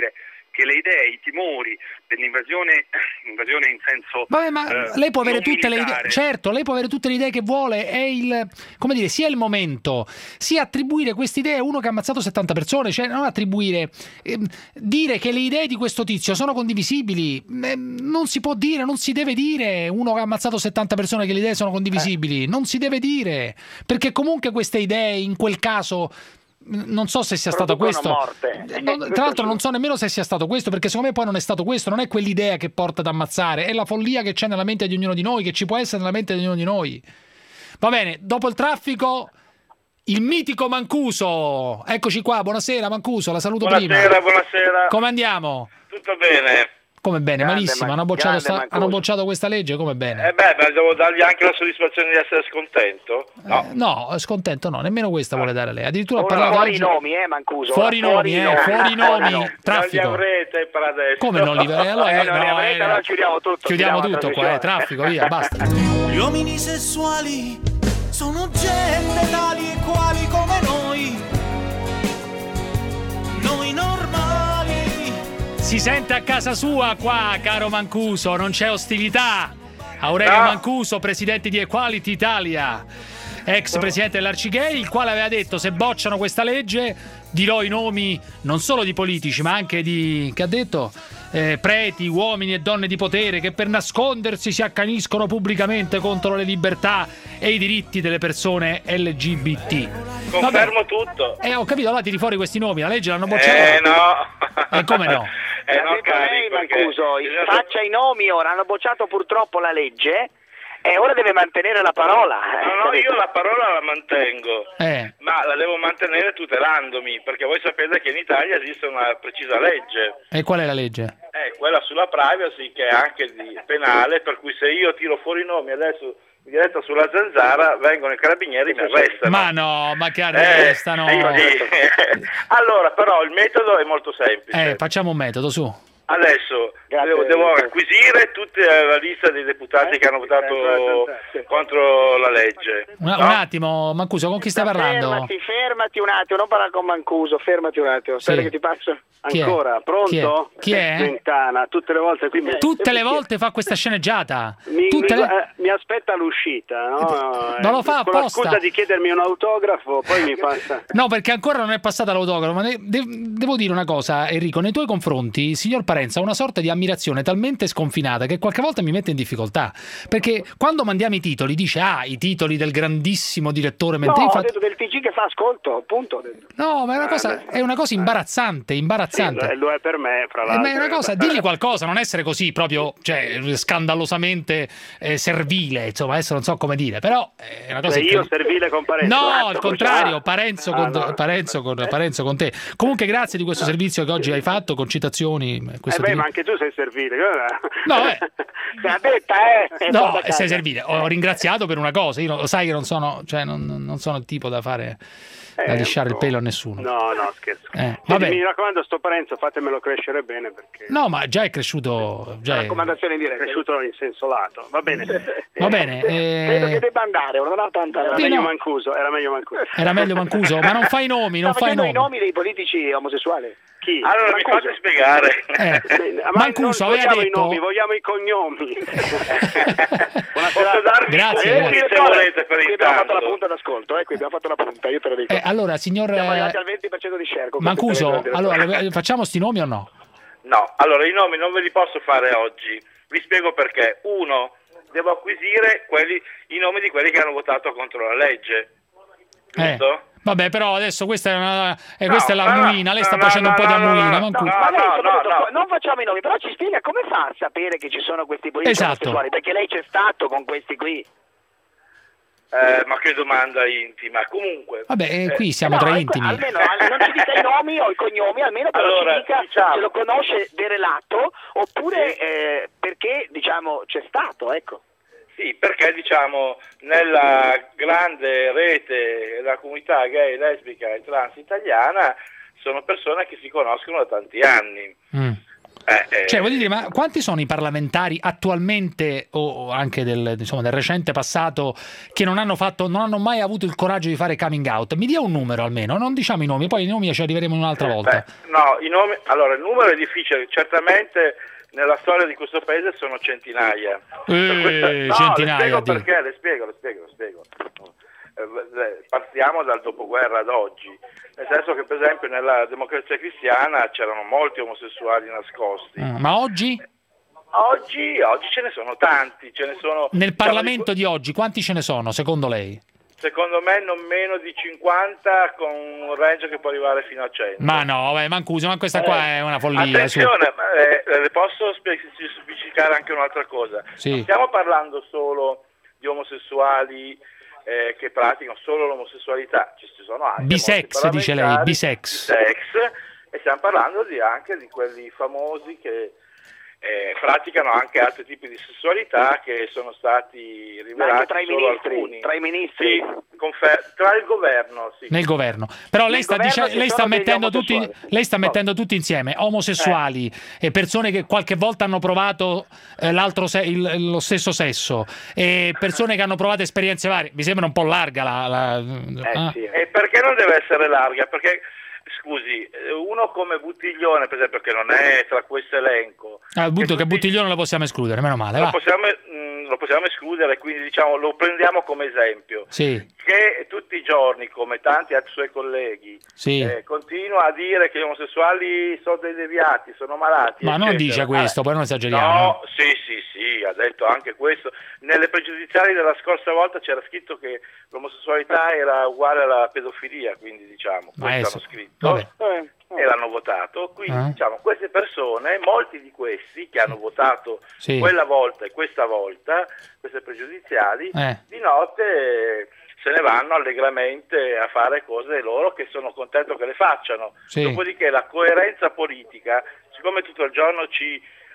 che le idee, i timori dell'invasione, invasione in senso Vabbè, ma eh, lei può avere non tutte militare. le idee, certo, lei può avere tutte le idee che vuole, è il, come dire, sia il momento, sia attribuire queste idee a uno che ha ammazzato settanta persone, cioè non attribuire, ehm, dire che le idee di questo tizio sono condivisibili, ehm, non si può dire, non si deve dire uno che ha ammazzato settanta persone che le idee sono condivisibili, eh. non si deve dire, perché comunque queste idee in quel caso... Non so se sia stato questo, non, tra l'altro non so nemmeno se sia stato questo, perché secondo me poi non è stato questo, non è quell'idea che porta ad ammazzare, è la follia che c'è nella mente di ognuno di noi, che ci può essere nella mente di ognuno di noi. Va bene, dopo il traffico il mitico Mancuso, eccoci qua, buonasera Mancuso, la saluto buonasera, prima. Buonasera, buonasera. Come andiamo? Tutto bene. Come bene, Grande, malissimo, ma- hanno bocciato, grande sta, hanno bocciato questa legge, come bene? Eh beh, ma devo dargli anche la soddisfazione di essere scontento? No. Eh, no, scontento no, nemmeno questa vuole dare lei. Addirittura ha Ora parlato fuori oggi... i nomi, eh, Mancuso. Fuori i ora nomi, eh, fuori i nomi, traffico. Non li avrete per adesso. Come non li avrei? Allora, Eh, eh, non li no, avrete, eh, allora chiudiamo tutto, Chiudiamo chiudiamo la tutto qua, eh, traffico, via, basta. Gli uomini sessuali sono gente tali e quali come noi. Noi normali. Si sente a casa sua qua, caro Mancuso, non c'è ostilità. Aurelio No. Mancuso, presidente di Equality Italia, ex presidente dell'Arcigay, il quale aveva detto: se bocciano questa legge dirò i nomi non solo di politici ma anche di, che ha detto, eh, preti, uomini e donne di potere che per nascondersi si accaniscono pubblicamente contro le libertà e i diritti delle persone L G B T. Confermo tutto. Eh, ho capito, allora tiri fuori questi nomi, la legge l'hanno bocciata. Eh no. Eh, come no? Eh no, detto cari, lei, perché- Mancuso, faccia i nomi ora, hanno bocciato purtroppo la legge e ora deve mantenere la parola. No, no, io la parola la mantengo, Eh. ma la devo mantenere tutelandomi, perché voi sapete che in Italia esiste una precisa legge, E qual è la legge? è quella sulla privacy, che è anche di penale, per cui se io tiro fuori i nomi adesso in diretta sulla Zanzara, vengono i carabinieri e mi arrestano. Ma no, ma che Eh, arrestano? sì. Allora, però il metodo è molto semplice. Eh, facciamo un metodo, su. Adesso devo, devo acquisire tutta la lista dei deputati che hanno votato contro la legge. Un, no? un attimo, Mancuso, con chi stai parlando? Fermati, fermati un attimo, non parlare con Mancuso, fermati un attimo, aspetta Sì. che ti passo. Chi è? Ancora, pronto? Chi è? Chi è? Quintana, tutte le volte qui mi... Tutte le volte fa questa sceneggiata. Mi, Tutte mi- le... eh, mi aspetta l'uscita, no? Non lo fa Con la apposta. scusa di chiedermi un autografo, poi mi passa. No, perché ancora non è passata l'autografo. Ma ne- de- devo dire una cosa, Enrico, nei tuoi confronti, il signor Parenza ha una sorta di ammirazione talmente sconfinata che qualche volta mi mette in difficoltà. Perché quando mandiamo i titoli, dice: ah, i titoli del grandissimo direttore. No, Mentre ho infatti... detto del T G che fa ascolto, appunto. Ho detto. No, ma è una cosa, è una cosa imbarazzante, imbarazzante. Sì, lo è per me, fra Eh, l'altro. ma è una cosa, digli qualcosa, non essere così proprio, cioè, scandalosamente eh, servile, insomma, adesso non so come dire, però è una cosa Cioè, io incredibile. servile con Parenzo. No, Ah, al contrario, ah. Parenzo, Ah, con, no. Parenzo, con, Parenzo con te. Comunque grazie di questo servizio che oggi hai fatto con citazioni. Eh questo beh, ti- ma anche tu sei servile. No, eh. Se l'ha detta, eh. e No, guarda sei casa. servile. Ho ringraziato per una cosa. Io non- lo sai che non sono, cioè, non, non sono il tipo da fare, da Eh, lisciare il un po'. pelo a nessuno. No, no, scherzo. Eh, Senti, vabbè. mi raccomando, sto Parenzo, fatemelo crescere bene perché... No, ma già è cresciuto. Già è... Raccomandazione in diretta. È cresciuto in senso lato, va bene. Va bene. eh, Credo che debba andare, non ha tanta... Era Sì, meglio no. Mancuso, era meglio Mancuso. Era meglio Mancuso, ma non fai i nomi, non Sta fai i facendo nomi. i nomi dei politici omosessuali. Chi? Allora mi Mancuso. fate spiegare. Eh, Ma Mancuso non aveva vogliamo detto- i nomi, vogliamo i cognomi. Posso darvi Grazie. i nomi se volete per Qui abbiamo fatto la intanto. punta d'ascolto, eh, qui abbiamo fatto la punta, io te lo dico. Eh, allora, signor Siamo eh, arrivati al venti per cento di share. con Mancuso, queste tre allora, direttive. le- facciamo sti nomi o no? No, allora i nomi non ve li posso fare oggi. Vi spiego perché. Uno, devo acquisire quelli, i nomi di quelli che hanno votato contro la legge. Eh. Giusto? Vabbè, però adesso questa è una eh, No, questa è la no, muina, lei sta no, facendo no, un po' di no, no, ammuina, no, Mancuso. no, Ma lei, no, soprattutto, no. non facciamo i nomi, però ci spiega come fa a sapere che ci sono questi politici Esatto. omosessuali, perché lei c'è stato con questi qui. Eh, ma che domanda intima. Comunque. Vabbè, eh, eh, qui siamo No, tra ecco, intimi. almeno al- non ci dica i nomi o i cognomi, almeno però Allora, ci dica diciamo- se lo conosce de relato, oppure eh, perché, diciamo, c'è stato, ecco. Sì, perché diciamo nella grande rete della comunità gay, lesbica e trans italiana sono persone che si conoscono da tanti anni. Mm. Eh, eh. Cioè, voglio dire, ma quanti sono i parlamentari attualmente o anche del, insomma, del recente passato che non hanno fatto, non hanno mai avuto il coraggio di fare coming out? Mi dia un numero almeno, non diciamo i nomi, poi i nomi ci arriveremo un'altra volta. Beh, no, i nomi, allora il numero è difficile, certamente nella storia di questo paese sono centinaia. Eh, questa, no, centinaia, le spiego di... perché, le spiego, le spiego, le spiego. Eh, partiamo dal dopoguerra ad oggi, nel senso che per esempio nella Democrazia Cristiana c'erano molti omosessuali nascosti. Mm, ma oggi? Oggi, oggi ce ne sono tanti, ce ne sono. Nel Parlamento di oggi quanti ce ne sono secondo lei? Secondo me non meno di cinquanta, con un range che può arrivare fino a cento. Ma no, beh, Mancuso, ma questa qua Eh, è una follia. Attenzione, su. ma, eh, le posso specificare anche un'altra cosa. Sì. Non stiamo parlando solo di omosessuali eh, che praticano solo l'omosessualità, ci sono anche Bisex, dice lei, bisex. bisex, e stiamo parlando di, anche di quelli famosi che Eh, praticano anche altri tipi di sessualità che sono stati rivelati anche tra i solo ministri, alcuni. tra i ministri. Sì, confer- tra il governo, sì. Nel governo. Però lei Nel sta, governo dice- ci lei sta sono degli mettendo tutti, omosessuali. lei sta mettendo tutti insieme, omosessuali e persone che qualche volta hanno provato eh, l'altro se- il- lo stesso sesso e persone che hanno provato esperienze varie. Mi sembra un po' larga la... la ah. E perché non deve essere larga? Perché, scusi, uno come Buttiglione, per esempio, che non è tra questo elenco, Ah, che butto che tutti- Buttiglione lo possiamo escludere, meno male. lo Va. possiamo, mh, lo possiamo escludere, quindi diciamo lo prendiamo come esempio. Sì, Che tutti i giorni, come tanti altri suoi colleghi, sì. eh, continua a dire che gli omosessuali sono dei deviati, sono malati. Ma non eccetera. dice questo, poi non esageriamo. No, sì, sì, sì, ha detto anche questo. Nelle pregiudiziali della scorsa volta c'era scritto che l'omosessualità era uguale alla pedofilia, quindi diciamo, Ma questo adesso- hanno scritto vabbè. e l'hanno votato. Quindi Ah. diciamo, queste persone, molti di questi che hanno votato Sì. quella volta e questa volta, queste pregiudiziali, Eh. di notte eh, se ne vanno allegramente a fare cose loro che sono contento che le facciano. Sì. Dopodiché la coerenza politica, siccome tutto il giorno ci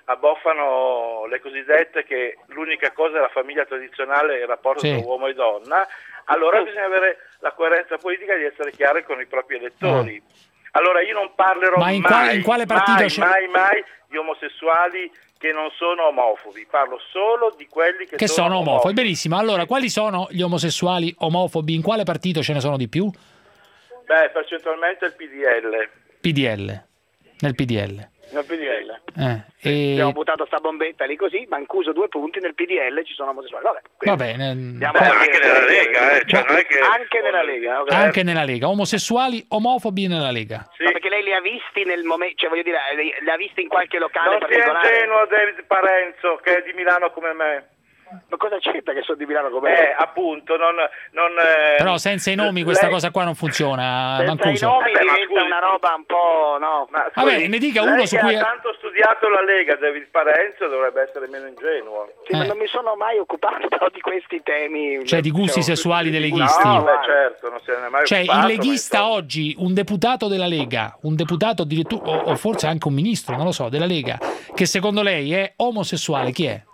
abboffano le cosiddette che l'unica cosa è la famiglia tradizionale e il rapporto Sì. tra uomo e donna, allora bisogna avere la coerenza politica di essere chiari con i propri elettori. Allora io non parlerò Ma in mai, quale- in quale partito mai, c'è- mai, mai di omosessuali che non sono omofobi, parlo solo di quelli che, Che sono omofobi. Benissimo, allora quali sono gli omosessuali omofobi? In quale partito ce ne sono di più? Beh, percentualmente il P D L. P D L. Nel P D L. Nel P D L. Eh, e- Abbiamo buttato sta bombetta lì così, Mancuso due punti, nel P D L ci sono omosessuali. Vabbè, Va bene. andiamo Beh, a anche dire- nella Lega, eh, cioè non è che... Anche nella Lega, ok. Anche nella Lega. Omosessuali omofobbi nella Lega. Ma perché lei li ha visti nel momento, cioè voglio dire, li, li ha visti in qualche locale Non sia particolare? ingenuo David Parenzo, che è di Milano come me. Ma cosa c'entra che sono di Milano come Eh, me? appunto, non... non eh, Però senza i nomi questa lei- cosa qua non funziona, Senza i Mancuso. nomi Vabbè, ma diventa scusi. una roba un po', no? Ma Vabbè, scusi, ne dica lei uno su che cui... ha tanto studiato la Lega, David Parenzo, dovrebbe essere meno ingenuo. Sì, ma non mi sono mai occupato di questi temi. Cioè di gusti Diciamo, sessuali dei di gusti leghisti. No, sessuali. beh, certo, non se ne è mai Cioè occupato, il ma leghista insomma. oggi, un deputato della Lega, un deputato addirittura, o, o forse anche un ministro, non lo so, della Lega, che secondo lei è omosessuale, chi è?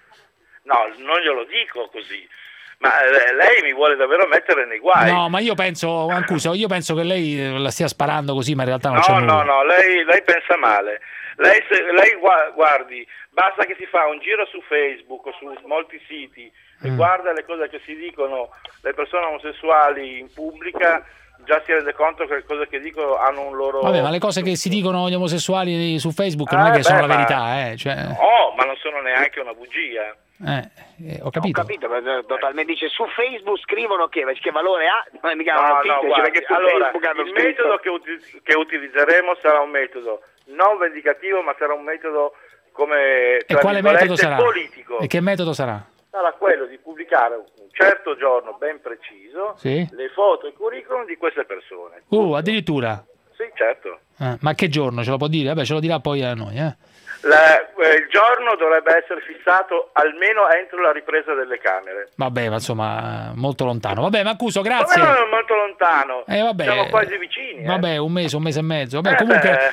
No, non glielo dico così. Ma eh, lei mi vuole davvero mettere nei guai. No, ma io penso, Mancuso, io penso che lei eh, la stia sparando così, ma in realtà non No, c'è no, nulla. no, lei, lei pensa male. Lei, se, lei gua- guardi, basta che si fa un giro su Facebook o su molti siti e Mm. guarda le cose che si dicono le persone omosessuali in pubblica, già si rende conto che le cose che dicono hanno un loro... Vabbè, ma le cose che si dicono gli omosessuali su Facebook non è Eh, che sono beh, la ma- verità, eh, cioè, Oh, ma non sono neanche una bugia. eh, eh, ho Ho capito. capito, ma totalmente dice su Facebook scrivono che, che valore ha? Non è mica No, una no, notizia, cioè, guardi, perché su allora, Facebook hanno il scritto. metodo che, uti- che utilizzeremo sarà un metodo non vendicativo, ma sarà un metodo come E tra quale virgolette, metodo sarà? politico. E che metodo sarà? Sarà quello di pubblicare un certo giorno ben preciso Sì? le foto e curriculum di queste persone. Uh, addirittura. Sì, certo. Eh, ma che giorno ce lo può dire? Vabbè, ce lo dirà poi a noi, eh. La- eh, il giorno dovrebbe essere fissato almeno entro la ripresa delle Camere. Vabbè, ma insomma, molto lontano. Vabbè, Mancuso, Come grazie. non è molto lontano? Eh, vabbè. Siamo quasi vicini. eh. Vabbè, un mese, un mese e mezzo. Vabbè, Eh, comunque, beh.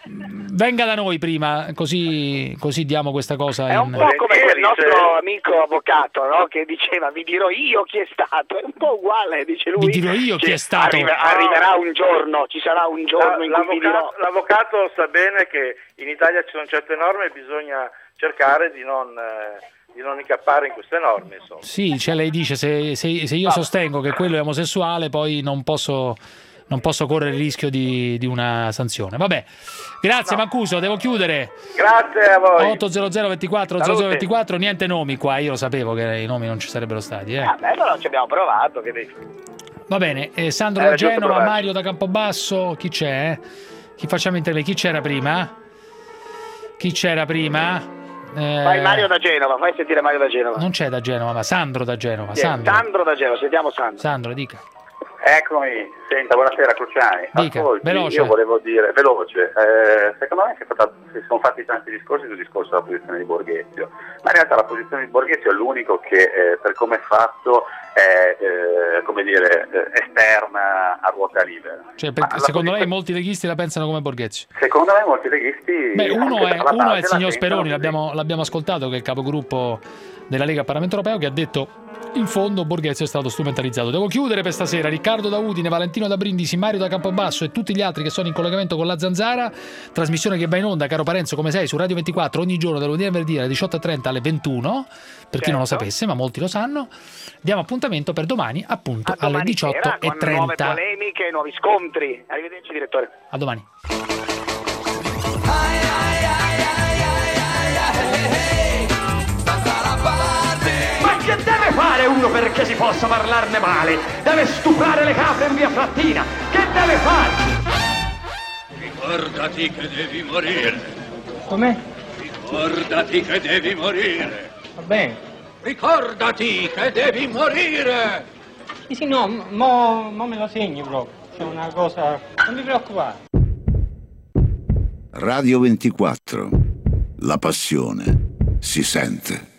venga da noi prima, così, così diamo questa cosa. È un in... po' come quel nostro amico avvocato, no? Che diceva vi dirò io chi è stato, è un po' uguale, dice lui. Vi dirò io chi è stato. Arriva, arriverà un giorno, ci sarà un giorno in cui vi dirò. L'avvocato sa bene che in Italia ci sono certe norme e bisogna cercare di non... Eh, di non incappare in queste norme, insomma. Sì, cioè lei dice se, se, se io no. sostengo che quello è omosessuale, poi non posso, non posso correre il rischio di, di una sanzione. Vabbè, grazie no. Mancuso, devo chiudere. Grazie a voi. otto zero zero ventiquattro zero zero ventiquattro, niente nomi qua, io lo sapevo che i nomi non ci sarebbero stati. Eh. Vabbè, però ci abbiamo provato. Che dici? Va bene, eh, Sandro eh, da Genova, Mario da Campobasso, chi c'è? Chi facciamo intervenire? Chi c'era prima? Chi c'era prima? Eh, Fai Mario da Genova, fai sentire Mario da Genova. Non c'è da Genova, ma Sandro da Genova. Yeah, Sandro. Sandro da Genova, sentiamo Sandro. Sandro, dica. Eccomi, senta, buonasera Cruciani. Dica, Ascolti, veloce. Io volevo dire, veloce, eh, secondo me si, stata, si sono fatti tanti discorsi sul discorso della posizione di Borghezio, ma in realtà la posizione di Borghezio è l'unico che eh, per come è fatto è, eh, come dire, eh, esterna a ruota libera. Cioè, per, secondo posizione... lei molti leghisti la pensano come Borghezio? Secondo me molti leghisti... Beh, uno è, uno è il signor Speroni, l'abbiamo, l'abbiamo ascoltato, che è il capogruppo della Lega al Parlamento Europeo, che ha detto in fondo Borghezio è stato strumentalizzato. Devo chiudere per stasera. Riccardo da Udine, Valentino da Brindisi, Mario da Campobasso e tutti gli altri che sono in collegamento con la Zanzara, trasmissione che va in onda, caro Parenzo, come sai, su Radio ventiquattro ogni giorno, dal lunedì al venerdì alle diciotto e trenta alle ventuno, per certo. Chi non lo sapesse, ma molti lo sanno. Diamo appuntamento per domani, appunto, alle diciotto e trenta. Nuove polemiche, nuovi scontri. Arrivederci, direttore. A domani. Che deve fare uno perché si possa parlarne male? Deve stuprare le capre in via Frattina. Che deve fare? Ricordati che devi morire. Com'è? Ricordati che devi morire. Va bene. Ricordati che devi morire. Sì, sì, no, mo, mo me lo segni proprio. C'è una cosa... Non mi preoccupare. Radio ventiquattro. La passione si sente.